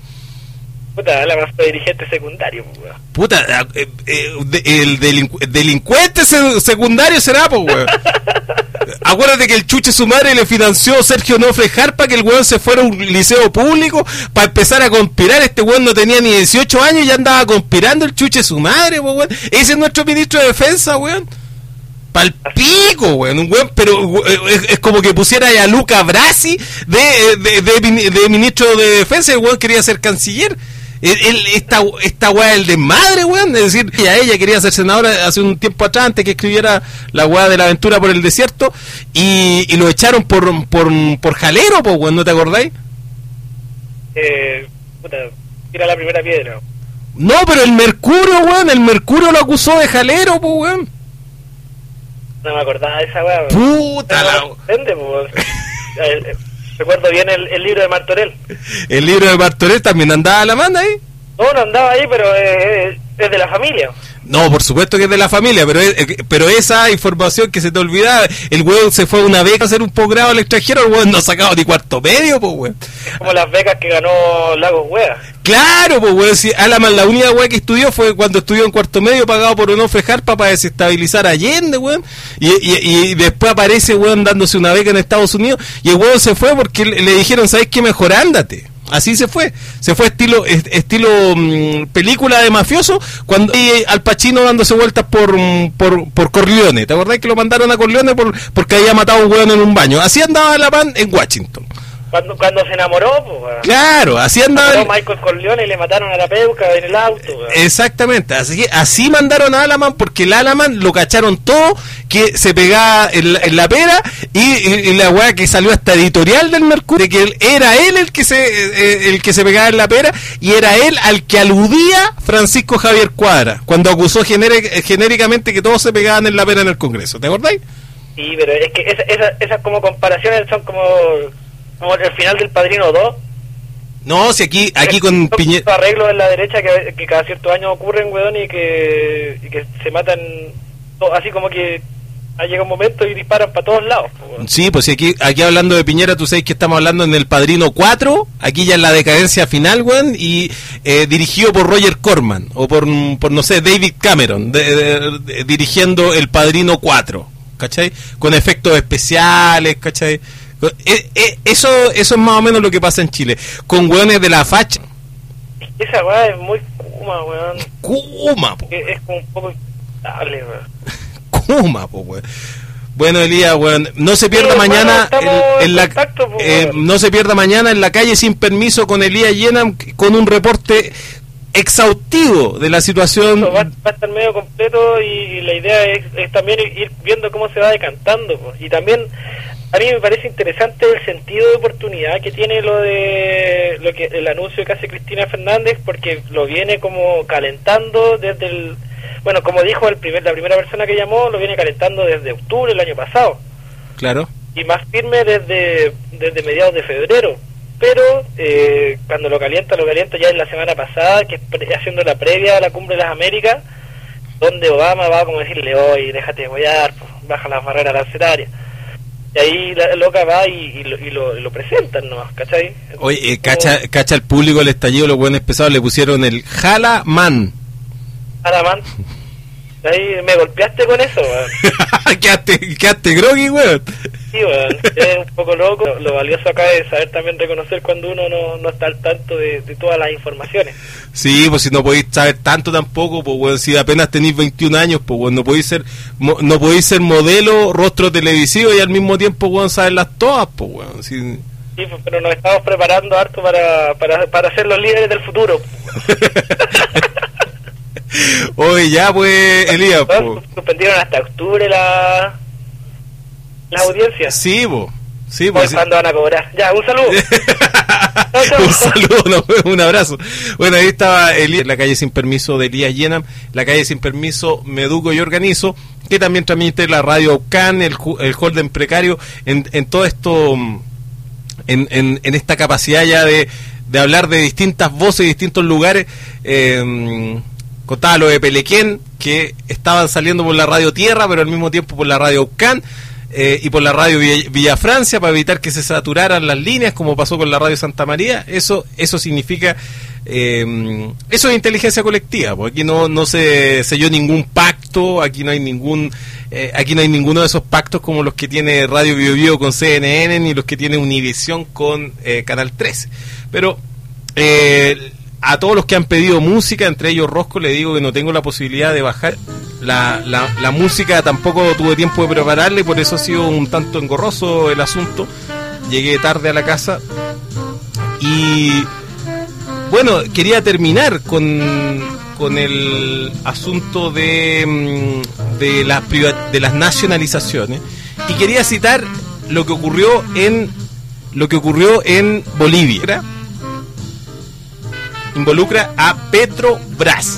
Puta, Alaman fue dirigente secundario, weón. Puta, eh, eh, de, el delincu delincuente se secundario será, pues, weón. Acuérdate que el chuche su madre le financió Sergio Nofre Jarpa que el weón se fuera a un liceo público para empezar a conspirar. Este weón no tenía ni dieciocho años y ya andaba conspirando el chuche su madre, weón. Ese es nuestro ministro de defensa, weón. Pal pico, weón. Un weón, pero es, es como que pusiera a Luca Brasi de, de, de, de, de ministro de defensa. El weón quería ser canciller. El, el, esta esta weá del desmadre, weón, es decir, ella, ella quería ser senadora hace un tiempo atrás, antes que escribiera la weá de la aventura por el desierto, y, y lo echaron por por, por jalero, pues, weón, ¿no te acordáis? Eh, puta, tira la primera piedra. No, pero el Mercurio, weón, el Mercurio lo acusó de jalero, pues, weón. No me acordaba de esa weá. Puta la... Vende, pues. Recuerdo bien el, el libro de Martorell. El libro de Martorell también andaba a la manda ahí. No, no andaba ahí, pero es, es de la familia. No, por supuesto que es de la familia, pero es, pero esa información que se te olvidaba, el weón se fue una beca a hacer un posgrado al extranjero, el weón no ha sacado ni cuarto medio, pues, weón. Es como las becas que ganó Lagos Wea. Claro, pues, weón, si Alaman la única weá que estudió fue cuando estudió en cuarto medio pagado por Onofre Jarpa para desestabilizar a Allende, weón, y, y, y después aparece, weón, dándose una beca en Estados Unidos, y el weón se fue porque le, le dijeron, ¿sabes qué? Mejor ándate. Así se fue, se fue estilo estilo mmm, película de mafioso, cuando hay Al Pacino dándose vueltas por por, por Corleone. ¿Te acordás que lo mandaron a Corleone por, porque había matado a un hueón en un baño? Así andaba Alaman en Washington. Cuando, cuando se enamoró, pues. Claro, así andaba. El... Michael Corleone y le mataron a la peuca en el auto. Weón. Exactamente, así que así mandaron a Alaman porque el Alaman lo cacharon todo, que se pegaba en la, en la pera y, y, y la weá que salió hasta editorial del Mercurio, de que él, era él el que se eh, el que se pegaba en la pera y era él al que aludía Francisco Javier Cuadra cuando acusó genéric, genéricamente que todos se pegaban en la pera en el Congreso. ¿Te acordáis? Sí, pero es que esas esa, esa como comparaciones son como como el final del Padrino dos. No, si aquí aquí con Piñera... arreglos en la derecha que, que cada ciertos años ocurren, weón, y que, y que se matan, así como que llega un momento y disparan para todos lados. Weón. Sí, pues si aquí, aquí hablando de Piñera, tú sabes que estamos hablando en El Padrino cuatro, aquí ya en la decadencia final, weón, y eh, dirigido por Roger Corman, o por, por no sé, David Cameron, de, de, de, dirigiendo El Padrino cuatro, ¿cachai? Con efectos especiales, ¿cachai? Eh, eh, eso eso es más o menos lo que pasa en Chile con weones de la facha. Esa weá es muy kuma, weón. Kuma, po. Es, es como un poco instable, weón. Kuma, po, weón. Bueno, Elías, weón, no se pierda sí, mañana bueno, en, en la contacto, po, eh, no se pierda mañana en la calle sin permiso con Elías Yenam con un reporte exhaustivo de la situación. Va, va a estar medio completo y, y la idea es, es también ir viendo cómo se va decantando, po. Y también a mí me parece interesante el sentido de oportunidad que tiene lo de lo que el anuncio que hace Cristina Fernández, porque lo viene como calentando desde el, bueno, como dijo el primer la primera persona que llamó, lo viene calentando desde octubre del año pasado. Claro. Y más firme desde desde mediados de febrero. pero eh, cuando lo calienta, lo calienta ya en la semana pasada, que es pre- haciendo la previa a la Cumbre de las Américas, donde Obama va como a decirle, oye, déjate de huear, baja las barreras arancetarias. Y ahí la loca va y, y, lo, y lo, lo presentan nomás, ¿cachai? Oye, eh, cacha, cacha el público, el estallido, los buenos pesados le pusieron el Jala Man. Jala Man. Ahí me golpeaste con eso, weón. quedaste, quedaste groggy, weón. Sí, weón, es un poco loco. Lo, lo valioso acá es saber también reconocer cuando uno no, no está al tanto de, de todas las informaciones. Sí, pues si no podéis saber tanto tampoco, pues weón, si apenas tenéis veintiún años, pues weón, no podéis ser mo, no podéis ser modelo, rostro televisivo y al mismo tiempo, weón, saberlas todas, pues weón. Si... Sí, pues, pero nos estamos preparando harto para, para, para ser los líderes del futuro. Oye, ya pues, Elías, pues. Suspendieron hasta octubre la la audiencia. Sí, po. Sí, pues. Sí. ¿Cuándo van a cobrar? Ya, un saludo. Un saludo, no, un abrazo. Bueno, ahí estaba Elías, la calle sin permiso de Elías Yenam, la calle sin permiso Me Educo y Organizo, que también transmite la radio Can, el, el Holden Precario, en, en todo esto, en, en, en esta capacidad ya de, de hablar de distintas voces y distintos lugares. Eh, contaba lo de Pelequén, que estaban saliendo por la radio Tierra, pero al mismo tiempo por la radio Can. Eh, y por la radio Villa, Villa Francia, para evitar que se saturaran las líneas, como pasó con la radio Santa María. Eso eso significa eh, eso es inteligencia colectiva, porque aquí no no se selló ningún pacto, aquí no hay ningún eh, aquí no hay ninguno de esos pactos como los que tiene Radio Bio Bio con C N N ni los que tiene Univisión con eh, Canal trece. Pero eh, a todos los que han pedido música, entre ellos Rosco, le digo que no tengo la posibilidad de bajar la, la, la música, tampoco tuve tiempo de prepararla y por eso ha sido un tanto engorroso el asunto. Llegué tarde a la casa y bueno, quería terminar con, con el asunto de, de, las priva- de las nacionalizaciones y quería citar lo que ocurrió en lo que ocurrió en Bolivia. Involucra a Petrobras.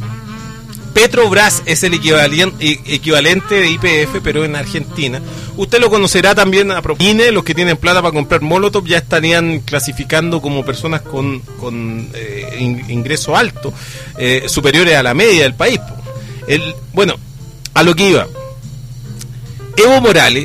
Petrobras es el equivalente, equivalente de Y P F, pero en Argentina. Usted lo conocerá también a propósito. Los que tienen plata para comprar Molotov ya estarían clasificando como personas con, con eh, ingreso alto, eh, superiores a la media del país. El, bueno, a lo que iba. Evo Morales,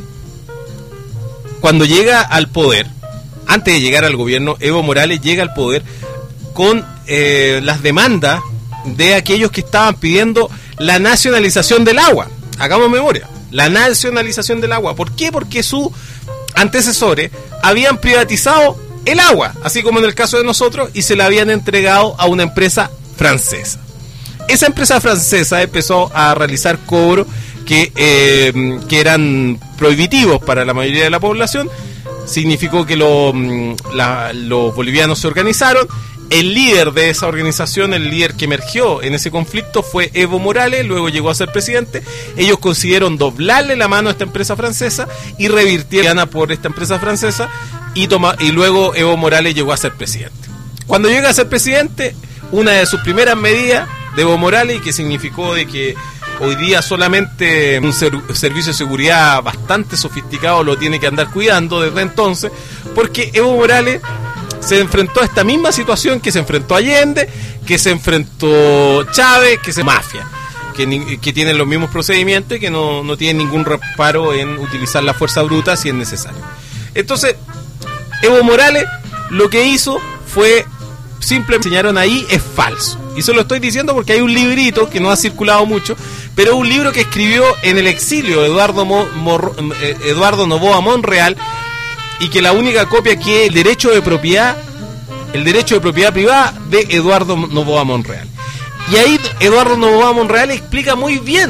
cuando llega al poder, antes de llegar al gobierno, Evo Morales llega al poder con eh, las demandas de aquellos que estaban pidiendo la nacionalización del agua. Hagamos memoria, la nacionalización del agua. ¿Por qué? Porque sus antecesores habían privatizado el agua, así como en el caso de nosotros, y se la habían entregado a una empresa francesa. Esa empresa francesa empezó a realizar cobros que, eh, que eran prohibitivos para la mayoría de la población. Significó que lo, la, los bolivianos se organizaron. El líder de esa organización, el líder que emergió en ese conflicto fue Evo Morales, luego llegó a ser presidente. Ellos consiguieron doblarle la mano a esta empresa francesa y revirtieron por esta empresa francesa y, toma, y luego Evo Morales llegó a ser presidente. Cuando llega a ser presidente, una de sus primeras medidas de Evo Morales, que significó de que hoy día solamente un ser, servicio de seguridad bastante sofisticado lo tiene que andar cuidando desde entonces, porque Evo Morales se enfrentó a esta misma situación que se enfrentó Allende, que se enfrentó Chávez, que se mafia, que, que tienen los mismos procedimientos y que no, no tienen ningún reparo en utilizar la fuerza bruta si es necesario. Entonces, Evo Morales lo que hizo fue simplemente enseñaron ahí es falso. Y se lo estoy diciendo porque hay un librito que no ha circulado mucho, pero es un libro que escribió en el exilio Eduardo, Mo, Mor, Eduardo Noboa Monreal, y que la única copia que es el derecho de propiedad, el derecho de propiedad privada de Eduardo Noboa Monreal. Y ahí Eduardo Noboa Monreal explica muy bien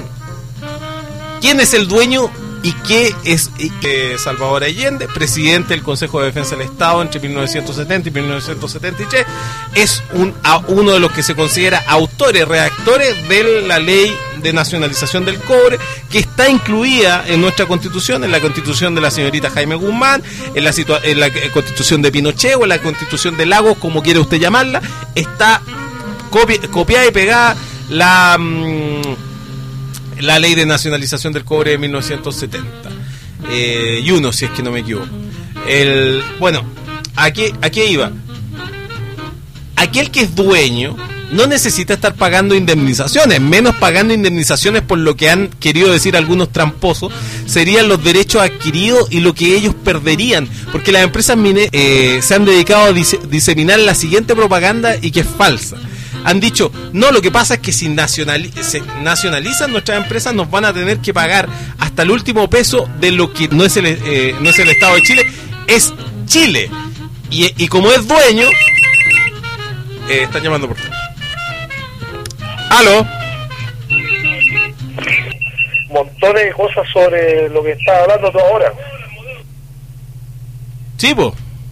quién es el dueño y qué es eh, Salvador Allende, presidente del Consejo de Defensa del Estado entre mil novecientos setenta y mil novecientos setenta y tres, es un, a, uno de los que se considera autores, redactores de la ley de nacionalización del cobre, que está incluida en nuestra Constitución, en la Constitución de la señorita Jaime Guzmán, en la, situa- en la Constitución de Pinochet o en la Constitución de Lagos, como quiera usted llamarla, está copi- copiada y pegada la... Mmm, la ley de nacionalización del cobre de mil novecientos setenta eh, y uno, si es que no me equivoco. El, bueno, ¿a qué, a qué iba? Aquel que es dueño no necesita estar pagando indemnizaciones, menos pagando indemnizaciones por lo que han querido decir algunos tramposos, serían los derechos adquiridos y lo que ellos perderían, porque las empresas mine- eh, se han dedicado a dise- diseminar la siguiente propaganda y que es falsa. Han dicho, no, lo que pasa es que si nacionali- se nacionalizan nuestras empresas nos van a tener que pagar hasta el último peso de lo que no es el, eh, no es el Estado de Chile, es Chile. Y, y como es dueño, eh, están llamando por teléfono. ¿Aló? Montones de cosas sobre lo que estás hablando tú ahora. Sí, po.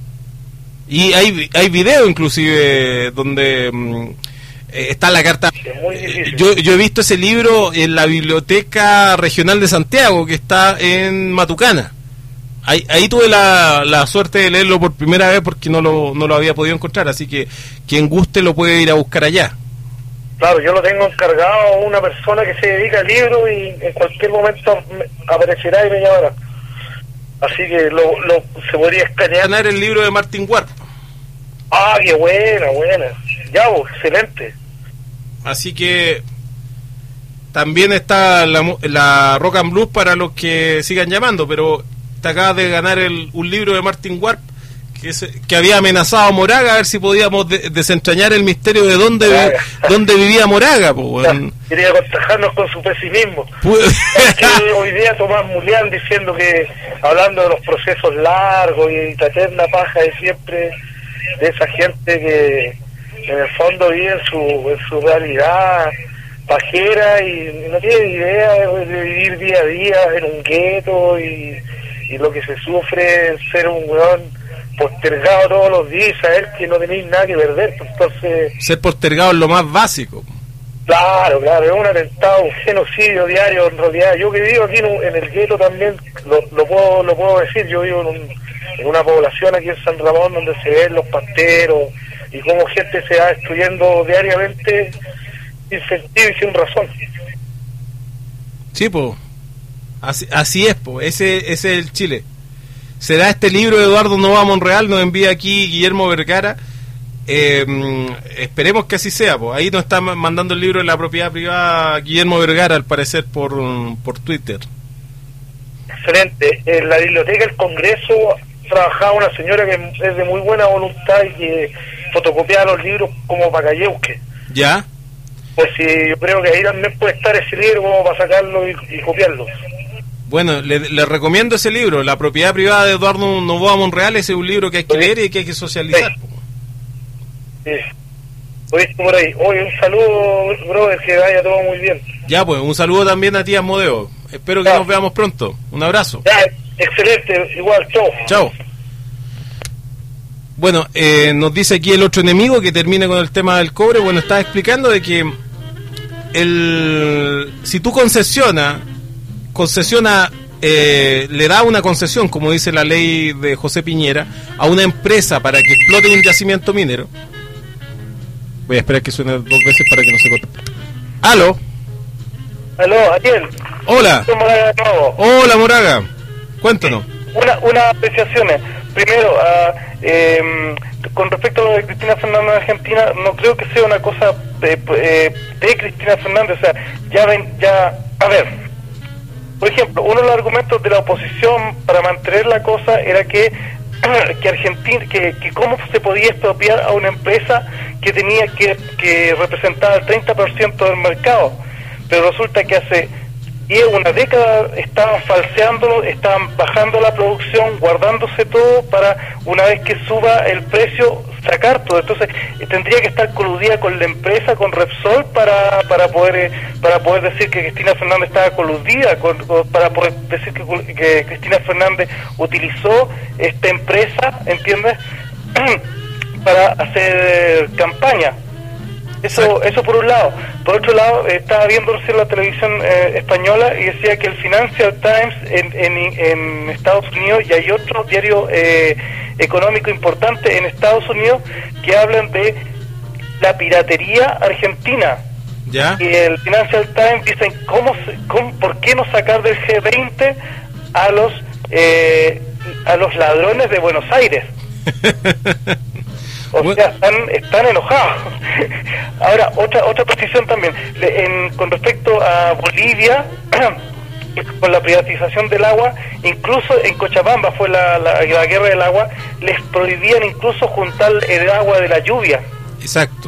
Y hay, hay video inclusive donde mm, eh, está la carta. Es muy difícil. Yo, yo he visto ese libro en la Biblioteca Regional de Santiago, que está en Matucana. Ahí, ahí tuve la, la suerte de leerlo por primera vez porque no lo, no lo había podido encontrar, así que quien guste lo puede ir a buscar allá. Claro, yo lo tengo encargado a una persona que se dedica al libro y en cualquier momento me aparecerá y me llamará. Así que lo, lo se podría escanear. Ganar el libro de Martin Warp. Ah, qué buena, buena. Ya, vos, excelente. Así que también está la, mu- la Rock and Blues para los que sigan llamando, pero te acabas de ganar el, un libro de Martin Warp que, es, que había amenazado a Moraga a ver si podíamos de- desentrañar el misterio de dónde, Moraga. dónde vivía Moraga. Po, weón. Quería contagiarnos con su pesimismo. Pu- Es que hoy día Tomás Mulián diciendo que, hablando de los procesos largos y la eterna paja de siempre, de esa gente que en el fondo vive en su, en su realidad pajera y no tiene idea de, de vivir día a día en un gueto y, y lo que se sufre es ser un weón postergado todos los días, saber que no tenéis nada que perder. Entonces, Ser postergado es lo más básico. claro, claro, es un atentado, un genocidio diario en realidad. Yo que vivo aquí en, un- en el gueto también, lo, lo puedo lo puedo decir, yo vivo en, un- en una población aquí en San Ramón donde se ven los pasteros y cómo gente se va destruyendo diariamente sin sentido y sin razón. Sí, po. Así, así es, po. Ese, ese es el Chile. Será este libro de Eduardo Nova Monreal, nos envía aquí Guillermo Vergara. Eh, esperemos que así sea, po. Ahí nos está ma- mandando el libro de la propiedad privada Guillermo Vergara, al parecer por, por Twitter. Excelente. En la biblioteca del Congreso trabajaba una señora que es de muy buena voluntad y que fotocopiaba los libros como para Cayeuque. ¿Ya? Pues sí, yo creo que ahí también puede estar ese libro como para sacarlo y, y copiarlo. Bueno, le, le recomiendo ese libro, La propiedad privada de Eduardo Novoa Monreal. Ese es un libro que hay que leer y que hay que socializar. Sí. Sí. Lo he visto por ahí. Oye, un saludo, brother, que vaya todo muy bien. Ya, pues, un saludo también a ti, Asmodeo. Espero que Ya. nos veamos pronto. Un abrazo. Ya, excelente, igual, chao. Chao. Bueno, eh, nos dice aquí el otro enemigo que termina con el tema del cobre. Bueno, estaba explicando de que el si tú concesionas, concesiona, eh, le da una concesión, como dice la ley de José Piñera, a una empresa para que explote un yacimiento minero. Voy a esperar que suene dos veces para que no se corte. ¿Aló? Aló, Ariel. Hola. ¿Cómo va de nuevo? Hola, Moraga. Cuéntanos. Una, unas apreciaciones. Primero, ah, eh, con respecto a lo de Cristina Fernández de Argentina, no creo que sea una cosa de, eh, de Cristina Fernández. O sea, ya ven, ya, a ver, por ejemplo, uno de los argumentos de la oposición para mantener la cosa era que que Argentina, que, que cómo se podía expropiar a una empresa que tenía que, que representaba el treinta por ciento del mercado, pero resulta que hace diez, una década estaban falseándolo, estaban bajando la producción, guardándose todo para una vez que suba el precio sacar todo. Entonces eh, tendría que estar coludida con la empresa, con Repsol, para para poder eh, para poder decir que Cristina Fernández estaba coludida, con, con- para poder decir que, que Cristina Fernández utilizó esta empresa, ¿entiendes? para hacer campaña. Eso eso por un lado. Por otro lado, eh, estaba viendo recién la televisión eh, española y decía que el Financial Times en, en, en Estados Unidos, y hay otro diario eh, económico importante en Estados Unidos que hablan de la piratería argentina. ¿Ya? Y el Financial Times dicen, ¿cómo, se- cómo ¿por qué no sacar del G veinte a los eh, a los ladrones de Buenos Aires? O Bueno. sea, están, están enojados. Ahora, otra otra precisión también. Le- en- con respecto a Bolivia, con la privatización del agua, incluso en Cochabamba fue la, la, la guerra del agua, les prohibían incluso juntar el agua de la lluvia. Exacto.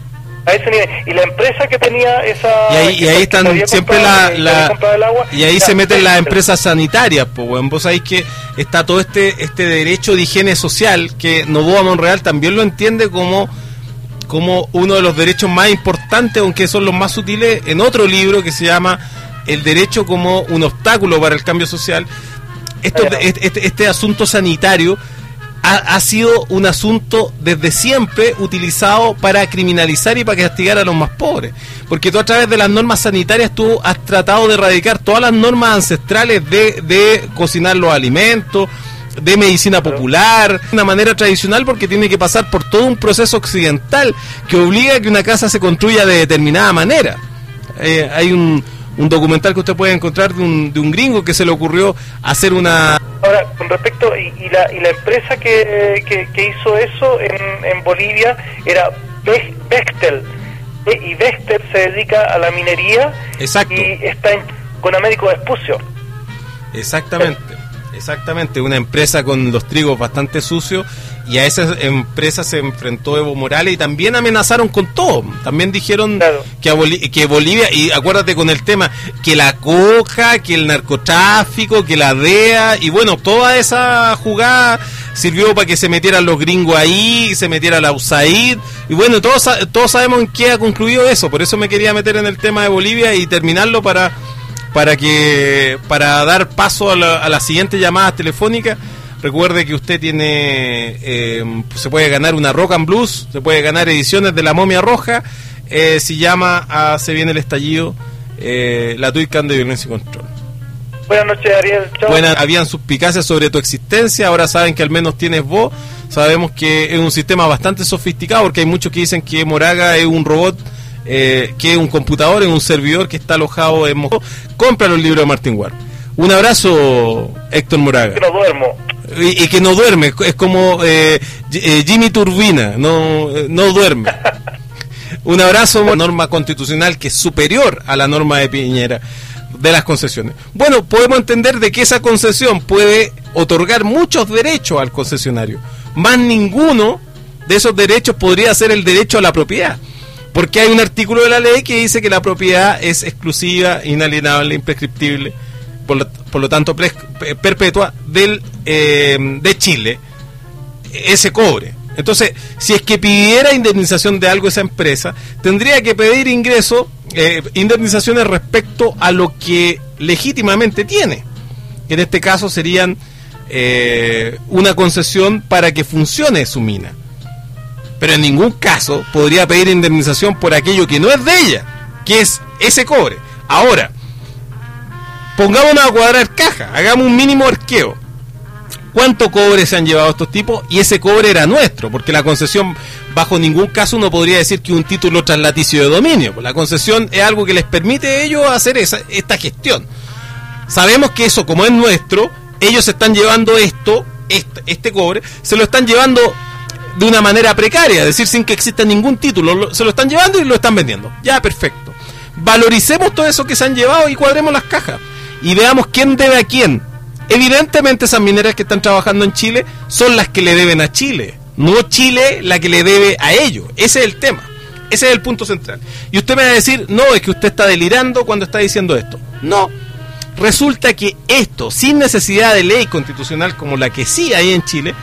A ese nivel. Y la empresa que tenía esa... Y ahí, y que- ahí que están había siempre comprado- la, que había la- comprado el agua, y ahí ya, se meten las el- empresas sanitarias, pues bueno, vos sabéis que está todo este este derecho de higiene social que Novoa Monreal también lo entiende como como uno de los derechos más importantes, aunque son los más sutiles, en otro libro que se llama El derecho como un obstáculo para el cambio social. Esto, Claro. este, este, este asunto sanitario ha, ha sido un asunto desde siempre utilizado para criminalizar y para castigar a los más pobres. Porque tú a través de las normas sanitarias tú has tratado de erradicar todas las normas ancestrales de, de cocinar los alimentos, de medicina popular, de una manera tradicional, porque tiene que pasar por todo un proceso occidental que obliga a que una casa se construya de determinada manera. Eh, hay un, un documental que usted puede encontrar de un, de un gringo que se le ocurrió hacer una... Ahora, con respecto, y, y, la, y la empresa que, que, que hizo eso en, en Bolivia era Be- Bechtel, e- y Bechtel se dedica a la minería. Exacto. Y está en, con Américo Vespucio. Exactamente, exactamente, una empresa con los trigos bastante sucios, y a esa empresa se enfrentó Evo Morales y también amenazaron con todo. También dijeron Claro. que, a Boli- que Bolivia, y acuérdate con el tema, que la coca, que el narcotráfico, que la D E A, y bueno, toda esa jugada sirvió para que se metieran los gringos ahí, y se metiera la U S A I D, y bueno, todos, sa- todos sabemos en qué ha concluido eso. Por eso me quería meter en el tema de Bolivia y terminarlo para... para que para dar paso a la, a la siguiente llamada telefónica. Recuerde que usted tiene eh, se puede ganar una Rock and Blues, se puede ganar ediciones de La Momia Roja, eh, si llama a Se Viene el Estallido, eh, la Tuicán de Violencia y Control. Buenas noches, Ariel. Chao. Buenas, habían suspicacias sobre tu existencia, ahora saben que al menos tienes voz. Sabemos que es un sistema bastante sofisticado, porque hay muchos que dicen que Moraga es un robot, eh, que es un computador, es un servidor que está alojado en Moscú. Compra los libros de Martin Ward. Un abrazo, Héctor Moraga. Que no duermo. Y, y que no duerme, es como eh, eh, Jimmy Turbina, no, eh, no duerme. Un abrazo, una norma constitucional que es superior a la norma de Piñera de las concesiones. Bueno, podemos entender de que esa concesión puede otorgar muchos derechos al concesionario, más ninguno de esos derechos podría ser el derecho a la propiedad, porque hay un artículo de la ley que dice que la propiedad es exclusiva, inalienable, imprescriptible, por lo, por lo tanto pre, perpetua del eh, de Chile, ese cobre. Entonces, si es que pidiera indemnización de algo esa empresa, tendría que pedir ingreso, eh, indemnizaciones respecto a lo que legítimamente tiene, que en este caso serían eh, una concesión para que funcione su mina. Pero en ningún caso podría pedir indemnización por aquello que no es de ella, que es ese cobre. Ahora, pongámonos a cuadrar caja, hagamos un mínimo arqueo. ¿Cuánto cobre se han llevado estos tipos? Y ese cobre era nuestro, porque la concesión, bajo ningún caso uno podría decir que un título traslaticio de dominio. La concesión es algo que les permite a ellos hacer esa, esta gestión. Sabemos que eso, como es nuestro, ellos se están llevando esto, este, este cobre, se lo están llevando de una manera precaria, es decir, sin que exista ningún título, lo, se lo están llevando y lo están vendiendo. Ya, perfecto. Valoricemos todo eso que se han llevado y cuadremos las cajas. Y veamos quién debe a quién. Evidentemente esas mineras que están trabajando en Chile son las que le deben a Chile, no Chile la que le debe a ellos. Ese es el tema, ese es el punto central. Y usted me va a decir, no, es que usted está delirando cuando está diciendo esto. No, resulta que esto, sin necesidad de ley constitucional como la que sí hay en Chile,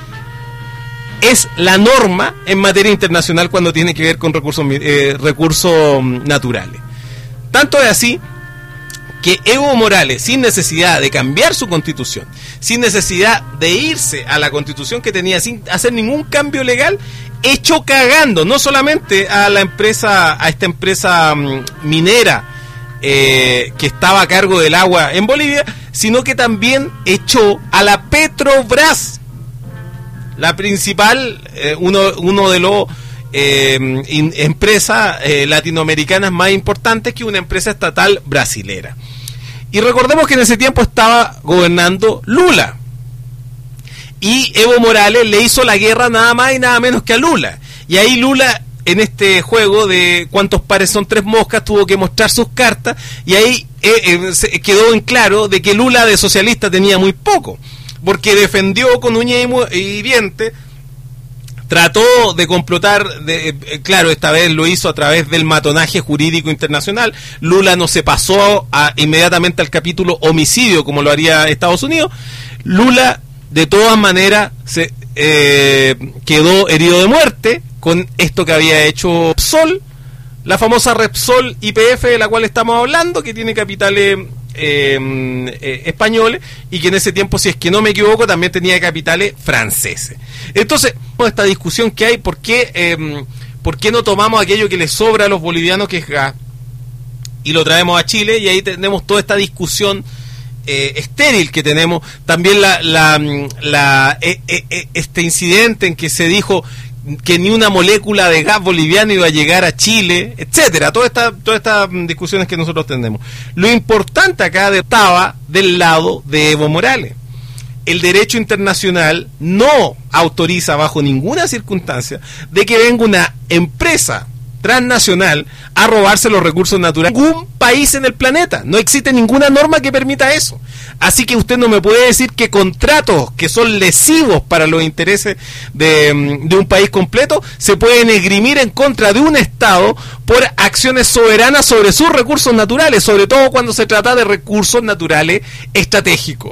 es la norma en materia internacional cuando tiene que ver con recursos, eh, recursos naturales. Tanto es así que Evo Morales, sin necesidad de cambiar su constitución, sin necesidad de irse a la constitución que tenía, sin hacer ningún cambio legal, echó cagando no solamente a la empresa, a esta empresa um, minera eh, que estaba a cargo del agua en Bolivia, sino que también echó a la Petrobras, la principal, eh, uno, uno de los eh, in, empresas eh, latinoamericanas más importantes, que una empresa estatal brasilera. Y recordemos que en ese tiempo estaba gobernando Lula. y Evo Morales le hizo la guerra nada más y nada menos que a Lula. Y ahí Lula, en este juego de cuántos pares son tres moscas, tuvo que mostrar sus cartas, y ahí eh, eh, se quedó en claro de que Lula de socialista tenía muy poco, porque defendió con uña y, mu- y diente, trató de complotar, de, eh, claro, esta vez lo hizo a través del matonaje jurídico internacional. Lula no se pasó a, inmediatamente al capítulo homicidio como lo haría Estados Unidos. Lula, de todas maneras, se eh, quedó herido de muerte con esto que había hecho Repsol, la famosa Repsol Y P F de la cual estamos hablando, que tiene capitales eh, eh, españoles, y que en ese tiempo, si es que no me equivoco, también tenía capitales franceses. Entonces, esta discusión que hay, ¿por qué, eh, ¿por qué no tomamos aquello que les sobra a los bolivianos, que es gas, y lo traemos a Chile? Y ahí tenemos toda esta discusión Eh, estéril que tenemos. También la, la, la eh, eh, este incidente en que se dijo que ni una molécula de gas boliviano iba a llegar a Chile, etcétera. Todas estas todas estas discusiones que nosotros tenemos. Lo importante acá estaba del lado de Evo Morales. El derecho internacional no autoriza bajo ninguna circunstancia de que venga una empresa transnacional a robarse los recursos naturales de ningún país en el planeta. No existe ninguna norma que permita eso. Así que usted no me puede decir que contratos que son lesivos para los intereses de, de un país completo se pueden esgrimir en contra de un Estado por acciones soberanas sobre sus recursos naturales, sobre todo cuando se trata de recursos naturales estratégicos.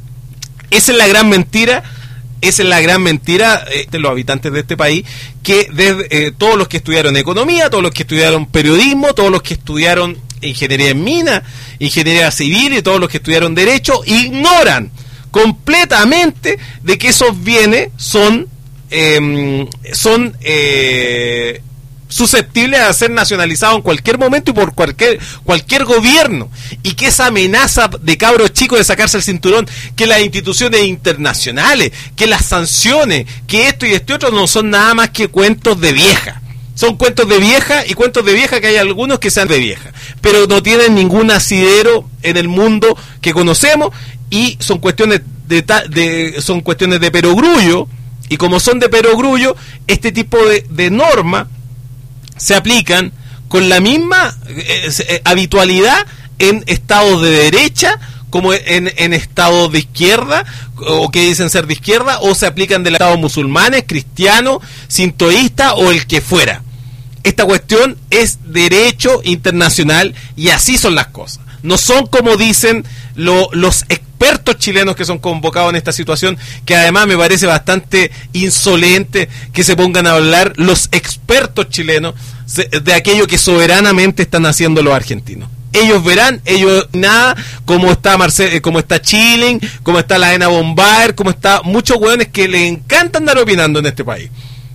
Esa es la gran mentira. Esa es la gran mentira eh, de los habitantes de este país, que desde, eh, todos los que estudiaron economía, todos los que estudiaron periodismo, todos los que estudiaron ingeniería en minas, ingeniería civil y todos los que estudiaron derecho, ignoran completamente de que esos bienes son eh, son eh, susceptibles a ser nacionalizados en cualquier momento y por cualquier cualquier gobierno, y que esa amenaza de cabros chicos de sacarse el cinturón, que las instituciones internacionales, que las sanciones, que esto y este otro, no son nada más que cuentos de vieja. Son cuentos de vieja, y cuentos de vieja que hay algunos que sean de vieja, pero no tienen ningún asidero en el mundo que conocemos, y son cuestiones de, de son cuestiones de perogrullo, y como son de perogrullo, este tipo de, de normas se aplican con la misma eh, eh, habitualidad en estados de derecha como en, en estados de izquierda, o que dicen ser de izquierda, o se aplican de estados musulmanes, cristianos, sintoístas o el que fuera. Esta cuestión es derecho internacional, y así son las cosas. No son como dicen lo, los expertos chilenos que son convocados en esta situación, que además me parece bastante insolente que se pongan a hablar los expertos chilenos de aquello que soberanamente están haciendo los argentinos. Ellos verán, ellos nada, como está Marcel, como está Chilling, como está la Ena Bombaer, como está muchos hueones que le encanta andar opinando en este país.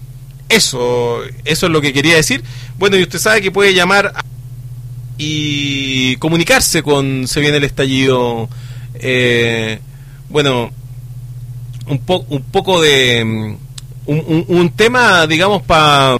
Eso, eso es lo que quería decir. Bueno, y usted sabe que puede llamar a y comunicarse con Se Viene el Estallido. Eh, bueno, un, po, un poco de un, un, un tema, digamos, para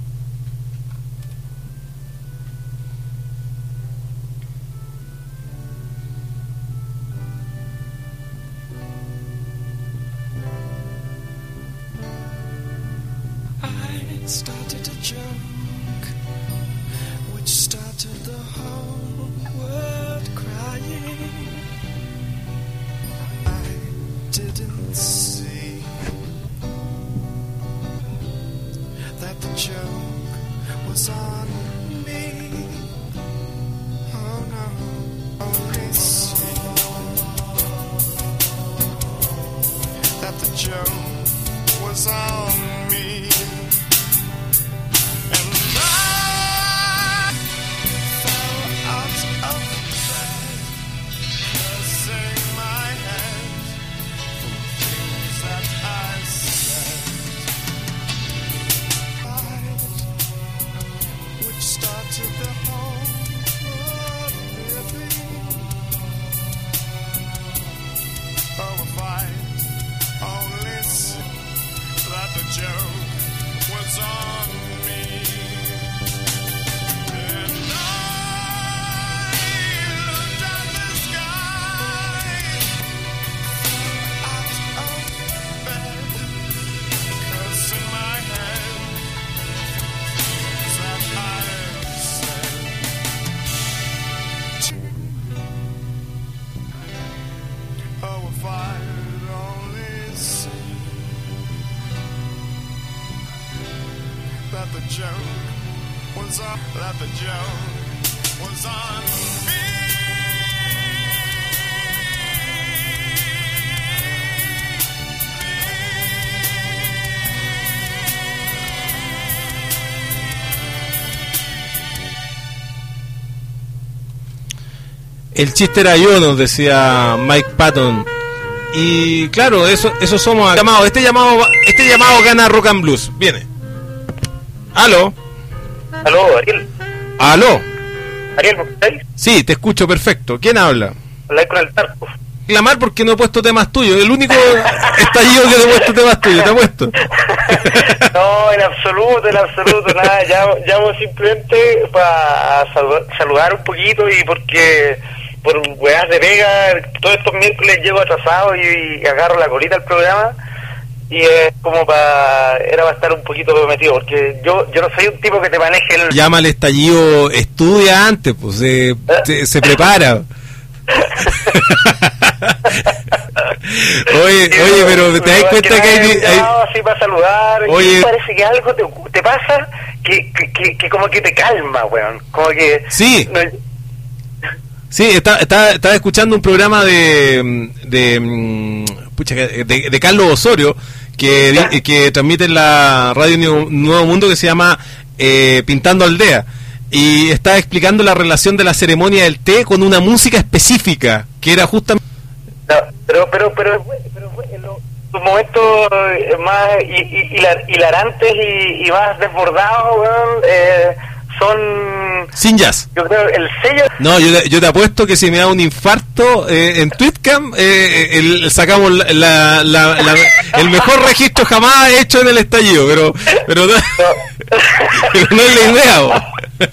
that the if I'd only seen that the joke was on, that the joke was on me. El chiste era yo, nos decía Mike Patton. Y claro, eso eso somos. Llamado, este llamado este llamado gana Rock and Blues. Viene. Aló. Aló, Ariel. Aló. Ariel, ¿me escucháis? Sí, te escucho perfecto. ¿Quién habla? Habláis con el Tarco. Clamar porque no he puesto temas tuyos. El único estallido que no he puesto temas tuyos. ¿Te he puesto? No, en absoluto, en absoluto. Nada, llamo, llamo simplemente para saludar, saludar un poquito y porque por weas de pega, todos estos miércoles llego atrasado y, y agarro la colita al programa. Y es como para... Era para estar un poquito prometido, porque yo yo no soy un tipo que te maneje el... Llama al estallido, estudia antes, pues se, se, se prepara. Oye, sí, oye, pero te das cuenta que hay... hay... así para saludar. Oye, y parece que algo te, te pasa que, que, que, que como que te calma, weón. Como que... Sí. No... Sí, estaba está, está escuchando un programa de... de pucha, de, de Carlos Osorio, que, que transmite en la radio Nuevo Mundo, que se llama eh, Pintando Aldea. Y estaba explicando la relación de la ceremonia del té con una música específica, que era justamente... No, pero, pero, pero, pero, pero en los momentos más hilar, hilarantes y, y más desbordados, weón, eh, son... Sin jazz. Yo creo el sello... No, yo te, yo te apuesto que si me da un infarto eh, en Tweetcam, eh, el, sacamos la, la, la, la, el mejor registro jamás hecho en el estallido, pero pero no, no. Pero no es la idea, vos.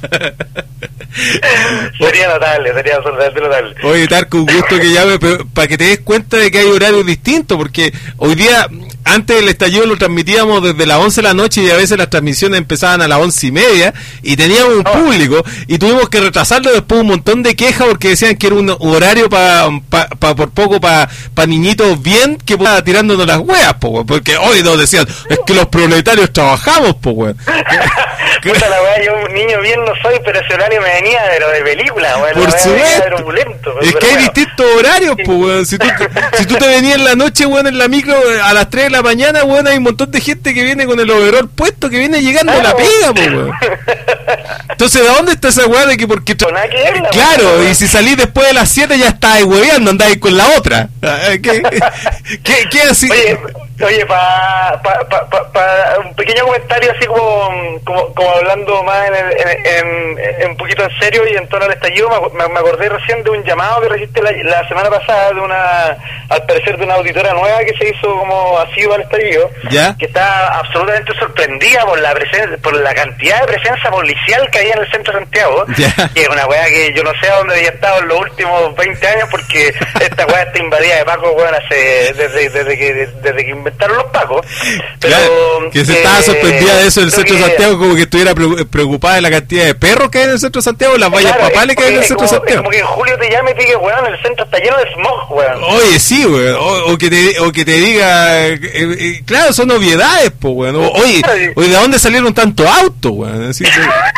Sería notable, sería absolutamente notable. Oye, Tarco, un gusto que llame, pero para que te des cuenta de que hay horarios distintos, porque hoy día, antes del estallido lo transmitíamos desde las once de la noche y a veces las transmisiones empezaban a las once y media y teníamos un público y tuvimos que retrasarlo después un montón de quejas porque decían que era un horario para pa, pa, por poco para pa niñitos bien que estaba tirándonos las hueas, po, porque hoy nos decían, es que los proletarios trabajamos, po, weón. Puta la weá, yo un niño bien no soy, pero ese horario me venía de lo de película, weón. Por supuesto. Opulento, es que hay bueno. distintos horarios, po, weón. Si tú, si tú te venías en la noche, weón, en la micro a las tres de la mañana, weón, hay un montón de gente que viene con el overall puesto, que viene llegando ah, a la pega, po, weón. Entonces, ¿de dónde está esa weá de que porque... Tra- nada que verla, claro, weón. Y si salís después de las siete ya estáis hueveando, andáis con la otra. ¿Qué, qué, qué así? Oye, oye para pa, pa, pa, pa, un pequeño comentario así como como, como hablando más en, el, en, en, en un poquito en serio y en torno al estallido, me, me acordé recién de un llamado que recibiste la, la semana pasada de una, al parecer de una auditora nueva que se hizo como asiduo al estallido, ¿ya? Que está absolutamente sorprendida por la presencia, por la cantidad de presencia policial que había en el centro de Santiago, ¿ya? Que es una weá que yo no sé a dónde había estado en los últimos veinte años, porque esta weá está invadida de Paco, weón, hace desde, desde que desde que inventaron los Pacos. Pero claro, que se eh, estaba sorprendida de eso en el centro de Santiago, como que estuviera preocupada de la cantidad de perros que hay en el centro de Santiago, las vallas claro, papales que hay en el centro de Santiago. Es como que en julio te llame y te diga, weón, el centro está lleno de smog, weón. Oye, sí, weón, o, o, que te, o que te diga, eh, eh, claro, son obviedades, pues, weón. O, oye, oye, ¿de dónde salieron tantos autos, weón? Así que...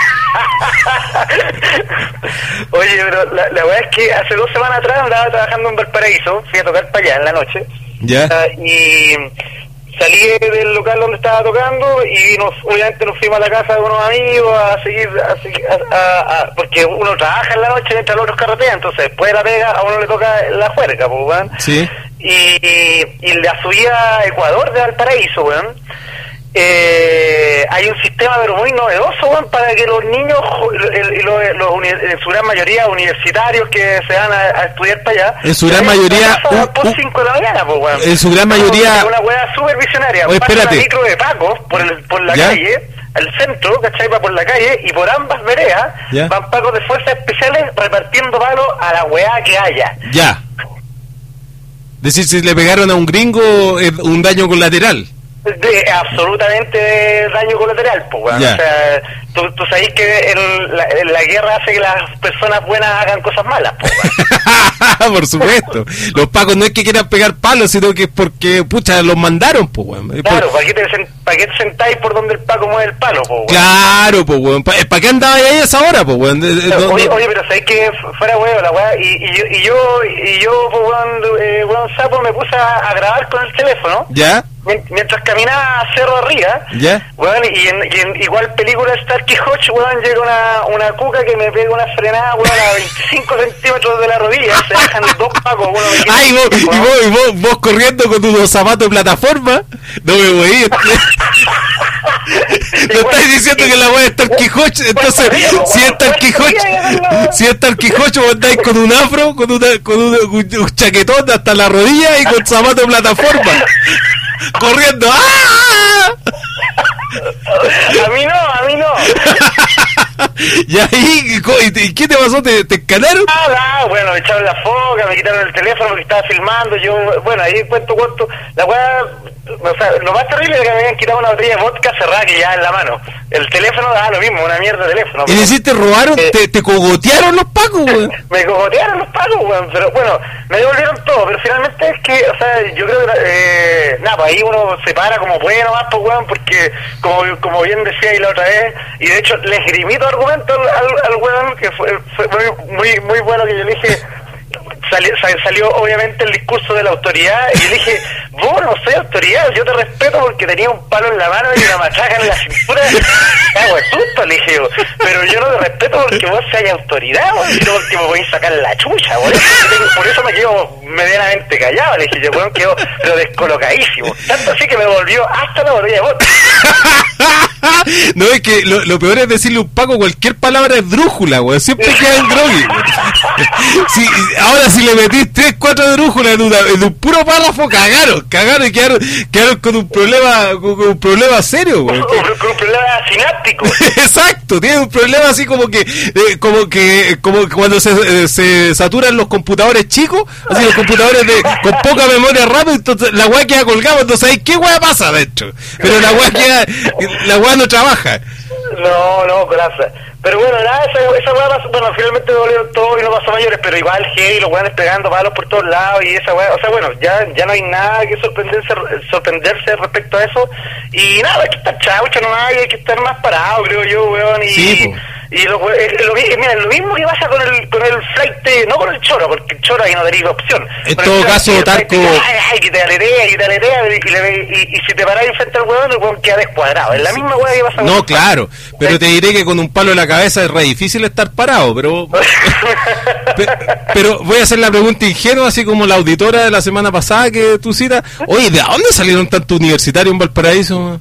Oye, pero la, la verdad es que hace dos semanas atrás andaba trabajando en Valparaíso, fui a tocar para allá en la noche. Ya. Uh, y salí del local donde estaba tocando y nos, obviamente nos fuimos a la casa de unos amigos a seguir, a, seguir a, a, a, porque uno trabaja en la noche mientras los otros carretean, entonces después de la pega a uno le toca la juerga, pues, weón. Sí. Y, y, y la subida a Ecuador de Valparaíso, weón. Eh, hay un sistema pero muy novedoso, weón, para que los niños, el, los, los, en su gran mayoría universitarios que se van a, a estudiar para allá, en su gran mayoría uh, por cinco de la mañana, pues, weón. En su gran mayoría es una weá super visionaria. Oye, pasa espérate. una micro de Paco por, el, por la ¿Ya? calle, al centro, ¿cachai? Va por la calle y por ambas veredas ¿Ya? van Pacos de fuerzas especiales repartiendo palos a la weá que haya. Ya. Decir, si le pegaron a un gringo, es un daño colateral. De, absolutamente daño colateral, pues, weón. Ya. O sea, tú, tú sabes que en la, en la guerra hace que las personas buenas hagan cosas malas, pues, weón. Por supuesto. Los pacos no es que quieran pegar palos, sino que es porque, pucha, los mandaron, pues, weón. Es Claro, por- ¿para qué, te, sen- ¿para qué te sentáis por donde el Paco mueve el palo, pues, weón? Claro, pues, weón. ¿Para pa qué andaba ahí a esa hora, pues, weón? De- de- no- Oye, no- oye, pero sabes que fuera huevo la weá, y, y yo, y yo, y yo pues, weón, eh, weón sapo, me puse a, a grabar con el teléfono, ¿Ya? mien- mientras caminaba cerro arriba, ¿Ya? weón, y en, y en igual película Starkey Hodge, weón, llega una, una cuca que me pega una frenada, weón, a veinticinco centímetros de la rodilla, se dejan dos pacos, weón. me quitan- Ay, vos, y weón. vos, y vos, vos corriendo con tus zapatos de plataforma, no me voy a ir. No estáis diciendo que la weá es Tarquijocho, entonces, si es Tarquijocho, si es Tarquijocho, vos andáis con un afro, con una, con un, un- un chaquetón hasta la rodilla y con zapatos de plataforma, corriendo. ¡Ah! A mí no, a mí no. Y ahí, ¿y co- y te- y qué te pasó? ¿Te, te escalaron? Ah, ah, bueno, me echaron la foca, me quitaron el teléfono porque estaba filmando, yo, bueno, ahí cuento cuento, la weá, o sea, lo más terrible es que me habían quitado una botella de vodka cerrada que ya en la mano. El teléfono daba lo mismo, una mierda de teléfono. ¿Y pero- decís te robaron? Eh, ¿Te, te cogotearon los pacos, weón? me cogotearon los pagos, weón, pero bueno, me devolvieron todo, pero finalmente es que, o sea, yo creo que, eh, nada, pues ahí uno se para como puede nomás, pues, weón, porque, como, como bien decía ahí la otra vez, y de hecho le esgrimí tu argumento al, al, al weón, que fue, fue muy, muy, muy bueno, que yo le dije, salió, sal- salió obviamente el discurso de la autoridad, y yo le dije, vos no soy autoridad, yo te respeto porque tenía un palo en la mano y una machaca en la cintura, cago de susto, le dije yo, pero yo no te respeto porque vos seas autoridad, weón, sino porque me voy a sacar la chucha, weón. Por eso me quedo medianamente callado, le dije yo, weón, quedo pero descolocadísimo, tanto así que me volvió hasta la botella de vodka. No, es que lo, lo peor es decirle a un paco cualquier palabra es drújula, weón. Siempre queda en drogui. Sí, ahora si le metís tres, cuatro drújulas en, una, en un puro párrafo, cagaron, cagaron y quedaron, quedaron con un problema, con, con un problema serio, weón. Con con un problema sináptico. Exacto, tiene un problema así como que, eh, como que, como que cuando se, eh, se saturan los computadores chicos, así los computadores de con poca memoria rápida, entonces la weá queda colgada, entonces ahí qué weá pasa adentro, pero la weá queda, la weá no trabaja. No, no, coraza. Pero bueno, nada, esa, esa weá pasó, bueno, finalmente volvieron todo y no pasó mayores, pero igual hey, los weones pegando palos por todos lados y esa weá, o sea, bueno, ya ya no hay nada que sorprenderse sorprenderse respecto a eso, y nada, hay que estar chaucha nomás, y hay que estar más parado, creo yo, weón, y... Sí, po. Y lo, es lo, mi- mira, lo mismo que pasa con el con el flight, no con el choro, porque el choro ahí no tenéis opción. En Con todo el flight, caso, el flight, Tarco- Ay, ay, que te aletea, que te aletea, y, le- y, y si te paráis frente al huevón, el huevón queda descuadrado. Es la misma hueá que pasa con No, el- claro, pero te diré que con un palo en la cabeza es re difícil estar parado, pero pe- pero voy a hacer la pregunta ingenua, así como la auditora de la semana pasada que tú citas. Oye, ¿de dónde salieron tantos universitarios en Valparaíso?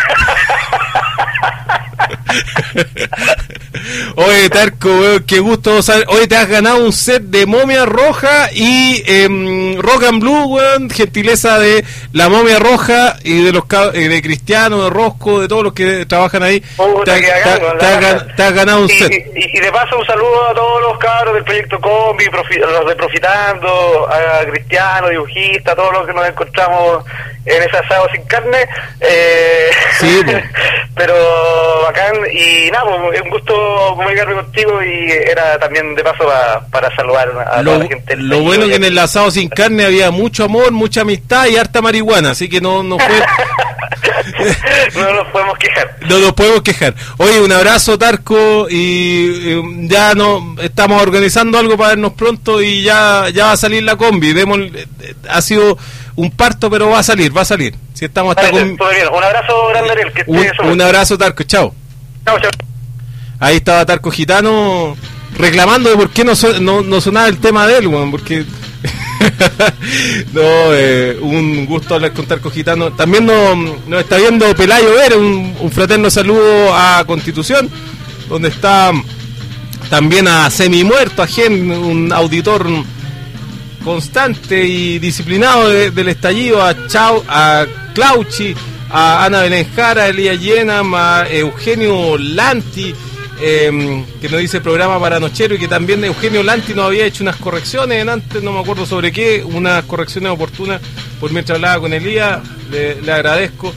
Oye, Tarco, weón, qué gusto saber. Oye, te has ganado un set de Momia Roja y em, Rock and Blue, weón, gentileza de la Momia Roja y de los cab- eh, de Cristiano, de Rosco, de todos los que trabajan ahí. Puta, Te, que te- hagan, te la has raja. gan- te has ganado un y, set. y, y de paso un saludo a todos los cabros del proyecto Combi, profi- los de Profitando, a Cristiano, dibujista, a todos los que nos encontramos en ese asado sin carne. Eh, Sí, po. pero bacán, y nada, pues, es un gusto comunicarme contigo y era también de paso pa- para saludar a Lo, toda la gente. del lo país. bueno que en el asado sin carne había mucho amor, mucha amistad y harta marihuana, así que no, no fue... No nos podemos quejar. No nos podemos quejar. Oye, un abrazo, Tarco, y eh, ya no estamos organizando algo para vernos pronto y ya ya va a salir la combi. Demos, eh, ha sido un parto, pero va a salir, va a salir. Si estamos hasta Vale, con todo bien. Un abrazo grande, Ariel, que esté un, súper. un abrazo, Tarco, chao. Chao, chao. Ahí estaba Tarco Gitano reclamando de por qué no, so- no, no sonaba el tema de él, weón, porque no, eh, un gusto hablar con Tarco Gitano. También nos, nos está viendo Pelayo Ver, un, un fraterno saludo a Constitución, donde está también a Semi Muerto, a Gen, un auditor constante y disciplinado de- del estallido, a Chau, a Clauchi, a Ana Belén Jara, a Elías Yenam, a Eugenio Lanti, eh, que nos dice programa para Nochero, y que también Eugenio Lanti nos había hecho unas correcciones en antes, no me acuerdo sobre qué, unas correcciones oportunas por mientras hablaba con Elías, le, le agradezco.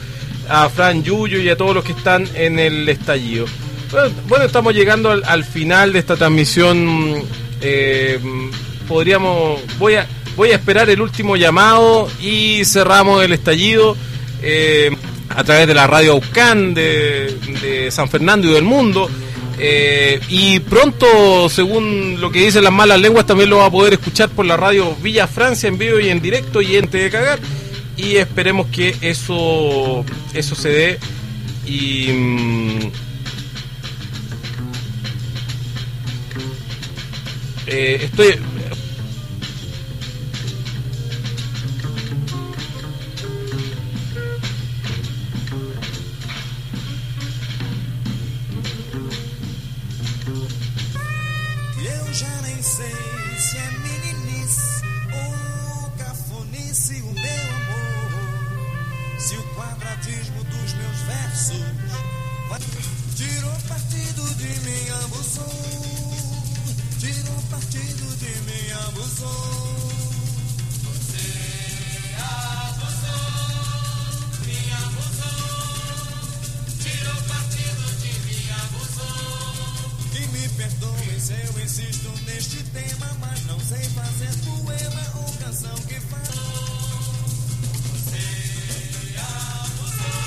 a Fran Yuyo y a todos los que están en el estallido. Bueno, bueno estamos llegando al, al final de esta transmisión. Eh, podríamos, voy a, voy a esperar el último llamado y cerramos el estallido eh, a través de la radio Aucán de, de San Fernando y del mundo. Eh, y pronto, según lo que dicen las malas lenguas, también lo va a poder escuchar por la radio Villa Francia en vivo y en directo y en Te de Cagar. Y esperemos que eso eso se dé. Y mm, eh, estoy Eu já nem sei se é meninice ou cafonice o meu amor. Se o quadratismo dos meus versos vai- tirou partido de mim, abusou. Tirou partido de mim, abusou. Você abusou, me abusou. Tirou partido de mim, abusou. Que me perdoe se eu insisto neste tema, mas não sei fazer poema ou canção que fala. Você abusou.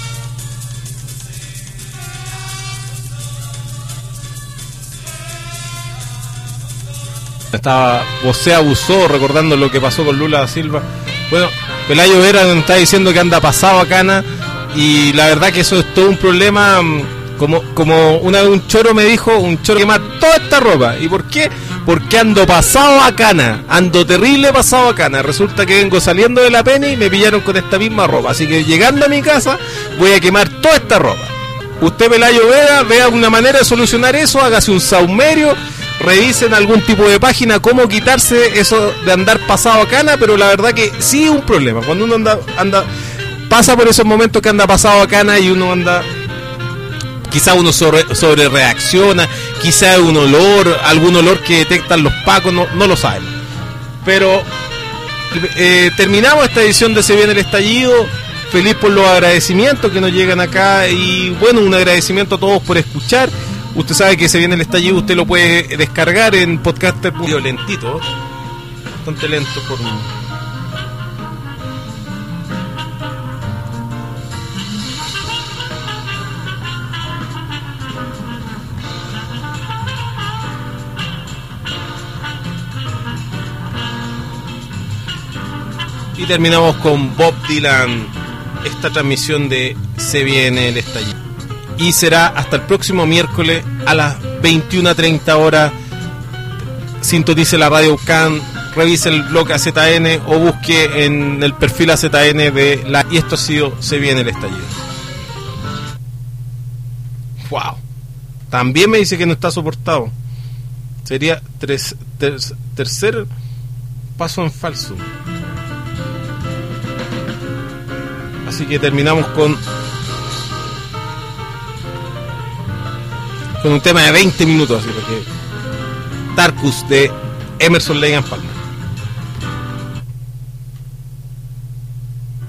estaba José abusó, recordando lo que pasó con Lula da Silva. Bueno, Pelayo Vera nos está diciendo que anda pasado a cana, y la verdad que eso es todo un problema. Como, como una vez un choro me dijo, un choro quema toda esta ropa. ¿Y por qué? Porque ando pasado a cana, ando terrible pasado a cana. Resulta que vengo saliendo de la pena y me pillaron con esta misma ropa. Así que llegando a mi casa voy a quemar toda esta ropa. Usted, Pelayo Vera, vea una manera de solucionar eso, hágase un saumerio, revisen algún tipo de página cómo quitarse eso de andar pasado a cana, pero la verdad que sí es un problema. Cuando uno anda, anda pasa por esos momentos que anda pasado a cana y uno anda... Quizá uno sobre, sobre reacciona, quizá es un olor, algún olor que detectan los pacos, no, no lo sabemos. Pero eh, terminamos esta edición de Se Viene el Estallido. Feliz por los agradecimientos que nos llegan acá. Y bueno, un agradecimiento a todos por escuchar. Usted sabe que Se Viene el Estallido, usted lo puede descargar en podcaster. Lentito, bastante lento por... Y terminamos con Bob Dylan, esta transmisión de Se Viene el Estallido. Y será hasta el próximo miércoles a las veintiuna treinta horas. Sintonice la radio Can, revise el blog A Z N o busque en el perfil A Z N de la... Y esto ha sido Se Viene el Estallido. Wow. También me dice que no está soportado. Sería tres, ter, tercer paso en falso. Así que terminamos con con un tema de veinte minutos, así que Tarkus de Emerson Lake and Palmer.